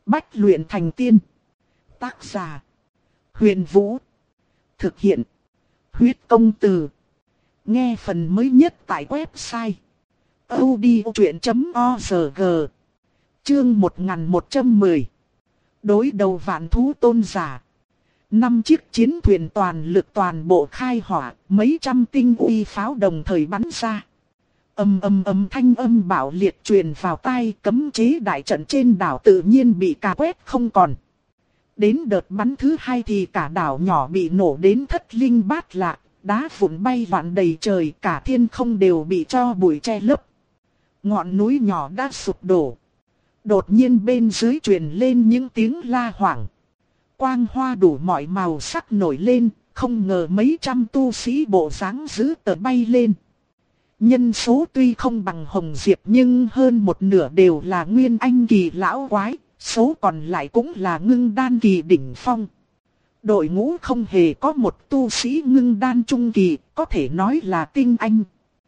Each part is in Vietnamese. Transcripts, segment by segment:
Bách luyện thành tiên. Tác giả: Huyền Vũ. Thực hiện: Huyết Công Từ. Nghe phần mới nhất tại website audiochuyện.org. Chương 1110. Đối đầu vạn thú tôn giả. 5 chiếc chiến thuyền toàn lực toàn bộ khai hỏa, mấy trăm tinh uy pháo đồng thời bắn ra. Thanh âm bạo liệt truyền vào tai, cấm chế đại trận trên đảo tự nhiên bị cà quét không còn. Đến đợt bắn thứ hai thì cả đảo nhỏ bị nổ đến thất linh bát lạc, đá vụn bay loạn đầy trời, cả thiên không đều bị cho bụi che lấp. Ngọn núi nhỏ đã sụp đổ. Đột nhiên bên dưới truyền lên những tiếng la hoảng. Quang hoa đủ mọi màu sắc nổi lên, không ngờ mấy trăm tu sĩ bộ dáng dữ tợn bay lên. Nhân số tuy không bằng Hồng Diệp nhưng hơn một nửa đều là Nguyên Anh kỳ lão quái, số còn lại cũng là ngưng đan kỳ đỉnh phong. Đội ngũ không hề có một tu sĩ ngưng đan trung kỳ, có thể nói là tinh anh.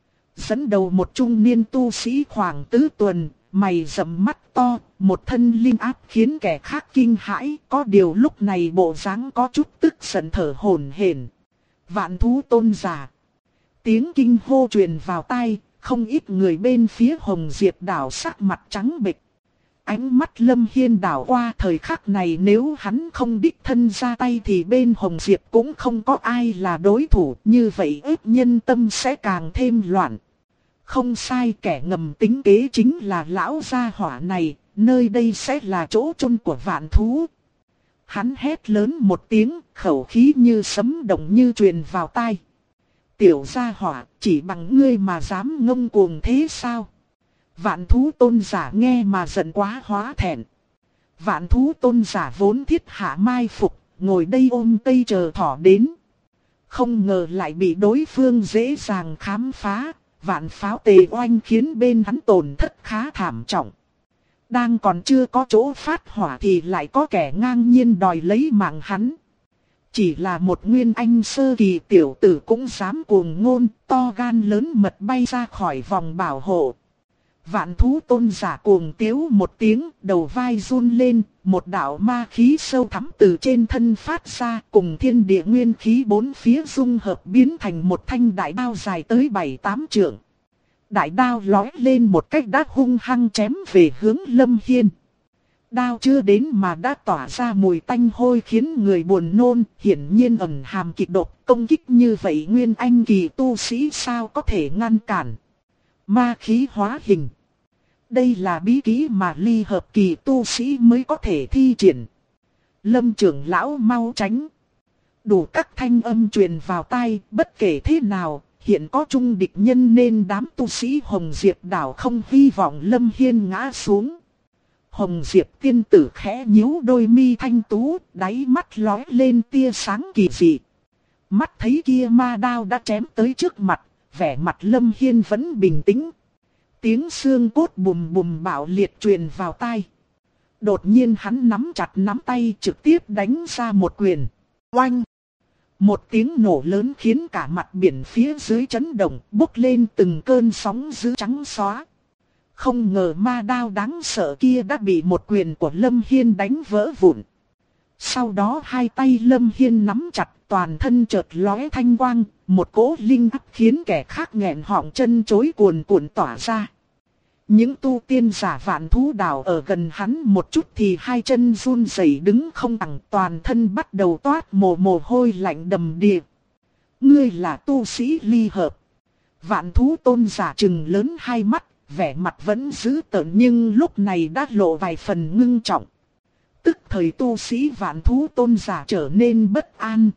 Dẫn đầu một trung niên tu sĩ khoảng tứ tuần, mày rậm mắt to, một thân linh áp khiến kẻ khác kinh hãi, có điều lúc này bộ dáng có chút tức giận thở hổn hển. Vạn thú tôn giả. Tiếng kinh hô truyền vào tai, không ít người bên phía Hồng Diệp đảo sắc mặt trắng bệch. Ánh mắt Lâm Hiên đảo qua, thời khắc này nếu hắn không đích thân ra tay thì bên Hồng Diệp cũng không có ai là đối thủ, như vậy ép nhân tâm sẽ càng thêm loạn. Không sai, kẻ ngầm tính kế chính là lão gia hỏa này, nơi đây sẽ là chỗ chôn của vạn thú. Hắn hét lớn một tiếng, khẩu khí như sấm động như truyền vào tai. Tiểu gia hỏa, chỉ bằng ngươi mà dám ngông cuồng thế sao? Vạn thú tôn giả nghe mà giận quá hóa thẹn. Vạn thú tôn giả vốn thiết hạ mai phục, ngồi đây ôm cây chờ thỏ đến. Không ngờ lại bị đối phương dễ dàng khám phá, vạn pháo tề oanh khiến bên hắn tổn thất khá thảm trọng. Đang còn chưa có chỗ phát hỏa thì lại có kẻ ngang nhiên đòi lấy mạng hắn. Chỉ là một Nguyên Anh sơ kỳ tiểu tử cũng dám cuồng ngôn, to gan lớn mật bay ra khỏi vòng bảo hộ. Vạn thú tôn giả cuồng tiếu một tiếng, đầu vai run lên, một đạo ma khí sâu thẳm từ trên thân phát ra, cùng thiên địa nguyên khí bốn phía dung hợp biến thành một thanh đại đao dài tới 7-8 trượng. Đại đao lói lên một cách đã hung hăng chém về hướng Lâm Hiên. Đao chưa đến mà đã tỏa ra mùi tanh hôi khiến người buồn nôn, hiển nhiên ẩn hàm kịch độc, công kích như vậy Nguyên Anh kỳ tu sĩ sao có thể ngăn cản. Ma khí hóa hình. Đây là bí kỹ mà ly hợp kỳ tu sĩ mới có thể thi triển. Lâm trưởng lão mau tránh. Đủ các thanh âm truyền vào tai, bất kể thế nào, hiện có chung địch nhân nên đám tu sĩ Hồng Diệp đảo không hy vọng Lâm Hiên ngã xuống. Hồng Diệp tiên tử khẽ nhíu đôi mi thanh tú, đáy mắt lóe lên tia sáng kỳ dị. Mắt thấy kia ma đao đã chém tới trước mặt, vẻ mặt Lâm Hiên vẫn bình tĩnh. Tiếng xương cốt bùm bùm bạo liệt truyền vào tai. Đột nhiên hắn nắm chặt nắm tay trực tiếp đánh ra một quyền. Oanh! Một tiếng nổ lớn khiến cả mặt biển phía dưới chấn động, bốc lên từng cơn sóng dữ trắng xóa. Không ngờ ma đao đáng sợ kia đã bị một quyền của Lâm Hiên đánh vỡ vụn. Sau đó hai tay Lâm Hiên nắm chặt, toàn thân chợt lóe thanh quang, một cỗ linh áp khiến kẻ khác nghẹn họng chân chối cuồn cuộn tỏa ra. Những tu tiên giả vạn thú đảo ở gần hắn một chút thì hai chân run rẩy đứng không thẳng, toàn thân bắt đầu toát mồ hôi lạnh đầm đìa. Ngươi là tu sĩ ly hợp. Vạn thú tôn giả trừng lớn hai mắt, vẻ mặt vẫn dữ tợn nhưng lúc này đã lộ vài phần ngưng trọng. Tức thời tu sĩ vạn thú tôn giả trở nên bất an.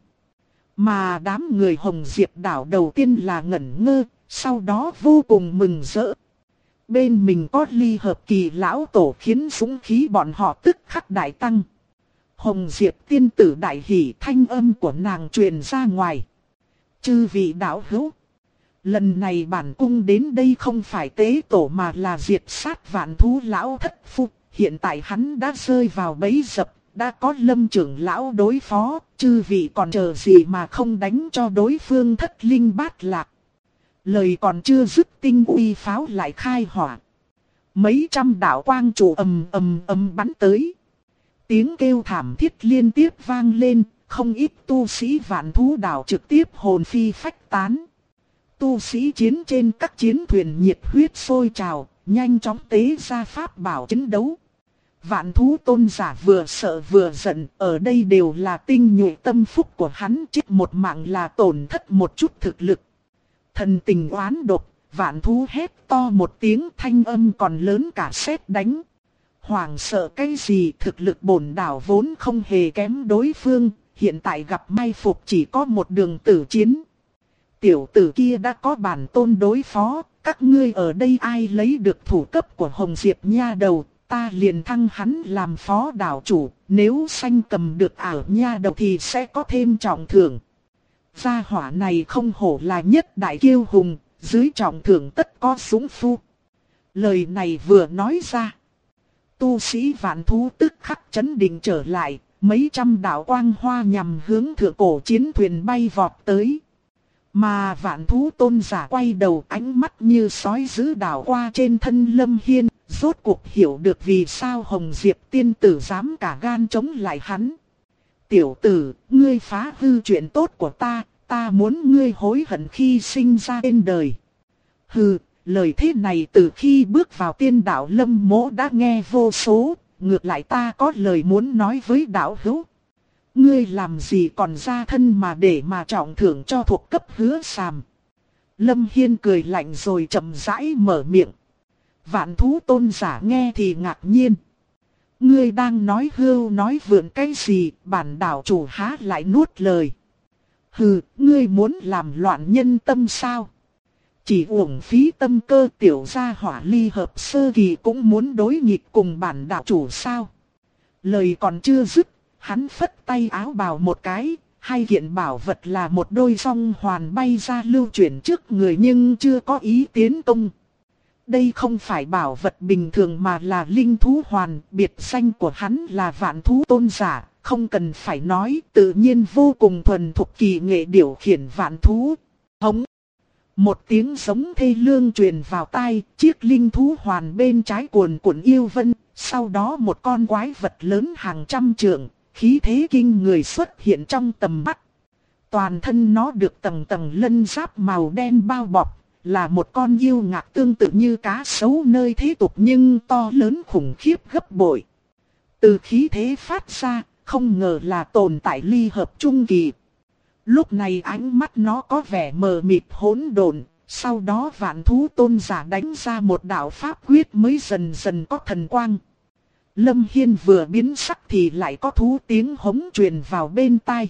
Mà đám người Hồng Diệp đảo đầu tiên là ngẩn ngơ, sau đó vô cùng mừng rỡ. Bên mình có ly hợp kỳ lão tổ khiến dũng khí bọn họ tức khắc đại tăng. Hồng Diệp tiên tử đại hỉ, thanh âm của nàng truyền ra ngoài. Chư vị đạo hữu, lần này bản cung đến đây không phải tế tổ mà là diệt sát vạn thú lão thất phu. Hiện tại hắn đã rơi vào bẫy dập, đã có Lâm trưởng lão đối phó, chư vị còn chờ gì mà không đánh cho đối phương thất linh bát lạc. Lời còn chưa dứt, tinh uy pháo lại khai hỏa. Mấy trăm đạo quang trụ ầm ầm bắn tới. Tiếng kêu thảm thiết liên tiếp vang lên, không ít tu sĩ Vạn Thú Đảo trực tiếp hồn phi phách tán. Tu sĩ chiến trên các chiến thuyền nhiệt huyết sôi trào, nhanh chóng tế ra pháp bảo chiến đấu. Vạn Thú Tôn giả vừa sợ vừa giận, ở đây đều là tinh nhuệ tâm phúc của hắn, chết một mạng là tổn thất một chút thực lực. Thần tình oán độc, Vạn Thú hét to một tiếng, thanh âm còn lớn cả sét đánh. Hoàng sợ cái gì, thực lực bổn đảo vốn không hề kém đối phương, hiện tại gặp may phục chỉ có một đường tử chiến. Tiểu tử kia đã có bản tôn đối phó, các ngươi ở đây ai lấy được thủ cấp của Hồng Diệp nha đầu, ta liền thăng hắn làm phó đảo chủ, nếu sanh cầm được ảo nha đầu thì sẽ có thêm trọng thưởng. Gia hỏa này không hổ là nhất đại kiêu hùng, dưới trọng thưởng tất có súng phu. Lời này vừa nói ra, tu sĩ Vạn Thú tức khắc chấn định trở lại, mấy trăm đạo quang hoa nhằm hướng thượng cổ chiến thuyền bay vọt tới. Mà Vạn Thú Tôn giả quay đầu, ánh mắt như sói dữ đảo qua trên thân Lâm Hiên, rốt cuộc hiểu được vì sao Hồng Diệp tiên tử dám cả gan chống lại hắn. Tiểu tử, ngươi phá hư chuyện tốt của ta, ta muốn ngươi hối hận khi sinh ra trên đời. Hừ, lời thế này từ khi bước vào tiên đạo Lâm Mỗ đã nghe vô số, ngược lại ta có lời muốn nói với đạo hữu. Ngươi làm gì còn ra thân mà để mà trọng thưởng cho thuộc cấp Hứa Sàm. Lâm Hiên cười lạnh rồi chậm rãi mở miệng. Vạn Thú Tôn giả nghe thì ngạc nhiên. Ngươi đang nói hưu nói vượn cái gì, bản đảo chủ há lại nuốt lời. Hừ, ngươi muốn làm loạn nhân tâm sao? Chỉ uổng phí tâm cơ, tiểu gia hỏa ly hợp sơ kỳ cũng muốn đối nghịch cùng bản đạo chủ sao? Lời còn chưa dứt, hắn phất tay áo bào một cái, hai kiện bảo vật là một đôi song hoàn bay ra lưu chuyển trước người nhưng chưa có ý tiến công. Đây không phải bảo vật bình thường mà là linh thú hoàn, biệt danh của hắn là Vạn Thú Tôn giả, không cần phải nói, tự nhiên vô cùng thuần thục kỳ nghệ điều khiển vạn thú. Hống! Một tiếng giống thê lương truyền vào tai, chiếc linh thú hoàn bên trái cuồn cuộn yêu vân, sau đó một con quái vật lớn hàng trăm trượng, khí thế kinh người xuất hiện trong tầm mắt. Toàn thân nó được tầng tầng lân giáp màu đen bao bọc, là một con yêu ngạc tương tự như cá sấu nơi thế tục nhưng to lớn khủng khiếp gấp bội. Từ khí thế phát ra, không ngờ là tồn tại ly hợp trung kỳ. Lúc này ánh mắt nó có vẻ mờ mịt hỗn độn, sau đó Vạn Thú Tôn giả đánh ra một đạo pháp quyết mới dần dần có thần quang. Lâm Hiên vừa biến sắc thì lại có thú tiếng hống truyền vào bên tai.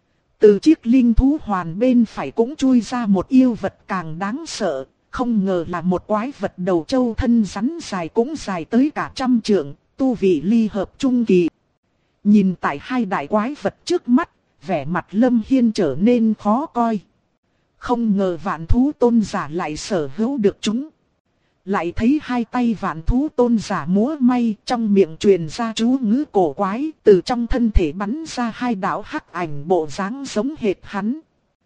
Từ chiếc linh thú hoàn bên phải cũng chui ra một yêu vật càng đáng sợ, không ngờ là một quái vật đầu trâu thân rắn dài cũng dài tới cả trăm trượng, tu vị ly hợp trung kỳ. Nhìn tại hai đại quái vật trước mắt, vẻ mặt Lâm Hiên trở nên khó coi. Không ngờ Vạn Thú Tôn giả lại sở hữu được chúng. Lại thấy hai tay Vạn Thú Tôn giả múa may, trong miệng truyền ra chú ngữ cổ quái, từ trong thân thể bắn ra hai đạo hắc ảnh bộ dáng giống hệt hắn.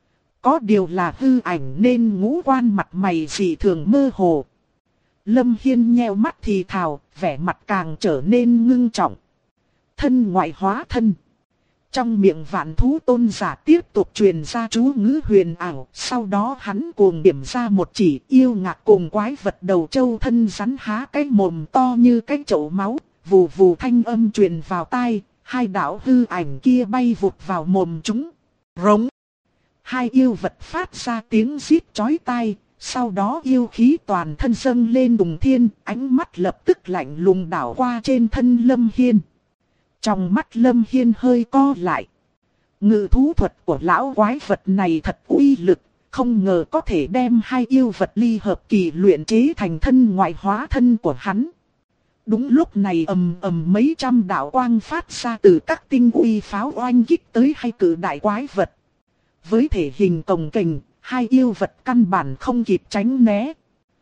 Có điều là hư ảnh nên ngũ quan mặt mày dị thường mơ hồ. Lâm Hiên nheo mắt thì thào, vẻ mặt càng trở nên ngưng trọng. Thân ngoại hóa thân. Trong miệng Vạn Thú Tôn giả tiếp tục truyền ra chú ngữ huyền ảo, sau đó hắn cuồng điểm ra một chỉ yêu ngạc cùng quái vật đầu trâu thân rắn há cái mồm to như cái chậu máu, vù vù thanh âm truyền vào tai, hai đạo hư ảnh kia bay vụt vào mồm chúng. Rống! Hai yêu vật phát ra tiếng rít chói tai, sau đó yêu khí toàn thân dâng lên đùng thiên, ánh mắt lập tức lạnh lùng đảo qua trên thân Lâm Hiên. Trong mắt Lâm Hiên hơi co lại. Ngự thú thuật của lão quái vật này thật uy lực, không ngờ có thể đem hai yêu vật ly hợp kỳ luyện chế thành thân ngoại hóa thân của hắn. Đúng lúc này ầm ầm mấy trăm đạo quang phát ra từ các tinh uy pháo oanh kích tới hai cự đại quái vật. Với thể hình cồng kềnh, hai yêu vật căn bản không kịp tránh né.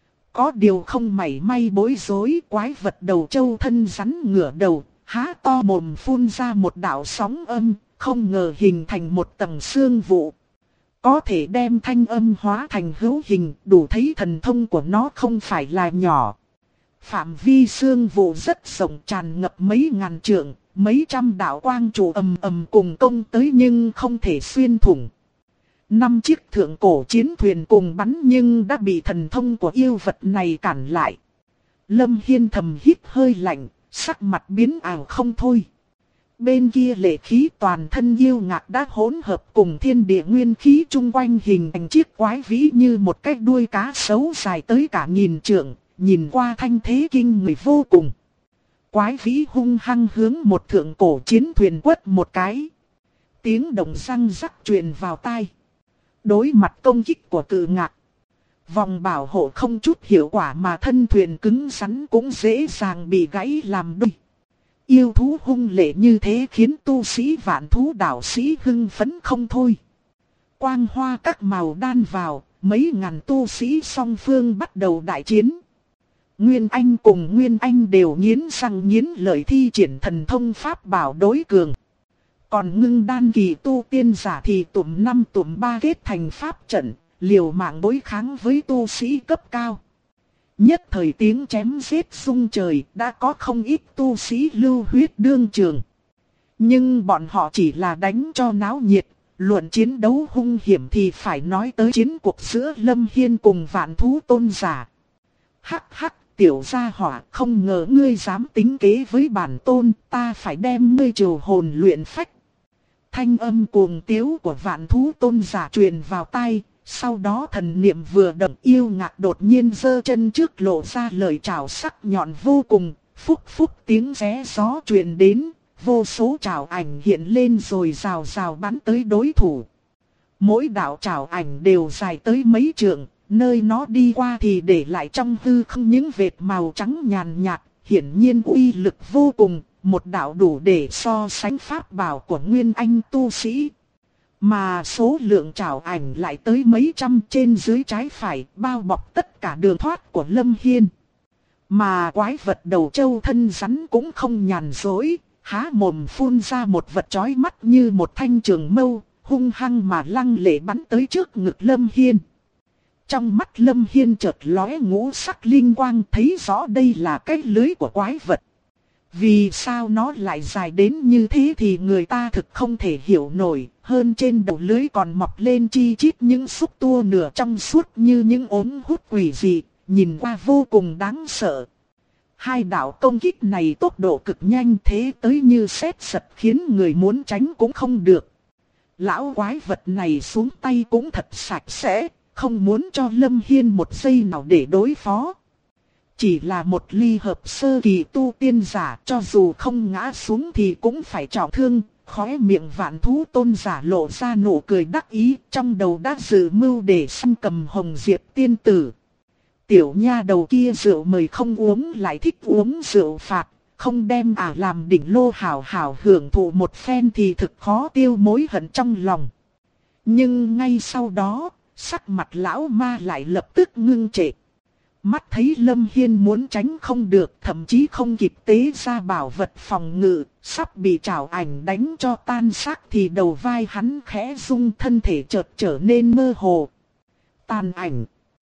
Có điều không mảy may bối rối, quái vật đầu trâu thân rắn ngửa đầu, há to mồm phun ra một đạo sóng âm, không ngờ hình thành một tầng xương vụ. Có thể đem thanh âm hóa thành hữu hình, đủ thấy thần thông của nó không phải là nhỏ. Phạm vi xương vụ rất rộng tràn ngập mấy ngàn trượng, mấy trăm đạo quang trụ ầm ầm cùng công tới nhưng không thể xuyên thủng. 5 chiếc thượng cổ chiến thuyền cùng bắn nhưng đã bị thần thông của yêu vật này cản lại. Lâm Hiên thầm hít hơi lạnh, sắc mặt biến ảo không thôi. Bên kia lệ khí toàn thân yêu ngạc đã hỗn hợp cùng thiên địa nguyên khí chung quanh hình thành chiếc quái vĩ như một cái đuôi cá sấu dài tới cả nghìn trượng, nhìn qua thanh thế kinh người vô cùng. Quái vĩ hung hăng hướng một thượng cổ chiến thuyền quất một cái. Tiếng động răng rắc truyền vào tai. Đối mặt công kích của cự ngạc, vòng bảo hộ không chút hiệu quả mà thân thuyền cứng rắn cũng dễ dàng bị gãy làm đôi. Yêu thú hung lệ như thế khiến tu sĩ vạn thú đạo sĩ hưng phấn không thôi. Quang hoa các màu đan vào, mấy ngàn tu sĩ song phương bắt đầu đại chiến. Nguyên Anh cùng Nguyên Anh đều nghiến răng nghiến lợi thi triển thần thông pháp bảo đối cường. Còn ngưng đan kỳ tu tiên giả thì tụm 5 tụm 3 kết thành pháp trận, liều mạng đối kháng với tu sĩ cấp cao. Nhất thời tiếng chém giết rung trời, đã có không ít tu sĩ lưu huyết đương trường. Nhưng bọn họ chỉ là đánh cho náo nhiệt, luận chiến đấu hung hiểm thì phải nói tới chiến cuộc giữa Lâm Hiên cùng Vạn Thú Tôn giả. Hắc hắc, tiểu gia hỏa, không ngờ ngươi dám tính kế với bản tôn, ta phải đem ngươi triều hồn luyện phách. Thanh âm cuồng tiếu của Vạn Thú Tôn giả truyền vào tai. Sau đó thần niệm vừa động, yêu ngạc đột nhiên giơ chân trước lộ ra lời chào sắc nhọn vô cùng, phúc phúc tiếng xé gió truyền đến, vô số chào ảnh hiện lên rồi rào rào bắn tới đối thủ. Mỗi đạo chào ảnh đều dài tới mấy trượng, nơi nó đi qua thì để lại trong hư không những vệt màu trắng nhàn nhạt, hiển nhiên uy lực vô cùng, một đạo đủ để so sánh pháp bảo của Nguyên Anh tu sĩ. Mà số lượng trảo ảnh lại tới mấy trăm trên dưới trái phải, bao bọc tất cả đường thoát của Lâm Hiên. Mà quái vật đầu trâu thân rắn cũng không nhàn dối, há mồm phun ra một vật chói mắt như một thanh trường mâu, hung hăng mà lăng lệ bắn tới trước ngực Lâm Hiên. Trong mắt Lâm Hiên chợt lóe ngũ sắc linh quang, thấy rõ đây là cái lưới của quái vật. Vì sao nó lại dài đến như thế thì người ta thực không thể hiểu nổi, hơn trên đầu lưới còn mọc lên chi chít những xúc tua nửa trong suốt như những ống hút quỷ dị, nhìn qua vô cùng đáng sợ. Hai đạo công kích này tốc độ cực nhanh thế tới như sét sật khiến người muốn tránh cũng không được. Lão quái vật này xuống tay cũng thật sạch sẽ, không muốn cho Lâm Hiên một giây nào để đối phó. Chỉ là một ly hợp sơ kỳ tu tiên giả, cho dù không ngã xuống thì cũng phải trọng thương. Khóe miệng Vạn Thú Tôn giả lộ ra nụ cười đắc ý, trong đầu đã dự mưu để săn cầm Hồng Diệp tiên tử. Tiểu nha đầu kia rượu mời không uống lại thích uống rượu phạt, không đem làm đỉnh lô hảo hảo hưởng thụ một phen thì thực khó tiêu mối hận trong lòng. Nhưng ngay sau đó, sắc mặt lão ma lại lập tức ngưng trệ. Mắt thấy Lâm Hiên muốn tránh không được, thậm chí không kịp tế ra bảo vật phòng ngự, sắp bị trảo ảnh đánh cho tan xác thì đầu vai hắn khẽ rung, thân thể chợt trở nên mơ hồ. Tàn ảnh.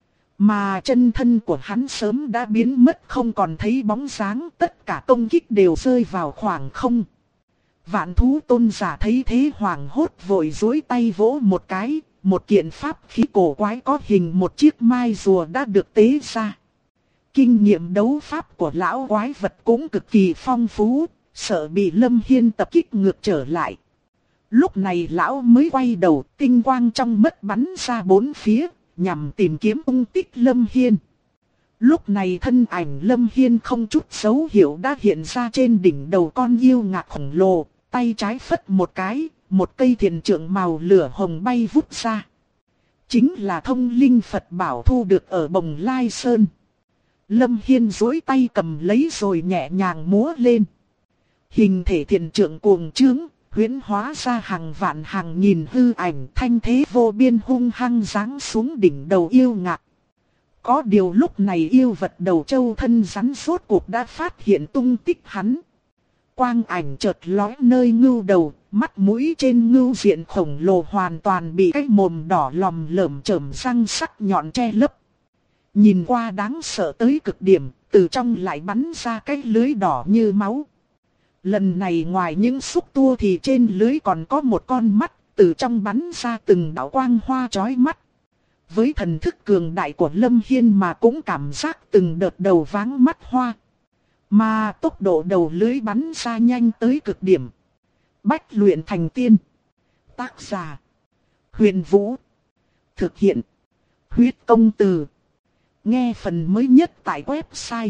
Mà chân thân của hắn sớm đã biến mất không còn thấy bóng dáng, tất cả công kích đều rơi vào khoảng không. Vạn Thú Tôn giả thấy thế hoảng hốt vội duỗi tay vỗ một cái. Một kiện pháp khí cổ quái có hình một chiếc mai rùa đã được tế ra. Kinh nghiệm đấu pháp của lão quái vật cũng cực kỳ phong phú, sợ bị Lâm Hiên tập kích ngược trở lại. Lúc này lão mới quay đầu, tinh quang trong mắt bắn ra bốn phía, nhằm tìm kiếm tung tích Lâm Hiên. Lúc này thân ảnh Lâm Hiên không chút dấu hiệu đã hiện ra trên đỉnh đầu con yêu ngạc khổng lồ, tay trái phất một cái. Một cây thiền trượng màu lửa hồng bay vút ra. Chính là thông linh Phật bảo thu được ở Bồng Lai Sơn. Lâm Hiên duỗi tay cầm lấy rồi nhẹ nhàng múa lên. Hình thể thiền trượng cuồng trướng, huyễn hóa ra hàng vạn hàng nghìn hư ảnh, thanh thế vô biên hung hăng giáng xuống đỉnh đầu yêu ngạc. Có điều lúc này yêu vật đầu trâu thân rắn rốt cuộc đã phát hiện tung tích hắn. Quang ảnh chợt lóe nơi ngưu đầu, mắt mũi trên ngưu diện khổng lồ hoàn toàn bị cái mồm đỏ lòm lởm chởm răng sắc nhọn che lấp. Nhìn qua đáng sợ tới cực điểm, từ trong lại bắn ra cái lưới đỏ như máu. Lần này ngoài những xúc tua thì trên lưới còn có một con mắt, từ trong bắn ra từng đạo quang hoa chói mắt. Với thần thức cường đại của Lâm Hiên mà cũng cảm giác từng đợt đầu váng mắt hoa. Mà tốc độ đầu lưới bắn ra nhanh tới cực điểm. Bách luyện thành tiên. Tác giả: Huyền Vũ. Thực hiện: Huyết Công Từ. Nghe phần mới nhất tại website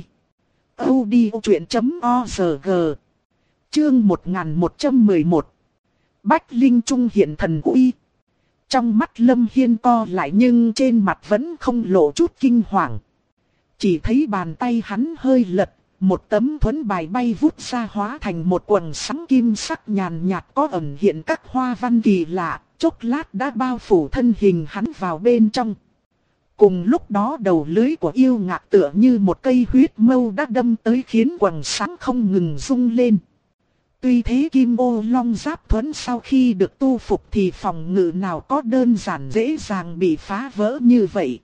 audiochuyen.org. Chương 1111. Bách Linh Trung hiện thần uy. Trong mắt Lâm Hiên co lại nhưng trên mặt vẫn không lộ chút kinh hoàng. Chỉ thấy bàn tay hắn hơi lật, một tấm thuẫn bài bay vút ra hóa thành một quầng sáng kim sắc nhàn nhạt có ẩn hiện các hoa văn kỳ lạ, chốc lát đã bao phủ thân hình hắn vào bên trong. Cùng lúc đó đầu lưới của yêu ngạc tựa như một cây huyết mâu đã đâm tới khiến quầng sáng không ngừng rung lên. Tuy thế kim ô long giáp thuẫn sau khi được tu phục thì phòng ngự nào có đơn giản dễ dàng bị phá vỡ như vậy.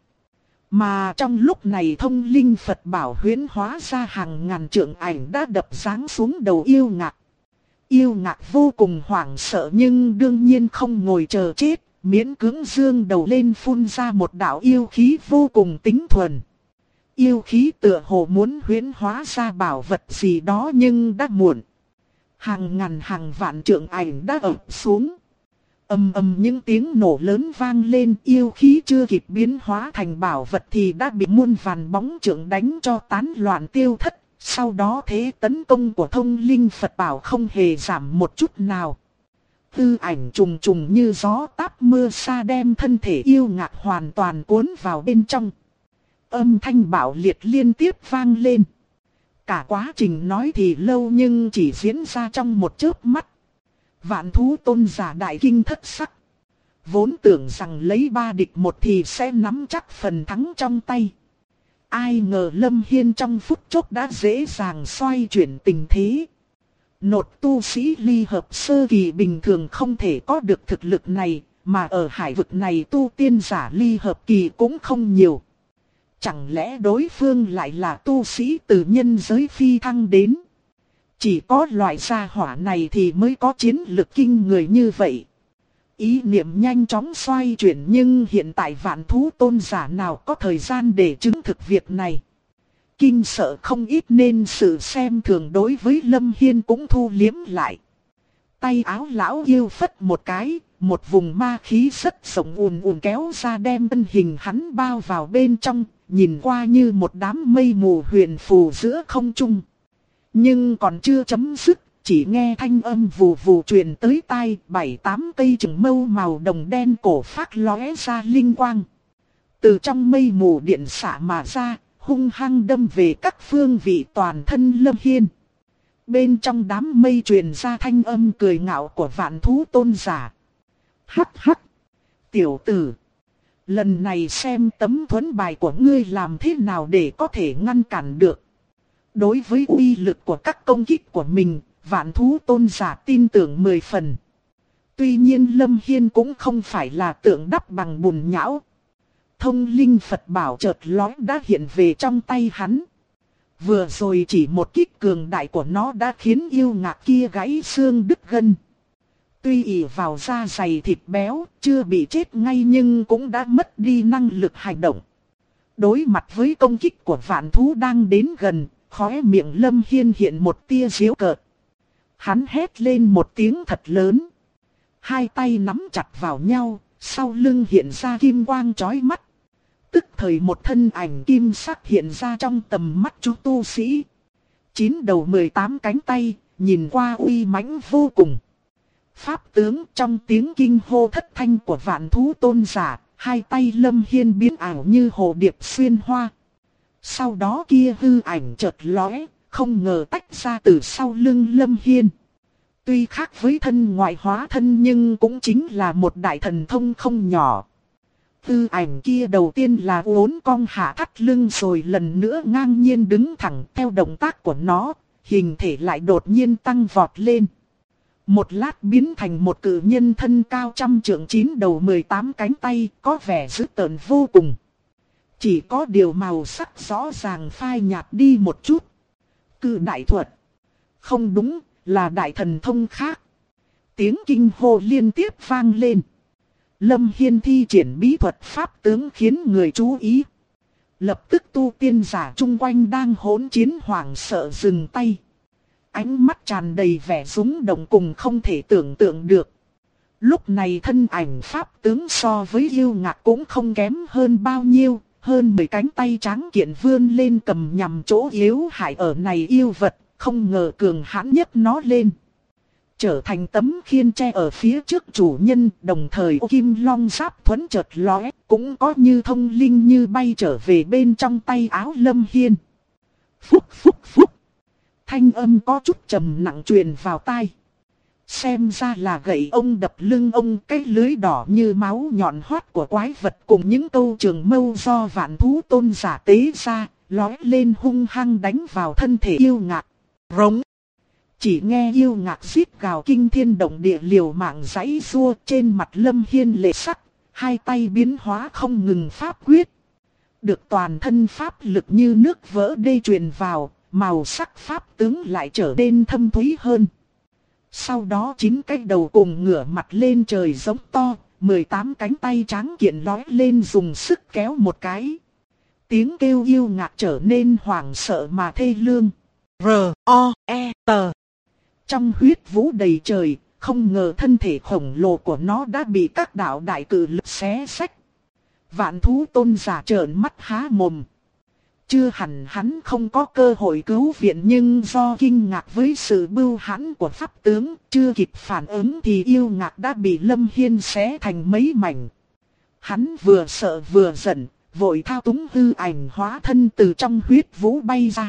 Mà trong lúc này thông linh Phật bảo huyễn hóa ra hàng ngàn trượng ảnh đã đập giáng xuống đầu yêu ngạc. Yêu ngạc vô cùng hoảng sợ nhưng đương nhiên không ngồi chờ chết, miễn cưỡng dương đầu lên phun ra một đạo yêu khí vô cùng tính thuần. Yêu khí tựa hồ muốn huyễn hóa ra bảo vật gì đó nhưng đã muộn. Hàng ngàn hàng vạn trượng ảnh đã ập xuống. Ầm ầm những tiếng nổ lớn vang lên, yêu khí chưa kịp biến hóa thành bảo vật thì đã bị muôn vàn bóng trượng đánh cho tán loạn tiêu thất. Sau đó thế tấn công của thông linh Phật bảo không hề giảm một chút nào. Tư ảnh trùng trùng như gió táp mưa sa đem thân thể yêu ngạc hoàn toàn cuốn vào bên trong. Âm thanh bạo liệt liên tiếp vang lên. Cả quá trình nói thì lâu nhưng chỉ diễn ra trong một chớp mắt. Vạn thú tôn giả đại kinh thất sắc. Vốn tưởng rằng lấy 3 địch 1 thì sẽ nắm chắc phần thắng trong tay. Ai ngờ Lâm Hiên trong phút chốc đã dễ dàng xoay chuyển tình thế. Nột tu sĩ ly hợp sơ kỳ bình thường không thể có được thực lực này, mà ở hải vực này tu tiên giả ly hợp kỳ cũng không nhiều. Chẳng lẽ đối phương lại là tu sĩ từ nhân giới phi thăng đến? Chỉ có loại gia hỏa này thì mới có chiến lực kinh người như vậy. Ý niệm nhanh chóng xoay chuyển nhưng hiện tại vạn thú tôn giả nào có thời gian để chứng thực việc này. Kinh sợ không ít nên sự xem thường đối với Lâm Hiên cũng thu liếm lại. Tay áo lão yêu phất một cái, một vùng ma khí rất rộng ùn ùn kéo ra đem thân hình hắn bao vào bên trong, nhìn qua như một đám mây mù huyền phù giữa không trung. Nhưng còn chưa chấm dứt, chỉ nghe thanh âm vù vù truyền tới tai, 7-8 cây chừng mâu màu đồng đen cổ phát lóe ra linh quang. Từ trong mây mù điện xả mà ra, hung hăng đâm về các phương vị toàn thân Lâm Hiên. Bên trong đám mây truyền ra thanh âm cười ngạo của vạn thú tôn giả. Hắc hắc! Tiểu tử! Lần này xem tấm thuẫn bài của ngươi làm thế nào để có thể ngăn cản được. Đối với uy lực của các công kích của mình, vạn thú tôn giả tin tưởng 10 phần. Tuy nhiên Lâm Hiên cũng không phải là tượng đắp bằng bùn nhão. Thông linh Phật bảo chợt lóe đã hiện về trong tay hắn. Vừa rồi chỉ một kích cường đại của nó đã khiến yêu ngạc kia gãy xương đứt gân. Tuy ỷ vào da dày thịt béo, chưa bị chết ngay nhưng cũng đã mất đi năng lực hành động. Đối mặt với công kích của vạn thú đang đến gần, khóe miệng Lâm Hiên hiện một tia giễu cợt. Hắn hét lên một tiếng thật lớn. Hai tay nắm chặt vào nhau, sau lưng hiện ra kim quang chói mắt. Tức thời một thân ảnh kim sắc hiện ra trong tầm mắt chú tu sĩ. 9 đầu 18 cánh tay, nhìn qua uy mãnh vô cùng. Pháp tướng trong tiếng kinh hô thất thanh của vạn thú tôn giả, hai tay Lâm Hiên biến ảo như hồ điệp xuyên hoa. Sau đó kia hư ảnh chợt lóe, không ngờ tách ra từ sau lưng Lâm Hiên. Tuy khác với thân ngoại hóa thân nhưng cũng chính là một đại thần thông không nhỏ. Hư ảnh kia đầu tiên là uốn cong hạ thắt lưng rồi lần nữa ngang nhiên đứng thẳng theo động tác của nó, hình thể lại đột nhiên tăng vọt lên. Một lát biến thành một cự nhân thân cao 100 trượng 9 đầu 18 cánh tay, có vẻ dữ tợn vô cùng. Chỉ có điều màu sắc rõ ràng phai nhạt đi một chút. Cự đại thuật. Không đúng, là đại thần thông khác. Tiếng kinh hô liên tiếp vang lên. Lâm Hiên thi triển bí thuật pháp tướng khiến người chú ý. Lập tức tu tiên giả chung quanh đang hỗn chiến hoảng sợ dừng tay. Ánh mắt tràn đầy vẻ rúng động cùng không thể tưởng tượng được. Lúc này thân ảnh pháp tướng so với yêu ngạc cũng không kém hơn bao nhiêu. Hơn 10 cánh tay trắng kiện vươn lên cầm nhằm chỗ yếu hại ở này yêu vật. Không ngờ cường hãn nhấc nó lên. Trở thành tấm khiên tre ở phía trước chủ nhân, đồng thời ô kim long giáp thuẫn chợt lóe, cũng có như thông linh như bay trở về bên trong tay áo Lâm Hiên. Phúc phúc phúc. Thanh âm có chút trầm nặng truyền vào tai. Xem ra là gậy ông đập lưng ông, cái lưới đỏ như máu nhọn hoắt của quái vật cùng những câu trường mâu do vạn thú tôn giả tế ra, lóe lên hung hăng đánh vào thân thể yêu ngạc. Rống. Chỉ nghe yêu ngạc rít gào kinh thiên động địa liều mạng giãy giụa, trên mặt Lâm Hiên lệ sắc, hai tay biến hóa không ngừng pháp quyết. Được toàn thân pháp lực như nước vỡ đê truyền vào, màu sắc pháp tướng lại trở nên thâm thúy hơn. Sau đó 9 cái đầu cùng ngửa mặt lên trời giống to, 18 cánh tay trắng kiện lói lên dùng sức kéo một cái. Tiếng kêu yêu ngạc trở nên hoảng sợ mà thê lương. R.O.E.T. Trong huyết vũ đầy trời, không ngờ thân thể khổng lồ của nó đã bị các đạo đại cự lực xé xách. Vạn thú tôn giả trợn mắt há mồm. Chưa hẳn hắn không có cơ hội cứu viện, nhưng do kinh ngạc với sự bưu hãn của pháp tướng, chưa kịp phản ứng thì yêu ngạc đã bị Lâm Hiên xé thành mấy mảnh. Hắn vừa sợ vừa giận, vội thao túng hư ảnh hóa thân từ trong huyết vũ bay ra.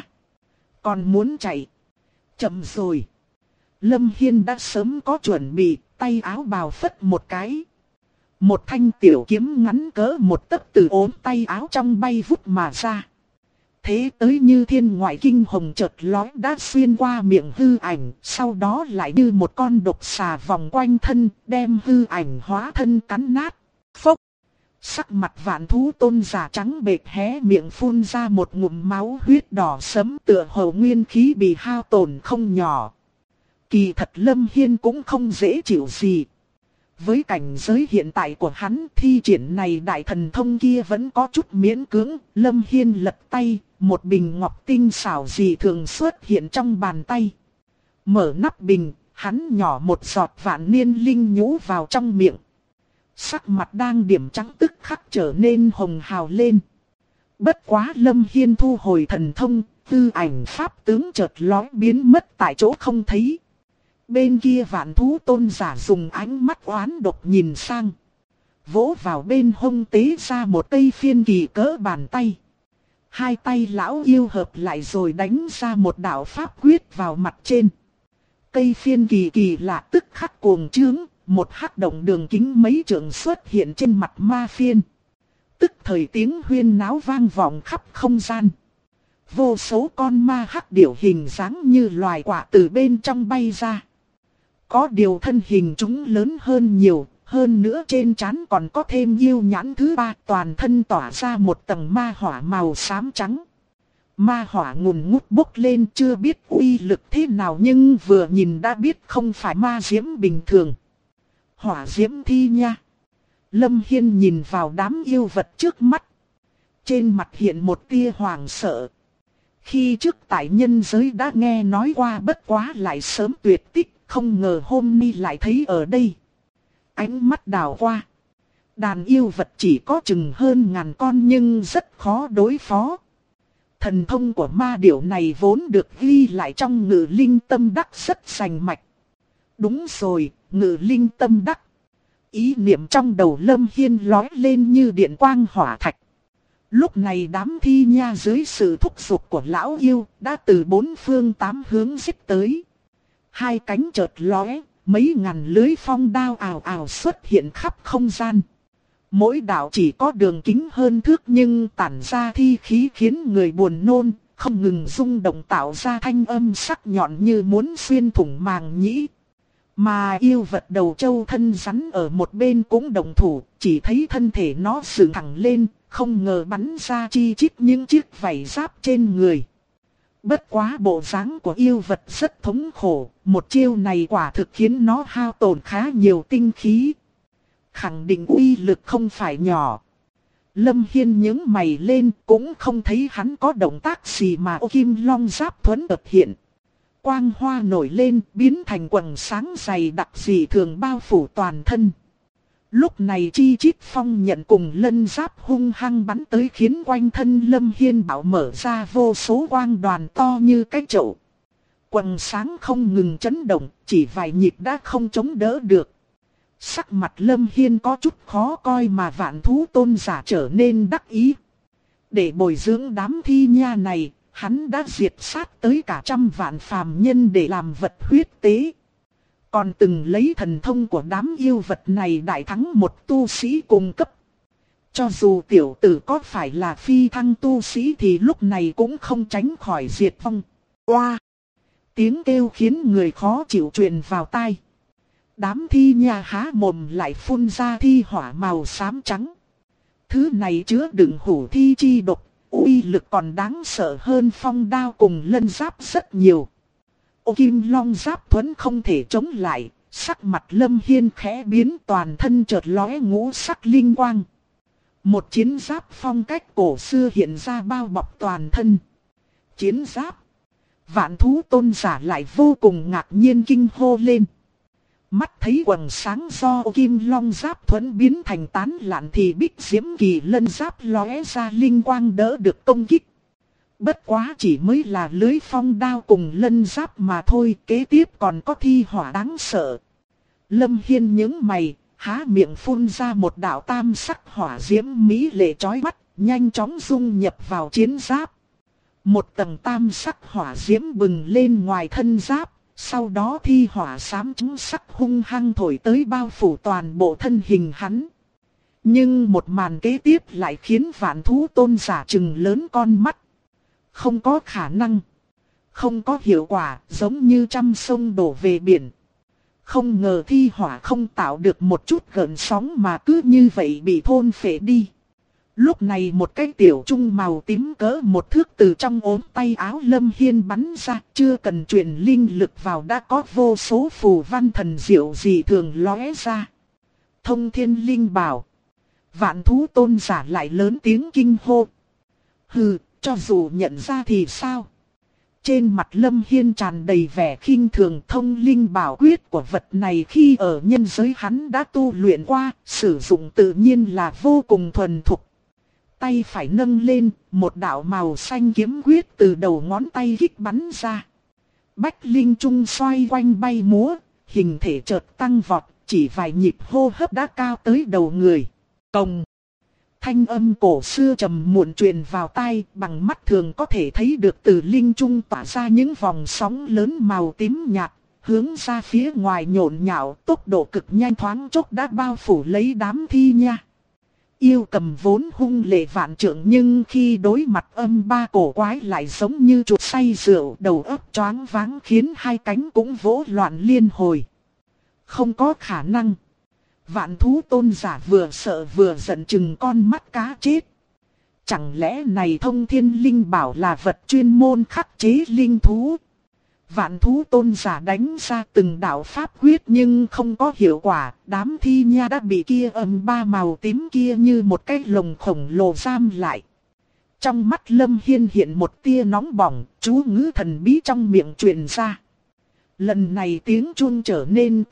Còn muốn chạy? Chậm rồi. Lâm Hiên đã sớm có chuẩn bị, tay áo bào phất một cái. Một thanh tiểu kiếm ngắn cỡ một tấc từ ốm tay áo trong bay vút mà ra. Thế tới như thiên ngoại kinh hồng chợt lóe đã xuyên qua miệng hư ảnh, sau đó lại như một con độc xà vòng quanh thân, đem hư ảnh hóa thân cắn nát. Phốc! Sắc mặt vạn thú tôn giả trắng bệch hé miệng phun ra một ngụm máu huyết đỏ sẫm, tựa hồ nguyên khí bị hao tổn không nhỏ. Kỳ thật Lâm Hiên cũng không dễ chịu gì. Với cảnh giới hiện tại của hắn, thi triển này đại thần thông kia vẫn có chút miễn cưỡng. Lâm Hiên lật tay, một bình ngọc tinh xảo dị thường xuất hiện trong bàn tay. Mở nắp bình, hắn nhỏ một giọt vạn niên linh nhũ vào trong miệng. Sắc mặt đang điểm trắng tức khắc trở nên hồng hào lên. Bất quá Lâm Hiên thu hồi thần thông, tư ảnh pháp tướng chợt lóe biến mất tại chỗ không thấy. Bên kia vạn thú tôn giả dùng ánh mắt oán độc nhìn sang. Vỗ vào bên hông tế ra một cây phiên kỳ cỡ bàn tay. Hai tay lão yêu hợp lại rồi đánh ra một đạo pháp quyết vào mặt trên. Cây phiên kỳ kỳ lạ tức khắc cuồng trướng, một hắc động đường kính mấy trượng xuất hiện trên mặt ma phiên. Tức thời tiếng huyên náo vang vọng khắp không gian. Vô số con ma hắc điểu hình dáng như loài quạ từ bên trong bay ra. Có điều thân hình chúng lớn hơn nhiều, hơn nữa trên trán còn có thêm yêu nhãn thứ ba, toàn thân tỏa ra một tầng ma hỏa màu xám trắng. Ma hỏa ngùn ngút bốc lên, chưa biết uy lực thế nào nhưng vừa nhìn đã biết không phải ma diễm bình thường. Hỏa diễm thi nha. Lâm Hiên nhìn vào đám yêu vật trước mắt. Trên mặt hiện một tia hoàng sợ. Khi trước tại nhân giới đã nghe nói qua, bất quá lại sớm tuyệt tích, không ngờ hôm nay lại thấy ở đây. Ánh mắt đảo qua. Đàn yêu vật chỉ có chừng hơn 1000 con nhưng rất khó đối phó. Thần thông của ma điểu này vốn được ghi lại trong Ngự Linh Tâm Đắc rất rành mạch. Đúng rồi, Ngự Linh Tâm Đắc. Ý niệm trong đầu Lâm Hiên lói lên như điện quang hỏa thạch. Lúc này đám thi nha dưới sự thúc giục của lão yêu đã từ 4 phương 8 hướng giết tới. Hai cánh chợt lóe, mấy ngàn lưới phong đao ào ào xuất hiện khắp không gian. Mỗi đạo chỉ có đường kính hơn thước nhưng tản ra thi khí khiến người buồn nôn, không ngừng rung động tạo ra thanh âm sắc nhọn như muốn xuyên thủng màng nhĩ. Mà yêu vật đầu trâu thân rắn ở một bên cũng đồng thủ, chỉ thấy thân thể nó dựng thẳng lên, không ngờ bắn ra chi chít những chiếc vảy giáp trên người. Bất quá bộ dáng của yêu vật rất thống khổ, một chiêu này quả thực khiến nó hao tổn khá nhiều tinh khí. Khẳng định uy lực không phải nhỏ. Lâm Hiên nhướng mày lên, cũng không thấy hắn có động tác gì mà ô kim long giáp thuẫn ập hiện. Quang hoa nổi lên, biến thành quầng sáng dày đặc dị thường bao phủ toàn thân. Lúc này chi chít phong nhận cùng lân giáp hung hăng bắn tới, khiến quanh thân Lâm Hiên bảo mở ra vô số quang đoàn to như cái chậu. Quầng sáng không ngừng chấn động, chỉ vài nhịp đã không chống đỡ được. Sắc mặt Lâm Hiên có chút khó coi mà Vạn Thú Tôn giả trở nên đắc ý. Để bồi dưỡng đám thi nha này, hắn đã diệt sát tới cả 100 vạn phàm nhân để làm vật huyết tế. Còn từng lấy thần thông của đám yêu vật này đại thắng một tu sĩ cùng cấp. Cho dù tiểu tử có phải là phi thăng tu sĩ thì lúc này cũng không tránh khỏi diệt vong. Oa! Tiếng kêu khiến người khó chịu truyền vào tai. Đám thi nha há mồm lại phun ra thi hỏa màu xám trắng. Thứ này chứa đựng hủ thi chi độc, uy lực còn đáng sợ hơn phong đao cùng lân giáp rất nhiều. Ô kim long giáp thuẫn không thể chống lại, sắc mặt Lâm Hiên khẽ biến, toàn thân chợt lóe ngũ sắc linh quang. Một chiến giáp phong cách cổ xưa hiện ra bao bọc toàn thân. Chiến giáp. Vạn Thú Tôn giả lại vô cùng ngạc nhiên kinh hô lên. Mắt thấy quầng sáng do ô kim long giáp thuẫn biến thành tán loạn thì Bích Diễm Kỳ lân giáp lóe ra linh quang đỡ được công kích. Bất quá chỉ mới là lưới phong đao cùng lân giáp mà thôi, kế tiếp còn có thi hỏa đáng sợ. Lâm Hiên nhướng mày, há miệng phun ra một đạo tam sắc hỏa diễm mỹ lệ chói mắt, nhanh chóng dung nhập vào chiến giáp. Một tầng tam sắc hỏa diễm bừng lên ngoài thân giáp, sau đó thi hỏa xám trắng sắc hung hăng thổi tới bao phủ toàn bộ thân hình hắn. Nhưng một màn kế tiếp lại khiến Vạn Thú Tôn giả trừng lớn con mắt. Không có khả năng. Không có hiệu quả, giống như trăm sông đổ về biển. Không ngờ thi hỏa không tạo được một chút gợn sóng mà cứ như vậy bị thôn phệ đi. Lúc này một cái tiểu trung màu tím cỡ một thước từ trong ốm tay áo Lâm Hiên bắn ra, chưa cần truyền linh lực vào đã có vô số phù văn thần diệu dị thường lóe ra. Thông Thiên Linh Bảo. Vạn Thú Tôn giả lại lớn tiếng kinh hô. Hừ, cho dù nhận ra thì sao? Trên mặt Lâm Hiên tràn đầy vẻ khinh thường. Thông Linh Bảo quyết của vật này khi ở nhân giới hắn đã tu luyện qua, sử dụng tự nhiên là vô cùng thuần thục. Tay phải nâng lên, một đạo màu xanh kiếm quyết từ đầu ngón tay kích bắn ra. Bách Linh Trung xoay quanh bay múa, hình thể chợt tăng vọt, chỉ vài nhịp hô hấp đã cao tới đầu người. Cồng! Thanh âm cổ xưa trầm muộn truyền vào tai, bằng mắt thường có thể thấy được từ Linh Trung tỏa ra những vòng sóng lớn màu tím nhạt, hướng ra phía ngoài nhộn nhạo, tốc độ cực nhanh, thoáng chốc đã bao phủ lấy đám thi nha. Yêu cầm vốn hung lệ vạn trượng, nhưng khi đối mặt âm ba cổ quái lại giống như chuột say rượu, đầu óc choáng váng, khiến hai cánh cũng vỗ loạn liên hồi. Không có khả năng. Vạn Thú Tôn giả vừa sợ vừa giận chừng con mắt cá chết. Chẳng lẽ này Thông Thiên Linh Bảo là vật chuyên môn khắc chế linh thú? Vạn Thú Tôn giả đánh ra từng đạo pháp quyết nhưng không có hiệu quả, đám thi nha đã bị kia âm ba màu tím kia như một cái lồng khổng lồ giam lại. Trong mắt Lâm Hiên hiện một tia nóng bỏng, chú ngữ thần bí trong miệng truyền ra. Lần này tiếng chuông trở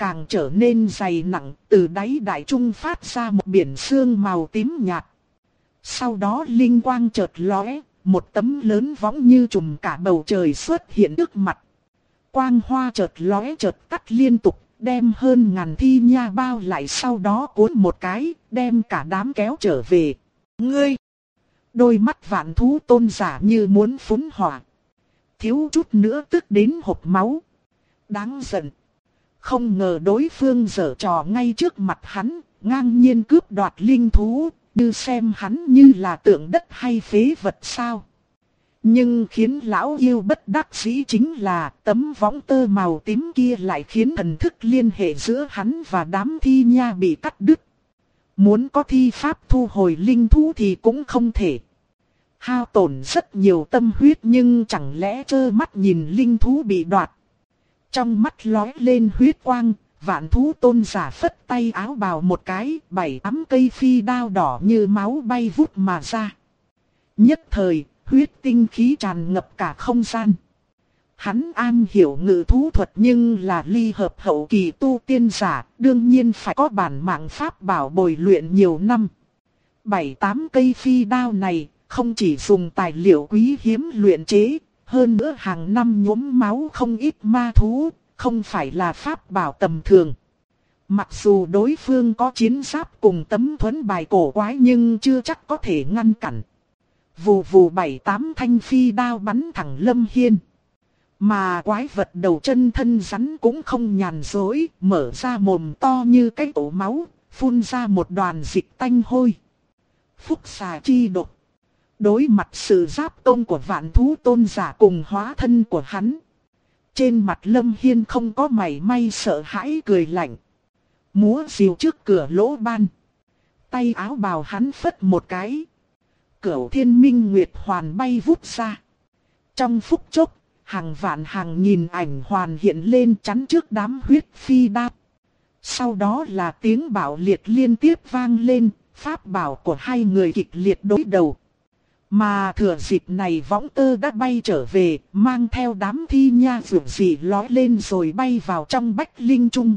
nên dày nặng, từ đáy đại trung phát ra một biển sương màu tím nhạt. Sau đó linh quang chợt lóe, một tấm lớn võng như trùm cả bầu trời xuất hiện trước mặt. Quang hoa chợt lóe chợt tắt liên tục, đem hơn ngàn thi nha bao lại, sau đó cuốn một cái, đem cả đám kéo trở về. Ngươi! Đôi mắt Vạn Thú Tôn giả như muốn phun hỏa. Thiếu chút nữa tức đến hộc máu. Đáng giận. Không ngờ đối phương giở trò ngay trước mặt hắn, ngang nhiên cướp đoạt linh thú, như xem hắn như là tượng đất hay phế vật sao. Nhưng khiến lão yêu bất đắc dĩ chính là tấm võng tơ màu tím kia lại khiến thần thức liên hệ giữa hắn và đám thi nha bị cắt đứt. Muốn có thi pháp thu hồi linh thú thì cũng không thể. Hao tổn rất nhiều tâm huyết nhưng chẳng lẽ trơ mắt nhìn linh thú bị đoạt. Trong mắt lóe lên huyết quang, Vạn Thú Tôn giả phất tay áo bào một cái, 7-8 cây phi đao đỏ như máu bay vút mà ra. Nhất thời, huyết tinh khí tràn ngập cả không gian. Hắn am hiểu ngự thú thuật nhưng là ly hợp hậu kỳ tu tiên giả, đương nhiên phải có bản mạng pháp bảo bồi luyện nhiều năm. 7-8 cây phi đao này không chỉ dùng tài liệu quý hiếm luyện chế, hơn nữa hàng năm nhuốm máu không ít ma thú, không phải là pháp bảo tầm thường. Mặc dù đối phương có chiến giáp cùng tấm thuẫn bài cổ quái nhưng chưa chắc có thể ngăn cản. Vù vù 7-8 thanh phi đao bắn thẳng Lâm Hiên. Mà quái vật đầu chân thân rắn cũng không nhàn dối, mở ra mồm to như cái ổ máu, phun ra một đoàn dịch tanh hôi. Phúc xà chi độc. Đối mặt sự giáp công của Vạn Thú Tôn giả cùng hóa thân của hắn, trên mặt Lâm Hiên không có mảy may sợ hãi, cười lạnh. Múa rìu trước cửa lỗ ban. Tay áo bào hắn phất một cái. Cửu Thiên Minh Nguyệt Hoàn bay vút ra. Trong phút chốc, hàng vạn hàng nghìn ảnh hoàn hiện lên chắn trước đám huyết phi đao. Sau đó là tiếng bạo liệt liên tiếp vang lên, pháp bảo của hai người kịch liệt đối đầu. Mà thừa dịp này võng tơ đã bay trở về, mang theo đám thi nha vượt dị lói lên rồi bay vào trong bách linh trung.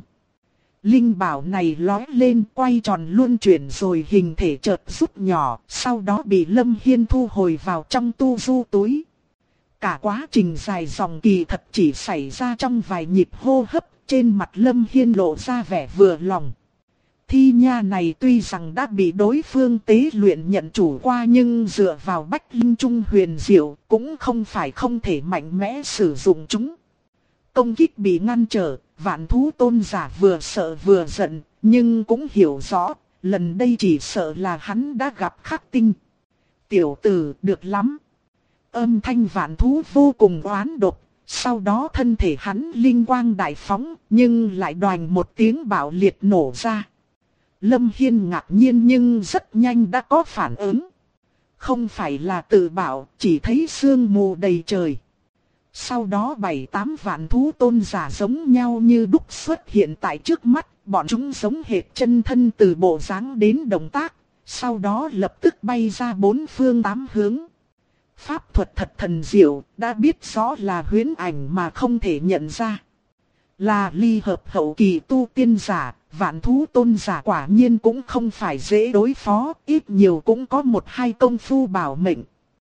Linh bảo này lói lên quay tròn luân chuyển rồi hình thể chợt rút nhỏ, sau đó bị Lâm Hiên thu hồi vào trong tu du túi. Cả quá trình dài dòng kỳ thật chỉ xảy ra trong vài nhịp hô hấp, trên mặt Lâm Hiên lộ ra vẻ vừa lòng. Thi nha này tuy rằng đã bị đối phương tế luyện nhận chủ qua nhưng dựa vào bách linh trung huyền diệu cũng không phải không thể mạnh mẽ sử dụng chúng. Công kích bị ngăn trở, Vạn Thú Tôn giả vừa sợ vừa giận, nhưng cũng hiểu rõ, lần đây chỉ sợ là hắn đã gặp khắc tinh. Tiểu tử được lắm. Âm thanh Vạn Thú vô cùng oán độc, sau đó thân thể hắn linh quang đại phóng, nhưng lại đoành một tiếng bạo liệt nổ ra. Lâm Hiên ngạc nhiên nhưng rất nhanh đã có phản ứng. Không phải là tự bảo, chỉ thấy sương mù đầy trời. Sau đó 7-8 vạn thú tôn giả giống nhau như đúc xuất hiện tại trước mắt, bọn chúng giống hệt chân thân từ bộ dáng đến động tác, sau đó lập tức bay ra bốn phương tám hướng. Pháp thuật thật thần diệu, đã biết rõ là huyễn ảnh mà không thể nhận ra. Là ly hợp hậu kỳ tu tiên giả, Vạn Thú Tôn giả quả nhiên cũng không phải dễ đối phó, ít nhiều cũng có một hai công phu bảo mệnh.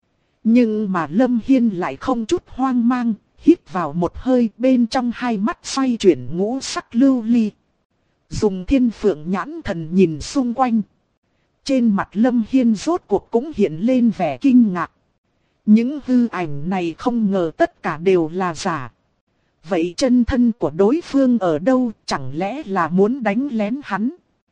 Nhưng mà Lâm Hiên lại không chút hoang mang, hít vào một hơi, bên trong hai mắt xoay chuyển ngũ sắc lưu ly. Dùng Thiên Phượng nhãn thần nhìn xung quanh. Trên mặt Lâm Hiên rốt cuộc cũng hiện lên vẻ kinh ngạc. Những hư ảnh này không ngờ tất cả đều là giả. Vậy chân thân của đối phương ở đâu, chẳng lẽ là muốn đánh lén hắn?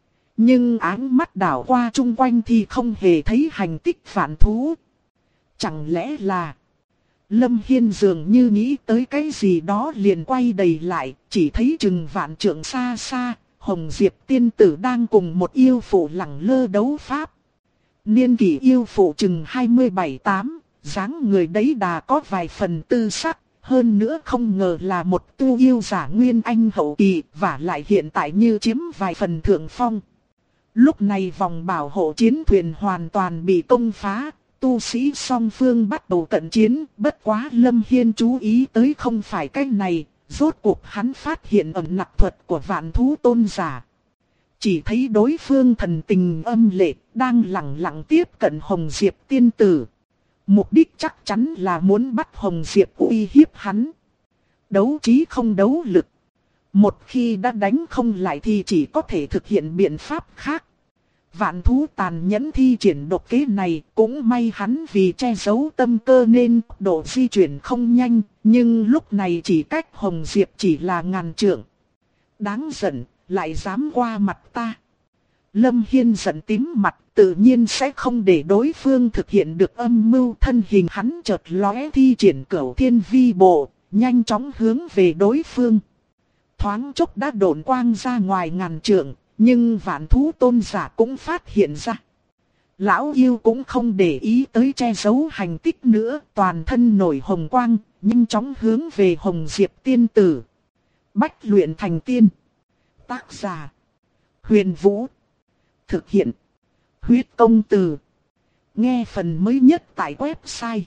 Nhưng áng mắt đảo qua chung quanh thì không hề thấy hành tích vạn thú. Chẳng lẽ là... Lâm Hiên dường như nghĩ tới cái gì đó liền quay đầy lại, chỉ thấy chừng vạn trượng xa xa, Hồng Diệp tiên tử đang cùng một yêu phụ lẳng lơ đấu pháp. Niên kỷ yêu phụ chừng 27-8, dáng người đấy đà có vài phần tư sắc. Hơn nữa không ngờ là một tu yêu giả nguyên anh hậu kỳ, và lại hiện tại như chiếm vài phần thượng phong. Lúc này vòng bảo hộ chiến thuyền hoàn toàn bị công phá, tu sĩ song phương bắt đầu cận chiến, bất quá Lâm Hiên chú ý tới không phải cái này, rốt cuộc hắn phát hiện ẩn nặc thuật của Vạn Thú Tôn giả. Chỉ thấy đối phương thần tình âm lệ, đang lặng lặng tiếp cận Hồng Diệp tiên tử. Mục đích chắc chắn là muốn bắt Hồng Diệp uy hiếp hắn. Đấu trí không đấu lực. Một khi đã đánh không lại thì chỉ có thể thực hiện biện pháp khác. Vạn Thú tàn nhẫn thi triển độc kế này, cũng may hắn vì che giấu tâm cơ nên độ di chuyển không nhanh, nhưng lúc này chỉ cách Hồng Diệp chỉ là ngàn trượng. Đáng giận, lại dám qua mặt ta. Lâm Hiên giận tím mặt, tự nhiên sẽ không để đối phương thực hiện được âm mưu. Thân hình hắn chợt lóe thi triển Cửu Thiên Vi Bộ, nhanh chóng hướng về đối phương. Thoáng chốc đã độn quang ra ngoài ngàn trượng, nhưng Vạn Thú Tôn giả cũng phát hiện ra. Lão yêu cũng không để ý tới che giấu hành tích nữa, toàn thân nổi hồng quang, nhanh chóng hướng về Hồng Diệp tiên tử. Bách luyện thành tiên. Tác giả: Huyền Vũ. Thực hiện: Huyết Công Từ. Nghe phần mới nhất tại website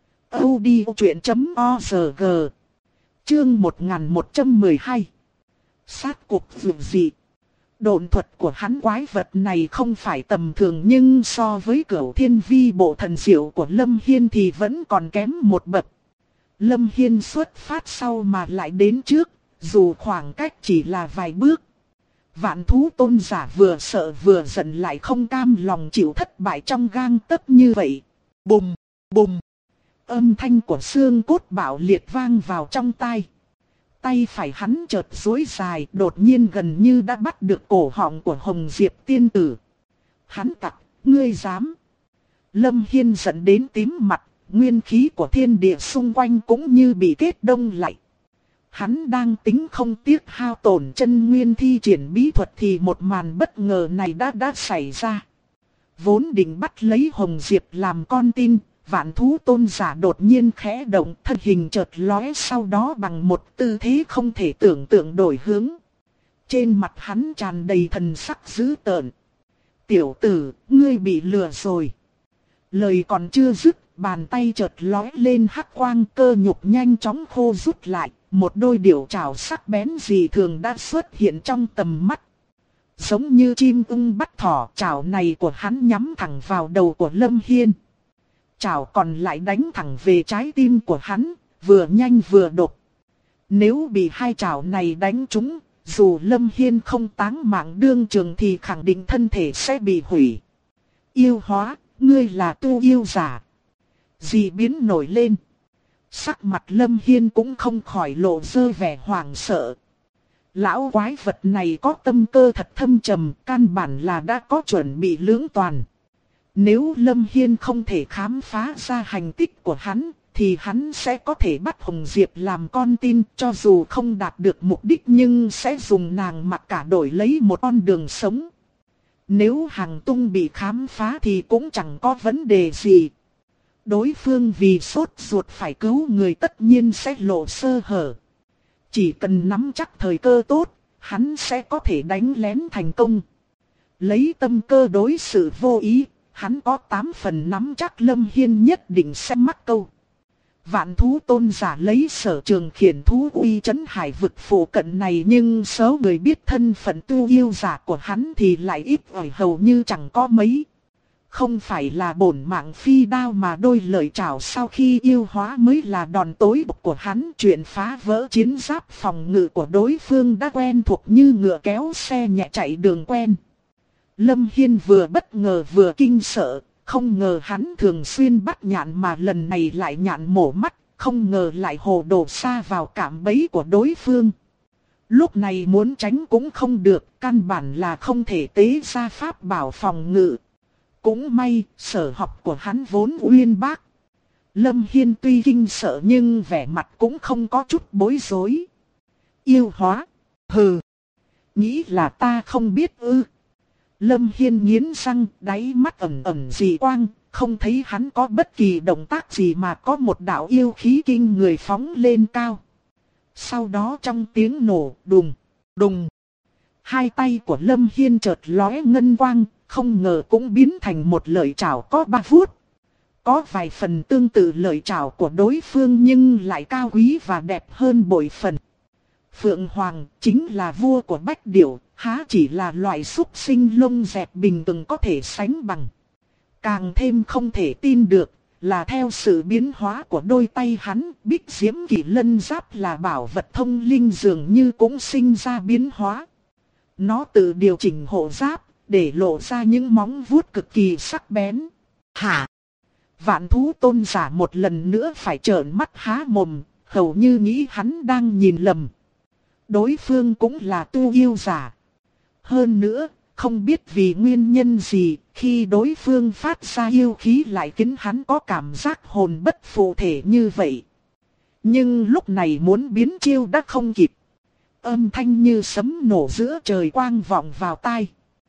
audiochuyện.org. Chương 1112. Sát cuộc dường dị. Độn thuật của hắn quái vật này không phải tầm thường, nhưng so với Cửu Thiên Vi Bộ thần diệu của Lâm Hiên thì vẫn còn kém một bậc. Lâm Hiên xuất phát sau mà lại đến trước, dù khoảng cách chỉ là vài bước. Vạn Thú Tôn giả vừa sợ vừa giận, lại không cam lòng chịu thất bại trong gang tấc như vậy. Bùm, bùm. Âm thanh của xương cốt bạo liệt vang vào trong tai. Tay phải hắn chợt duỗi dài, đột nhiên gần như đã bắt được cổ họng của Hồng Diệp tiên tử. Hắn tặc, ngươi dám. Lâm Hiên giận đến tím mặt, nguyên khí của thiên địa xung quanh cũng như bị kết đông lại. Hắn đang tính không tiếc hao tổn chân nguyên thi triển bí thuật thì một màn bất ngờ này đã xảy ra. Vốn định bắt lấy Hồng Diệp làm con tin, Vạn Thú Tôn giả đột nhiên khẽ động, thân hình chợt lóe, sau đó bằng một tư thế không thể tưởng tượng đổi hướng. Trên mặt hắn tràn đầy thần sắc dữ tợn. Tiểu tử, ngươi bị lừa rồi. Lời còn chưa dứt, bàn tay chợt lóe lên hắc quang, cơ nhục nhanh chóng khô rút lại. Một đôi điểu trảo sắc bén dị thường đã xuất hiện trong tầm mắt. Giống như chim ưng bắt thỏ, trảo này của hắn nhắm thẳng vào đầu của Lâm Hiên. Trảo còn lại đánh thẳng về trái tim của hắn, vừa nhanh vừa độc. Nếu bị hai trảo này đánh trúng, dù Lâm Hiên không táng mạng đương trường thì khẳng định thân thể sẽ bị hủy. Yêu hóa, ngươi là tu yêu giả. Dị biến nổi lên. Sắc mặt Lâm Hiên cũng không khỏi lộ ra vẻ hoảng sợ. Lão quái vật này có tâm cơ thật thâm trầm, căn bản là đã có chuẩn bị lưỡng toàn. Nếu Lâm Hiên không thể khám phá ra hành tích của hắn, thì hắn sẽ có thể bắt Hồng Diệp làm con tin, cho dù không đạt được mục đích nhưng sẽ dùng nàng mặc cả đổi lấy một con đường sống. Nếu hành tung bị khám phá thì cũng chẳng có vấn đề gì. Đối phương vì sốt ruột phải cứu người tất nhiên sẽ lộ sơ hở. Chỉ cần nắm chắc thời cơ tốt, hắn sẽ có thể đánh lén thành công. Lấy tâm cơ đối xử vô ý, hắn có 8 phần nắm chắc Lâm Hiên nhất định sẽ mắc câu. Vạn Thú Tôn giả lấy sở trường khiển thú uy trấn hải vực phụ cận này, nhưng số người biết thân phận tu yêu giả của hắn thì lại ít ỏi, hầu như chẳng có mấy. Không phải là bổn mạng phi đao mà đôi lợi trảo sau khi yêu hóa mới là đòn tối bục của hắn. Chuyện phá vỡ chiến giáp phòng ngự của đối phương đã quen thuộc như ngựa kéo xe nhẹ chạy đường quen. Lâm Hiên vừa bất ngờ vừa kinh sợ, không ngờ hắn thường xuyên bắt nhạn mà lần này lại nhạn mổ mắt, không ngờ lại hồ đồ xa vào cạm bẫy của đối phương. Lúc này muốn tránh cũng không được, căn bản là không thể tế ra pháp bảo phòng ngự. Cũng may, sở học của hắn vốn uyên bác. Lâm Hiên tuy kinh sợ nhưng vẻ mặt cũng không có chút bối rối. Yêu hóa? Hừ! Nghĩ là ta không biết ư? Lâm Hiên nghiến răng, đáy mắt ẩn ẩn dị quang, không thấy hắn có bất kỳ động tác gì mà có một đạo yêu khí kinh người phóng lên cao. Sau đó trong tiếng nổ, đùng, đùng. Hai tay của Lâm Hiên chợt lóe ngân quang, không ngờ cũng biến thành một lợi trảo có 3 vuốt. Có vài phần tương tự lợi trảo của đối phương nhưng lại cao quý và đẹp hơn bội phần. Phượng Hoàng chính là vua của Bách Điểu, há chỉ là loại súc sinh lông dẹp bình thường có thể sánh bằng. Càng thêm không thể tin được là theo sự biến hóa của đôi tay hắn, Bích Diễm Kỳ Lân Giáp là bảo vật thông linh dường như cũng sinh ra biến hóa. Nó tự điều chỉnh hộ giáp, để lộ ra những móng vuốt cực kỳ sắc bén. Hả? Vạn Thú Tôn giả một lần nữa phải trợn mắt há mồm, hầu như nghĩ hắn đang nhìn lầm. Đối phương cũng là tu yêu giả. Hơn nữa, không biết vì nguyên nhân gì, khi đối phương phát ra yêu khí lại khiến hắn có cảm giác hồn bất phụ thể như vậy. Nhưng lúc này muốn biến chiêu đã không kịp. Âm thanh như sấm nổ giữa trời quang vọng vào tai.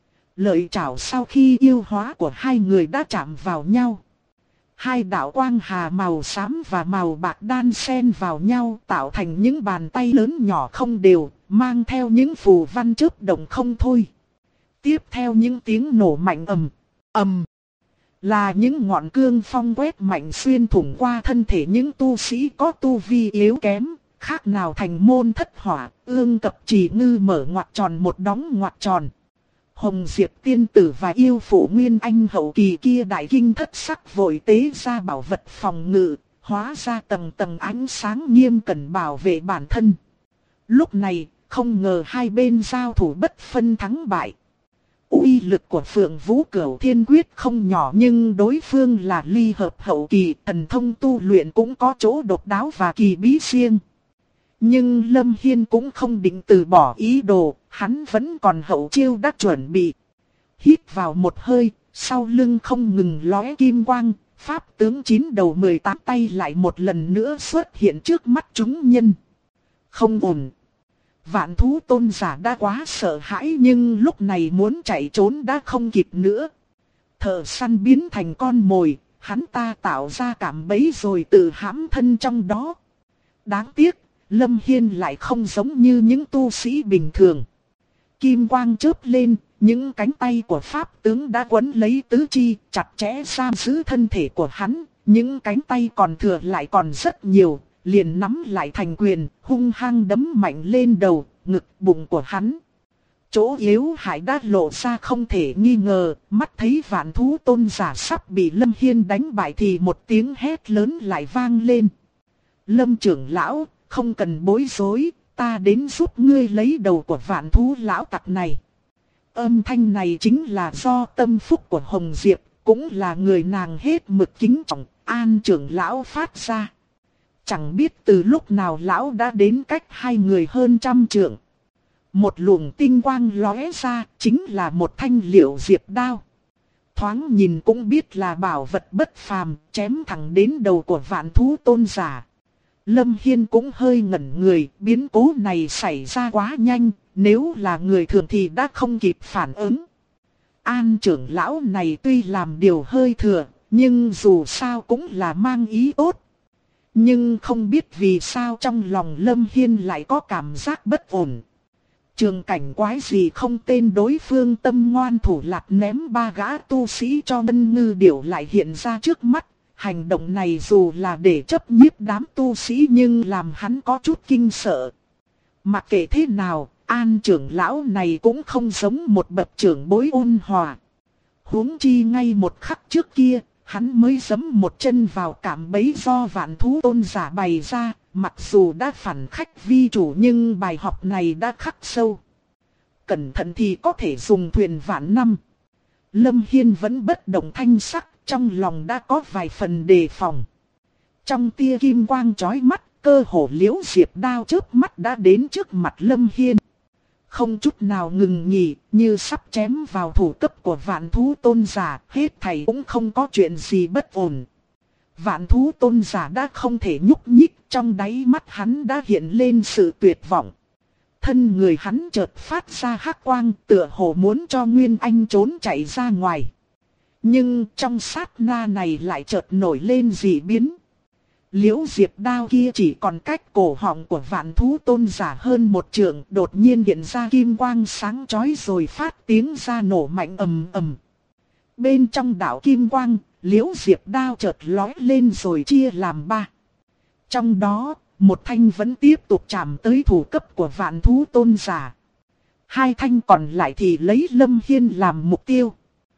Lợi chảo sau khi yêu hóa của hai người đã chạm vào nhau. Hai đạo quang hà màu xám và màu bạc đan xen vào nhau tạo thành những bàn tay lớn nhỏ không đều, mang theo những phù văn chớp động không thôi. Tiếp theo những tiếng nổ mạnh ầm, ầm. Là những ngọn cương phong quét mạnh xuyên thủng qua thân thể những tu sĩ có tu vi yếu kém, khác nào thành môn thất hỏa, ương cập chỉ ngư mở ngoặc tròn một đóng ngoặc tròn. Hồng Diệp tiên tử và yêu phụ Nguyên Anh hậu kỳ kia đại kinh thất sắc vội tế ra bảo vật phòng ngự, hóa ra tầng tầng ánh sáng nghiêm cẩn bảo vệ bản thân. Lúc này, không ngờ hai bên giao thủ bất phân thắng bại. Uy lực của Phượng Vũ Cửu Thiên Quyết không nhỏ nhưng đối phương là ly hợp hậu kỳ, thần thông tu luyện cũng có chỗ độc đáo và kỳ bí riêng. Nhưng Lâm Hiên cũng không định từ bỏ ý đồ, hắn vẫn còn hậu chiêu đã chuẩn bị. Hít vào một hơi, sau lưng không ngừng lóe kim quang, pháp tướng 9 đầu 18 tay lại một lần nữa xuất hiện trước mắt chúng nhân. Không ổn. Vạn thú tôn giả đã quá sợ hãi nhưng lúc này muốn chạy trốn đã không kịp nữa. Thợ săn biến thành con mồi, hắn ta tạo ra cạm bẫy rồi tự hãm thân trong đó. Đáng tiếc, Lâm Hiên lại không giống như những tu sĩ bình thường. Kim quang chớp lên, những cánh tay của pháp tướng đã quấn lấy tứ chi, chặt chẽ giam giữ thân thể của hắn. Những cánh tay còn thừa lại còn rất nhiều, liền nắm lại thành quyền, hung hăng đấm mạnh lên đầu, ngực, bụng của hắn. Chỗ yếu hại đã lộ ra không thể nghi ngờ, mắt thấy vạn thú tôn giả sắp bị Lâm Hiên đánh bại thì một tiếng hét lớn lại vang lên. Lâm trưởng lão, không cần bối rối, ta đến giúp ngươi lấy đầu của vạn thú lão tặc này. Âm thanh này chính là do tâm phúc của Hồng Diệp, cũng là người nàng hết mực kính trọng, An trưởng lão phát ra. Chẳng biết từ lúc nào lão đã đến cách hai người hơn 100 trượng. Một luồng tinh quang lóe ra, chính là một thanh liễu diệp đao. Thoáng nhìn cũng biết là bảo vật bất phàm, chém thẳng đến đầu của vạn thú tôn giả. Lâm Hiên cũng hơi ngẩn người, biến cố này xảy ra quá nhanh, nếu là người thường thì đã không kịp phản ứng. An trưởng lão này tuy làm điều hơi thừa, nhưng dù sao cũng là mang ý tốt. Nhưng không biết vì sao trong lòng Lâm Hiên lại có cảm giác bất ổn. Trường cảnh quái gì không tên đối phương tâm ngoan thủ lạt ném 3 gã tu sĩ cho Ngân Ngư Điểu lại hiện ra trước mắt. Hành động này dù là để chấp nhiếp đám tu sĩ nhưng làm hắn có chút kinh sợ. Mặc kệ thế nào, An trưởng lão này cũng không giống một bậc trưởng bối ôn hòa. Huống chi ngay một khắc trước kia, hắn mới giẫm một chân vào cạm bẫy do vạn thú tôn giả bày ra, mặc dù đã phản khách vi chủ nhưng bài học này đã khắc sâu. Cẩn thận thì có thể dùng thuyền vạn năm. Lâm Hiên vẫn bất động thanh sắc, trong lòng đã có vài phần đề phòng. Trong tia kim quang chói mắt, cơ hồ liễu diệp đao chớp mắt đã đến trước mặt Lâm Hiên. Không chút nào ngừng nghỉ, như sắp chém vào thủ cấp của vạn thú tôn giả, hết thảy cũng không có chuyện gì bất ổn. Vạn thú tôn giả đã không thể nhúc nhích, trong đáy mắt hắn đã hiện lên sự tuyệt vọng. Thân người hắn chợt phát ra hắc quang, tựa hồ muốn cho Nguyên Anh trốn chạy ra ngoài. Nhưng trong sát na này lại chợt nổi lên dị biến. Liễu diệp đao kia chỉ còn cách cổ họng của vạn thú tôn giả hơn 1 trượng, đột nhiên hiện ra kim quang sáng chói rồi phát tiếng ra nổ mạnh ầm ầm. Bên trong đạo kim quang, liễu diệp đao chợt lói lên rồi chia làm 3. Trong đó, một thanh vẫn tiếp tục chạm tới thủ cấp của vạn thú tôn giả. 2 thanh còn lại thì lấy Lâm Hiên làm mục tiêu.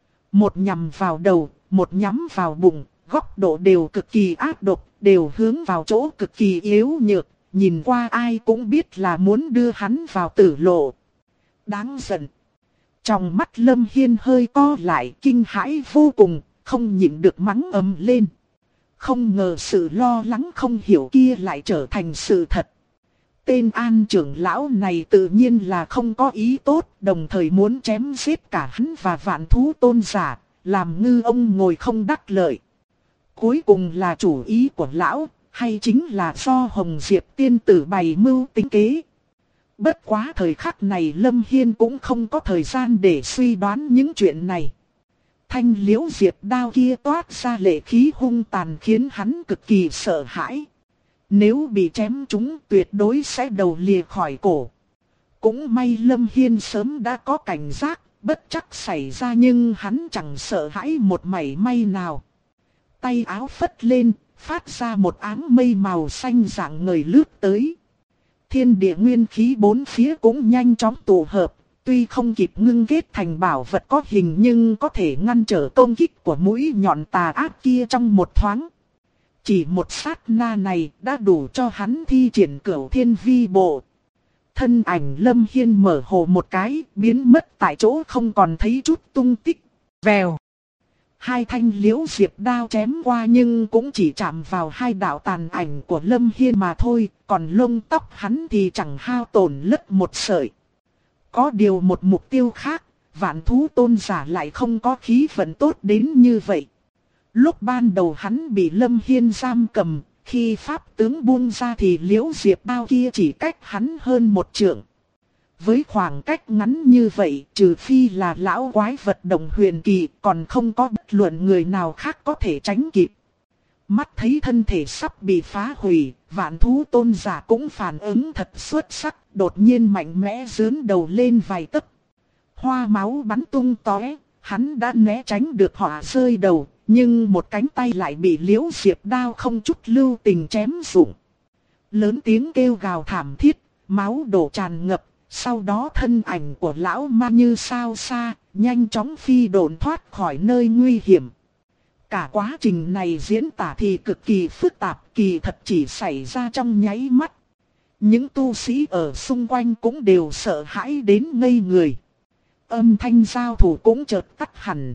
Một nhắm vào đầu, một nhắm vào bụng, góc độ đều cực kỳ ác độc, đều hướng vào chỗ cực kỳ yếu nhược, nhìn qua ai cũng biết là muốn đưa hắn vào tử lộ. Đáng giận. Trong mắt Lâm Hiên hơi co lại, kinh hãi vô cùng, không nhịn được mắng ầm lên. Không ngờ sự lo lắng không hiểu kia lại trở thành sự thật. Tên An trưởng lão này tự nhiên là không có ý tốt, đồng thời muốn chém giết cả hắn và Vạn Thú Tôn giả, làm Ngư ông ngồi không đắc lợi. Cuối cùng là chủ ý của lão, hay chính là do Hồng Diệp tiên tử bày mưu tính kế. Bất quá thời khắc này Lâm Hiên cũng không có thời gian để suy đoán những chuyện này. Thanh liễu diệp đao kia toát ra lệ khí hung tàn khiến hắn cực kỳ sợ hãi. Nếu bị chém trúng tuyệt đối sẽ đầu lìa khỏi cổ. Cũng may Lâm Hiên sớm đã có cảnh giác, bất chắc xảy ra nhưng hắn chẳng sợ hãi một mảy may nào. Tay áo phất lên, phát ra một áng mây màu xanh rạng ngời lướt tới. Thiên địa nguyên khí bốn phía cũng nhanh chóng tụ hợp, tuy không kịp ngưng kết thành bảo vật có hình nhưng có thể ngăn trở công kích của mũi nhọn tà ác kia trong một thoáng. Chỉ một sát na này đã đủ cho hắn thi triển Cửu Thiên Vi Bộ. Thân ảnh Lâm Hiên mở hồ một cái, biến mất tại chỗ không còn thấy chút tung tích. Vèo. Hai thanh liễu diệp đao chém qua nhưng cũng chỉ chạm vào hai đạo tàn ảnh của Lâm Hiên mà thôi, còn lông tóc hắn thì chẳng hao tổn lất một sợi. Có điều một mục tiêu khác, Vạn Thú Tôn giả lại không có khí vận tốt đến như vậy. Lúc ban đầu hắn bị Lâm Hiên giam cầm, khi pháp tướng buông ra thì liễu diệp đao kia chỉ cách hắn hơn một trượng. Với khoảng cách ngắn như vậy, trừ phi là lão quái vật động huyền kỳ, còn không có bất luận người nào khác có thể tránh kịp. Mắt thấy thân thể sắp bị phá hủy, Vạn Thú Tôn giả cũng phản ứng thật xuất sắc, đột nhiên mạnh mẽ giương đầu lên vài tấc. Hoa máu bắn tung tóe, hắn đã né tránh được hỏa rơi đầu, nhưng một cánh tay lại bị liễu diệp đao không chút lưu tình chém rụng. Lớn tiếng kêu gào thảm thiết, máu đổ tràn ngập. Sau đó thân ảnh của lão ma như sao xa, nhanh chóng phi độn thoát khỏi nơi nguy hiểm. Cả quá trình này diễn tả thì cực kỳ phức tạp, kỳ thật chỉ xảy ra trong nháy mắt. Những tu sĩ ở xung quanh cũng đều sợ hãi đến ngây người. Âm thanh giao thủ cũng chợt tắt hẳn.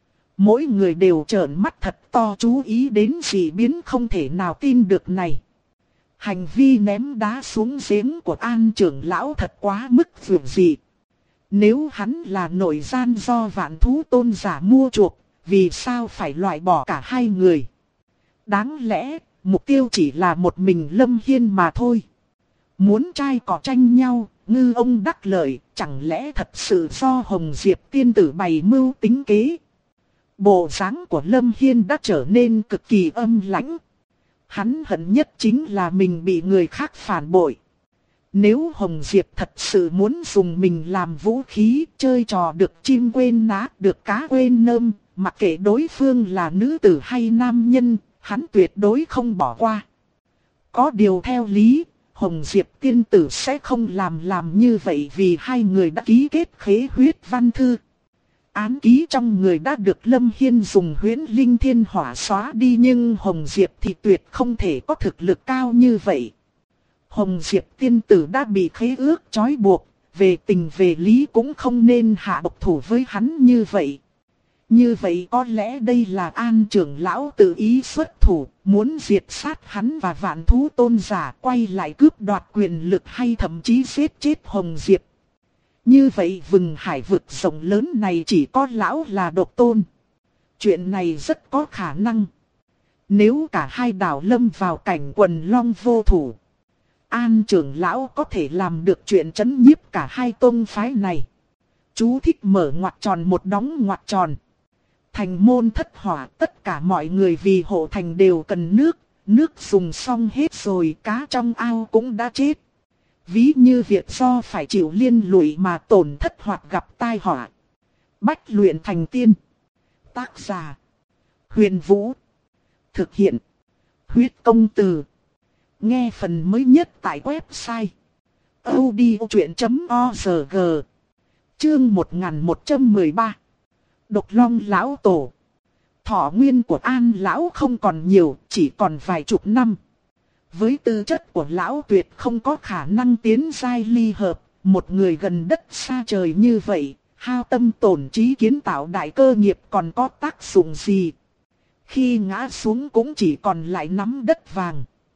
Mỗi người đều trợn mắt thật to chú ý đến dị biến không thể nào tin được này. Hành vi ném đá xuống giếng của An trưởng lão thật quá mức vượt dị. Nếu hắn là nội gian do Vạn Thú Tôn giả mua chuộc, vì sao phải loại bỏ cả hai người? Đáng lẽ, mục tiêu chỉ là một mình Lâm Hiên mà thôi. Muốn trai cỏ tranh nhau, ngư ông đắc lợi, chẳng lẽ thật sự do Hồng Diệp tiên tử bày mưu tính kế? Bộ dáng của Lâm Hiên đã trở nên cực kỳ âm lãnh. Hắn hận nhất chính là mình bị người khác phản bội. Nếu Hồng Diệp thật sự muốn dùng mình làm vũ khí, chơi trò được chim quên nát, được cá quên nơm, mặc kệ đối phương là nữ tử hay nam nhân, hắn tuyệt đối không bỏ qua. Có điều theo lý, Hồng Diệp tiên tử sẽ không làm như vậy vì hai người đã ký kết khế huyết văn thư. Án ký trong người đã được Lâm Hiên dùng huyễn linh thiên hỏa xóa đi nhưng Hồng Diệp thì tuyệt không thể có thực lực cao như vậy. Hồng Diệp tiên tử đã bị khế ước trói buộc, về tình về lý cũng không nên hạ độc thủ với hắn như vậy. Như vậy có lẽ đây là An trưởng lão tự ý xuất thủ, muốn diệt sát hắn và Vạn Thú Tôn giả quay lại cướp đoạt quyền lực hay thậm chí giết chết Hồng Diệp. Như vậy vùng hải vực rộng lớn này chỉ có lão là độc tôn. Chuyện này rất có khả năng. Nếu cả hai đảo lâm vào cảnh quần long vô thủ, An trưởng lão có thể làm được chuyện trấn nhiếp cả hai tôn phái này. Chú thích mở ngoặc tròn một đóng ngoặc tròn. Thành môn thất hỏa, tất cả mọi người vì hộ thành đều cần nước. Nước dùng xong hết rồi, cá trong ao cũng đã chết. Ví như việc do phải chịu liên lụy mà tổn thất hoặc gặp tai họa. Bách luyện thành tiên. Tác giả: Huyền Vũ. Thực hiện: Huyết Công Từ. Nghe phần mới nhất tại website audiochuyen.org. Chương 1113. Độc Long lão tổ. Thọ nguyên của An lão không còn nhiều, chỉ còn vài chục năm. Với tư chất của lão tuyệt không có khả năng tiến giai ly hợp, một người gần đất xa trời như vậy, hao tâm tổn trí kiến tạo đại cơ nghiệp còn có tác dụng gì? Khi ngã xuống cũng chỉ còn lại nắm đất vàng.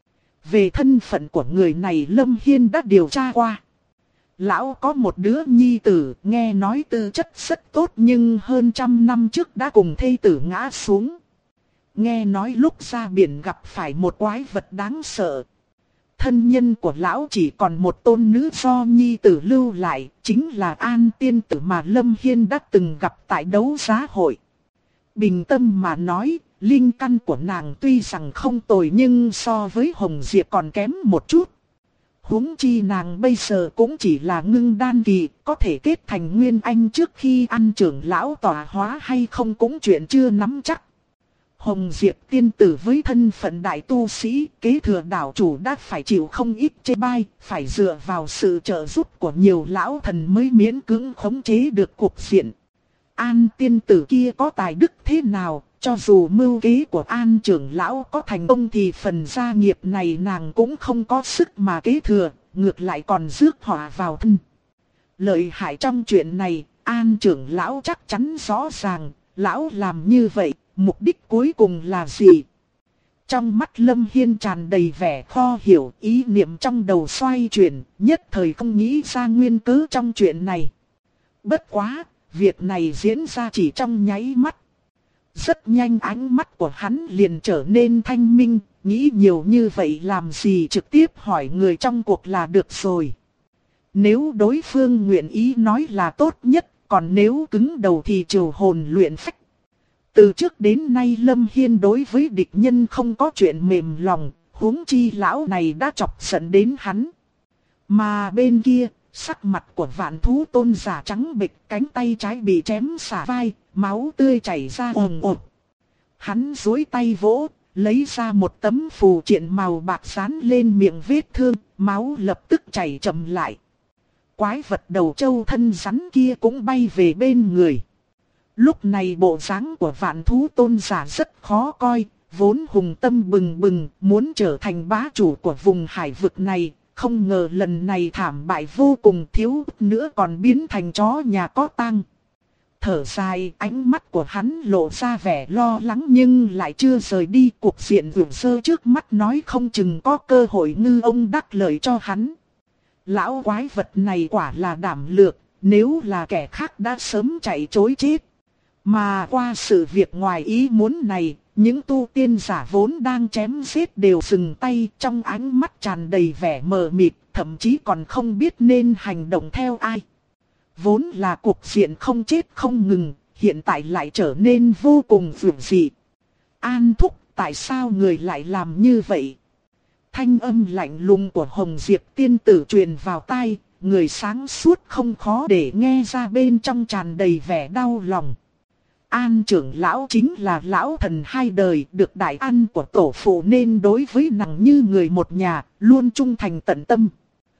Về thân phận của người này Lâm Hiên đã điều tra qua. Lão có một đứa nhi tử, nghe nói tư chất rất tốt nhưng hơn 100 năm trước đã cùng thê tử ngã xuống. Nghe nói lúc ra biển gặp phải một quái vật đáng sợ. Thân nhân của lão chỉ còn một tôn nữ do nhi tử lưu lại, chính là An tiên tử mà Lâm Hiên đã từng gặp tại đấu giá hội. Bình tâm mà nói, linh căn của nàng tuy rằng không tồi nhưng so với Hồng Diệp còn kém một chút. Huống chi nàng bây giờ cũng chỉ là ngưng đan kỳ, có thể kết thành nguyên anh trước khi An trưởng lão tọa hóa hay không cũng chuyện chưa nắm chắc. Hồng Diệp tiên tử với thân phận đại tu sĩ, kế thừa đảo chủ đã phải chịu không ít chê bai, phải dựa vào sự trợ giúp của nhiều lão thần mới miễn cưỡng khống chế được cục diện. An tiên tử kia có tài đức thế nào, cho dù mưu kế của An trưởng lão có thành công thì phần gia nghiệp này nàng cũng không có sức mà kế thừa, ngược lại còn rước họa vào thân. Lợi hại trong chuyện này, An trưởng lão chắc chắn rõ ràng, lão làm như vậy, mục đích cuối cùng là gì? Trong mắt Lâm Hiên tràn đầy vẻ khó hiểu, ý niệm trong đầu xoay chuyển, nhất thời không nghĩ ra nguyên cớ trong chuyện này. Bất quá, việc này diễn ra chỉ trong nháy mắt. Rất nhanh ánh mắt của hắn liền trở nên thanh minh, nghĩ nhiều như vậy làm gì, trực tiếp hỏi người trong cuộc là được rồi. Nếu đối phương nguyện ý nói là tốt nhất, còn nếu cứng đầu thì trừ hồn luyện phách. Từ trước đến nay Lâm Hiên đối với địch nhân không có chuyện mềm lòng, huống chi lão này đã chọc giận đến hắn. Mà bên kia, sắc mặt của Vạn Thú Tôn giả trắng bệch, cánh tay trái bị chém xả vai, máu tươi chảy ra ồn ồn. Hắn duỗi tay vỗ, lấy ra một tấm phù triện màu bạc dán lên miệng vết thương, máu lập tức chảy chậm lại. Quái vật đầu trâu thân rắn kia cũng bay về bên người. Lúc này bộ dáng của Vạn Thú Tôn giả rất khó coi, vốn hùng tâm bừng bừng, muốn trở thành bá chủ của vùng hải vực này, không ngờ lần này thảm bại vô cùng, thiếu nữa còn biến thành chó nhà có tang. Thở dài, ánh mắt của hắn lộ ra vẻ lo lắng nhưng lại chưa rời đi, cuộc diện vượng sơ trước mắt nói không chừng có cơ hội ngư ông đắc lợi cho hắn. Lão quái vật này quả là đảm lược, nếu là kẻ khác đã sớm chạy trối chết. Mà qua sự việc ngoài ý muốn này, những tu tiên giả vốn đang chém giết đều dừng tay, trong ánh mắt tràn đầy vẻ mờ mịt, thậm chí còn không biết nên hành động theo ai. Vốn là cuộc diện không chết không ngừng, hiện tại lại trở nên vô cùng vượng dị. An thúc, tại sao người lại làm như vậy? Thanh âm lạnh lùng của Hồng Diệp tiên tử truyền vào tai, người sáng suốt không khó để nghe ra bên trong tràn đầy vẻ đau lòng. An trưởng lão chính là lão thần hai đời, được đại ăn của tổ phụ nên đối với nàng như người một nhà, luôn trung thành tận tâm.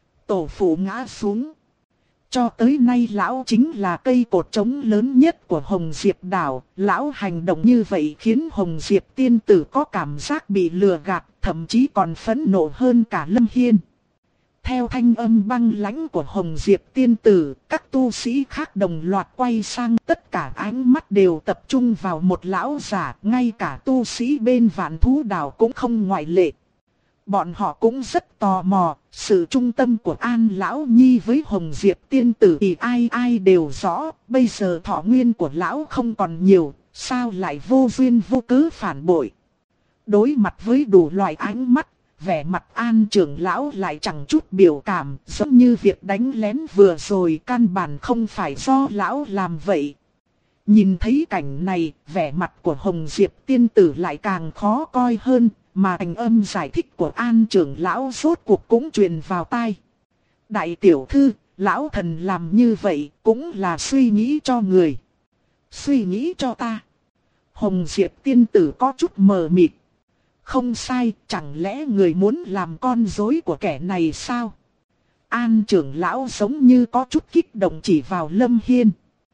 Tổ phụ ngã xuống. Cho tới nay lão chính là cây cột trống lớn nhất của Hồng Diệp đảo, lão hành động như vậy khiến Hồng Diệp tiên tử có cảm giác bị lừa gạt, thậm chí còn phẫn nộ hơn cả Lâm Hiên. Theo thanh âm băng lãnh của Hồng Diệp tiên tử, các tu sĩ khác đồng loạt quay sang, tất cả ánh mắt đều tập trung vào một lão giả, ngay cả tu sĩ bên Vạn Thú đảo cũng không ngoại lệ. Bọn họ cũng rất tò mò, sự trung tâm của An Lão Nhi với Hồng Diệp tiên tử thì ai ai đều rõ, bây giờ thọ nguyên của lão không còn nhiều, sao lại vô duyên vô cớ phản bội. Đối mặt với đủ loại ánh mắt, vẻ mặt An trưởng lão lại chẳng chút biểu cảm, giống như việc đánh lén vừa rồi căn bản không phải do lão làm vậy. Nhìn thấy cảnh này, vẻ mặt của Hồng Diệp tiên tử lại càng khó coi hơn, mà thành âm giải thích của An trưởng lão rốt cuộc cũng truyền vào tai. Đại tiểu thư, lão thần làm như vậy cũng là suy nghĩ cho người. Suy nghĩ cho ta. Hồng Diệp tiên tử có chút mờ mịt. Không sai, chẳng lẽ người muốn làm con rối của kẻ này sao? An trưởng lão giống như có chút kích động chỉ vào Lâm Hiên.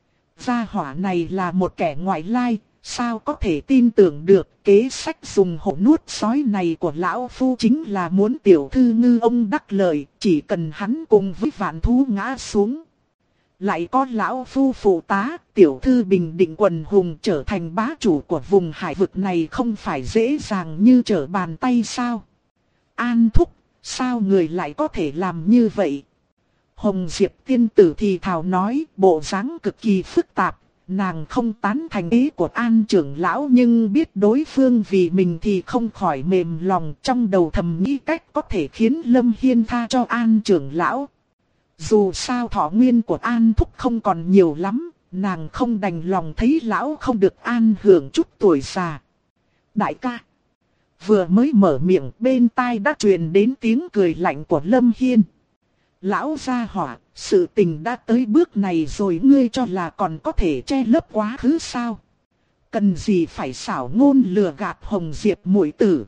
Gia hỏa này là một kẻ ngoại lai, sao có thể tin tưởng được, kế sách dùng hổ nuốt sói này của lão phu chính là muốn tiểu thư ngư ông đắc lợi, chỉ cần hắn cùng với Vạn Thú ngã xuống. Lại có lão phu phụ tá, tiểu thư bình định quần hùng trở thành bá chủ của vùng hải vực này không phải dễ dàng như trở bàn tay sao? An thúc, sao người lại có thể làm như vậy? Hồng Diệp tiên tử thì thào nói, bộ dáng cực kỳ phức tạp. Nàng không tán thành ý của An trưởng lão nhưng biết đối phương vì mình thì không khỏi mềm lòng, trong đầu thầm nghĩ cách có thể khiến Lâm Hiên tha cho An trưởng lão. Dù sao thọ nguyên của An thúc không còn nhiều lắm, nàng không đành lòng thấy lão không được an hưởng chút tuổi già. Đại ca, vừa mới mở miệng bên tai đã truyền đến tiếng cười lạnh của Lâm Hiên. Lão gia hỏa, sự tình đã tới bước này rồi ngươi cho là còn có thể che lấp quá khứ sao? Cần gì phải xảo ngôn lừa gạt Hồng Diệp muội tử?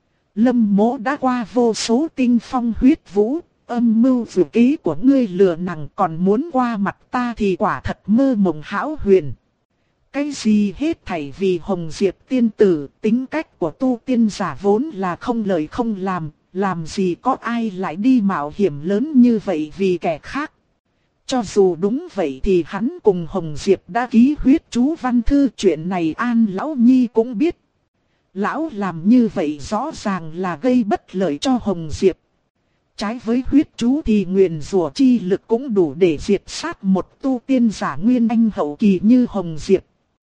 Lâm Mỗ đã qua vô số tinh phong huyết vũ, âm mưu dự kế của ngươi lừa nàng còn muốn qua mặt ta thì quả thật mơ mộng hão huyền. Cái gì hết thảy vì Hồng Diệp tiên tử, tính cách của tu tiên giả vốn là không lời không làm gì có ai lại đi mạo hiểm lớn như vậy vì kẻ khác. Cho dù đúng vậy thì hắn cùng Hồng Diệp đã ký huyết chú văn thư, chuyện này An Lão Nhi cũng biết. Lão làm như vậy rõ ràng là gây bất lợi cho Hồng Diệp. Trái với huyết chú thì nguyền rủa chi lực cũng đủ để diệt sát một tu tiên giả nguyên anh hậu kỳ như Hồng Diệp.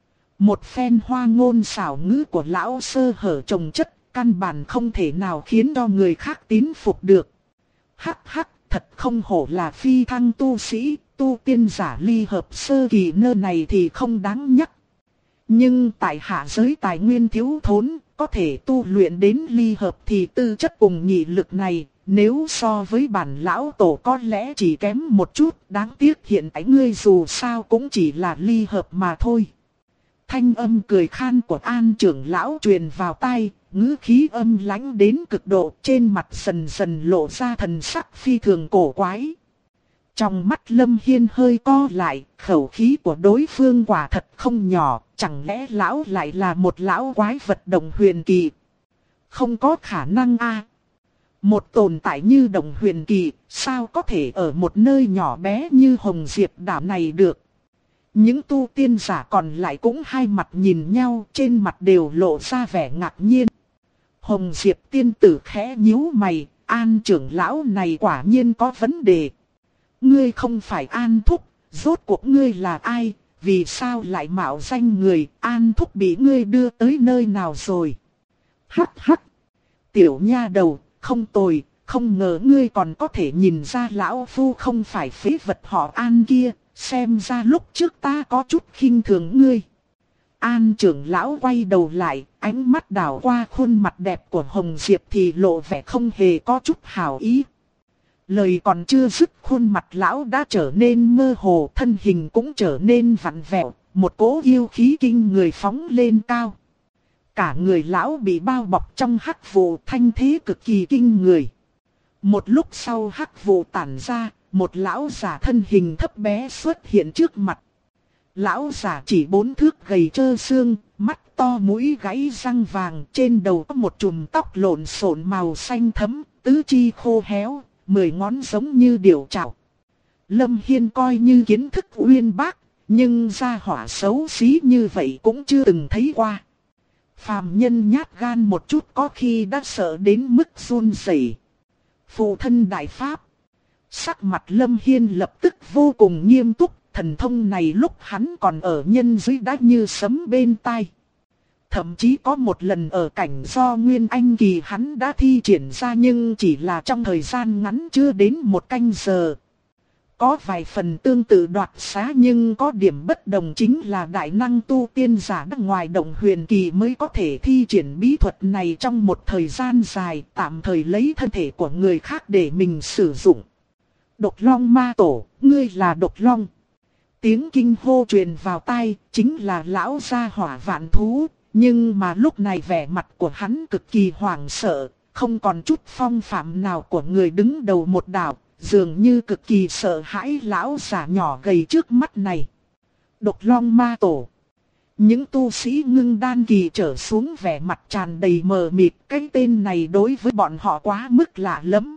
Một phen hoa ngôn xảo ngữ của lão sơ hở trồng chất, căn bản không thể nào khiến cho người khác tín phục được. Hắc hắc, thật không hổ là phi thăng tu sĩ, tu tiên giả ly hợp sơ kỳ nơi này thì không đáng nhắc. Nhưng tại hạ giới tài nguyên thiếu thốn, có thể tu luyện đến ly hợp thì tư chất cùng nhị lực này, nếu so với bản lão tổ có lẽ chỉ kém một chút, đáng tiếc hiện tại ngươi dù sao cũng chỉ là ly hợp mà thôi. Thanh âm cười khan của An trưởng lão truyền vào tai, ngữ khí âm lãnh đến cực độ, trên mặt dần dần lộ ra thần sắc phi thường cổ quái. Trong mắt Lâm Hiên hơi co lại, khẩu khí của đối phương quả thật không nhỏ, chẳng lẽ lão lại là một lão quái vật Đồng Huyền Kỳ? Không có khả năng a. Một tồn tại như Đồng Huyền Kỳ, sao có thể ở một nơi nhỏ bé như Hồng Diệp đảo này được? Những tu tiên giả còn lại cũng hai mặt nhìn nhau, trên mặt đều lộ ra vẻ ngạc nhiên. Hồng Diệp tiên tử khẽ nhíu mày, An trưởng lão này quả nhiên có vấn đề. Ngươi không phải An thúc, rốt cuộc ngươi là ai, vì sao lại mạo danh người, An thúc bị ngươi đưa tới nơi nào rồi? Hắc hắc, tiểu nha đầu, không tồi, không ngờ ngươi còn có thể nhìn ra lão phu không phải phế vật họ An kia. Xem ra lúc trước ta có chút khinh thường ngươi. An trưởng lão quay đầu lại, ánh mắt đảo qua khuôn mặt đẹp của Hồng Diệp thì lộ vẻ không hề có chút hảo ý. Lời còn chưa dứt, khuôn mặt lão đã trở nên mơ hồ, thân hình cũng trở nên vặn vẹo, một cỗ yêu khí kinh người phóng lên cao. Cả người lão bị bao bọc trong hắc vụ, thanh thế cực kỳ kinh người. Một lúc sau hắc vụ tản ra, một lão giả thân hình thấp bé xuất hiện trước mặt. Lão giả chỉ 4 thước gầy trơ xương, mắt to mũi gáy răng vàng, trên đầu có một chùm tóc lộn xộn màu xanh thẫm, tứ chi khô héo, 10 ngón giống như điểu chảo. Lâm Hiên coi như kiến thức uyên bác, nhưng gia hỏa xấu xí như vậy cũng chưa từng thấy qua. Phàm nhân nhát gan một chút có khi đã sợ đến mức run rẩy. Phụ thân đại pháp. Sắc mặt Lâm Hiên lập tức vô cùng nghiêm túc, thần thông này lúc hắn còn ở nhân giới đã như sấm bên tai. Thậm chí có một lần ở cảnh do Nguyên Anh kỳ hắn đã thi triển ra nhưng chỉ là trong thời gian ngắn chưa đến 1 canh giờ. Có vài phần tương tự đoạt xá nhưng có điểm bất đồng chính là đại năng tu tiên giả đắc ngoài Đồng Huyền Kỳ mới có thể thi triển bí thuật này trong một thời gian dài, tạm thời lấy thân thể của người khác để mình sử dụng. Độc Long ma tổ, ngươi là Độc Long. Tiếng kinh hô truyền vào tai, chính là lão gia hỏa Vạn Thú, nhưng mà lúc này vẻ mặt của hắn cực kỳ hoảng sợ, không còn chút phong phạm nào của người đứng đầu một đảo, dường như cực kỳ sợ hãi lão già nhỏ gầy trước mắt này. Độc Long ma tổ. Những tu sĩ ngưng đan kỳ trở xuống vẻ mặt tràn đầy mờ mịt, cái tên này đối với bọn họ quá mức lạ lắm.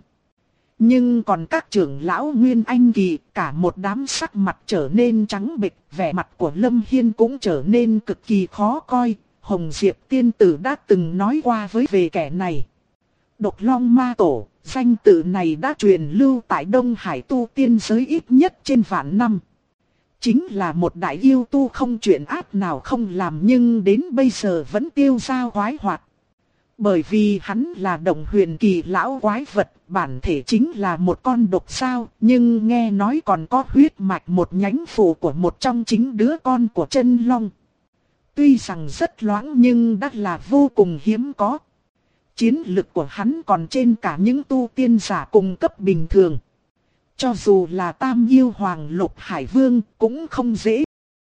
Nhưng còn các trưởng lão Nguyên Anh kỳ, cả một đám sắc mặt trở nên trắng bệch, vẻ mặt của Lâm Hiên cũng trở nên cực kỳ khó coi. Hồng Diệp tiên tử đã từng nói qua với về kẻ này. Độc Long Ma Tổ, danh tự này đã truyền lưu tại Đông Hải tu tiên giới ít nhất trên vạn năm. Chính là một đại yêu tu không chuyện ác nào không làm nhưng đến bây giờ vẫn tiêu dao quái hoạt. Bởi vì hắn là Động Huyền Kỳ lão quái vật, bản thể chính là một con độc sao, nhưng nghe nói còn có huyết mạch một nhánh phụ của một trong chính đứa con của chân long. Tuy rằng rất loãng nhưng đã là vô cùng hiếm có. Chiến lực của hắn còn trên cả những tu tiên giả cùng cấp bình thường. Cho dù là Tam Yêu Hoàng Lục Hải Vương cũng không dễ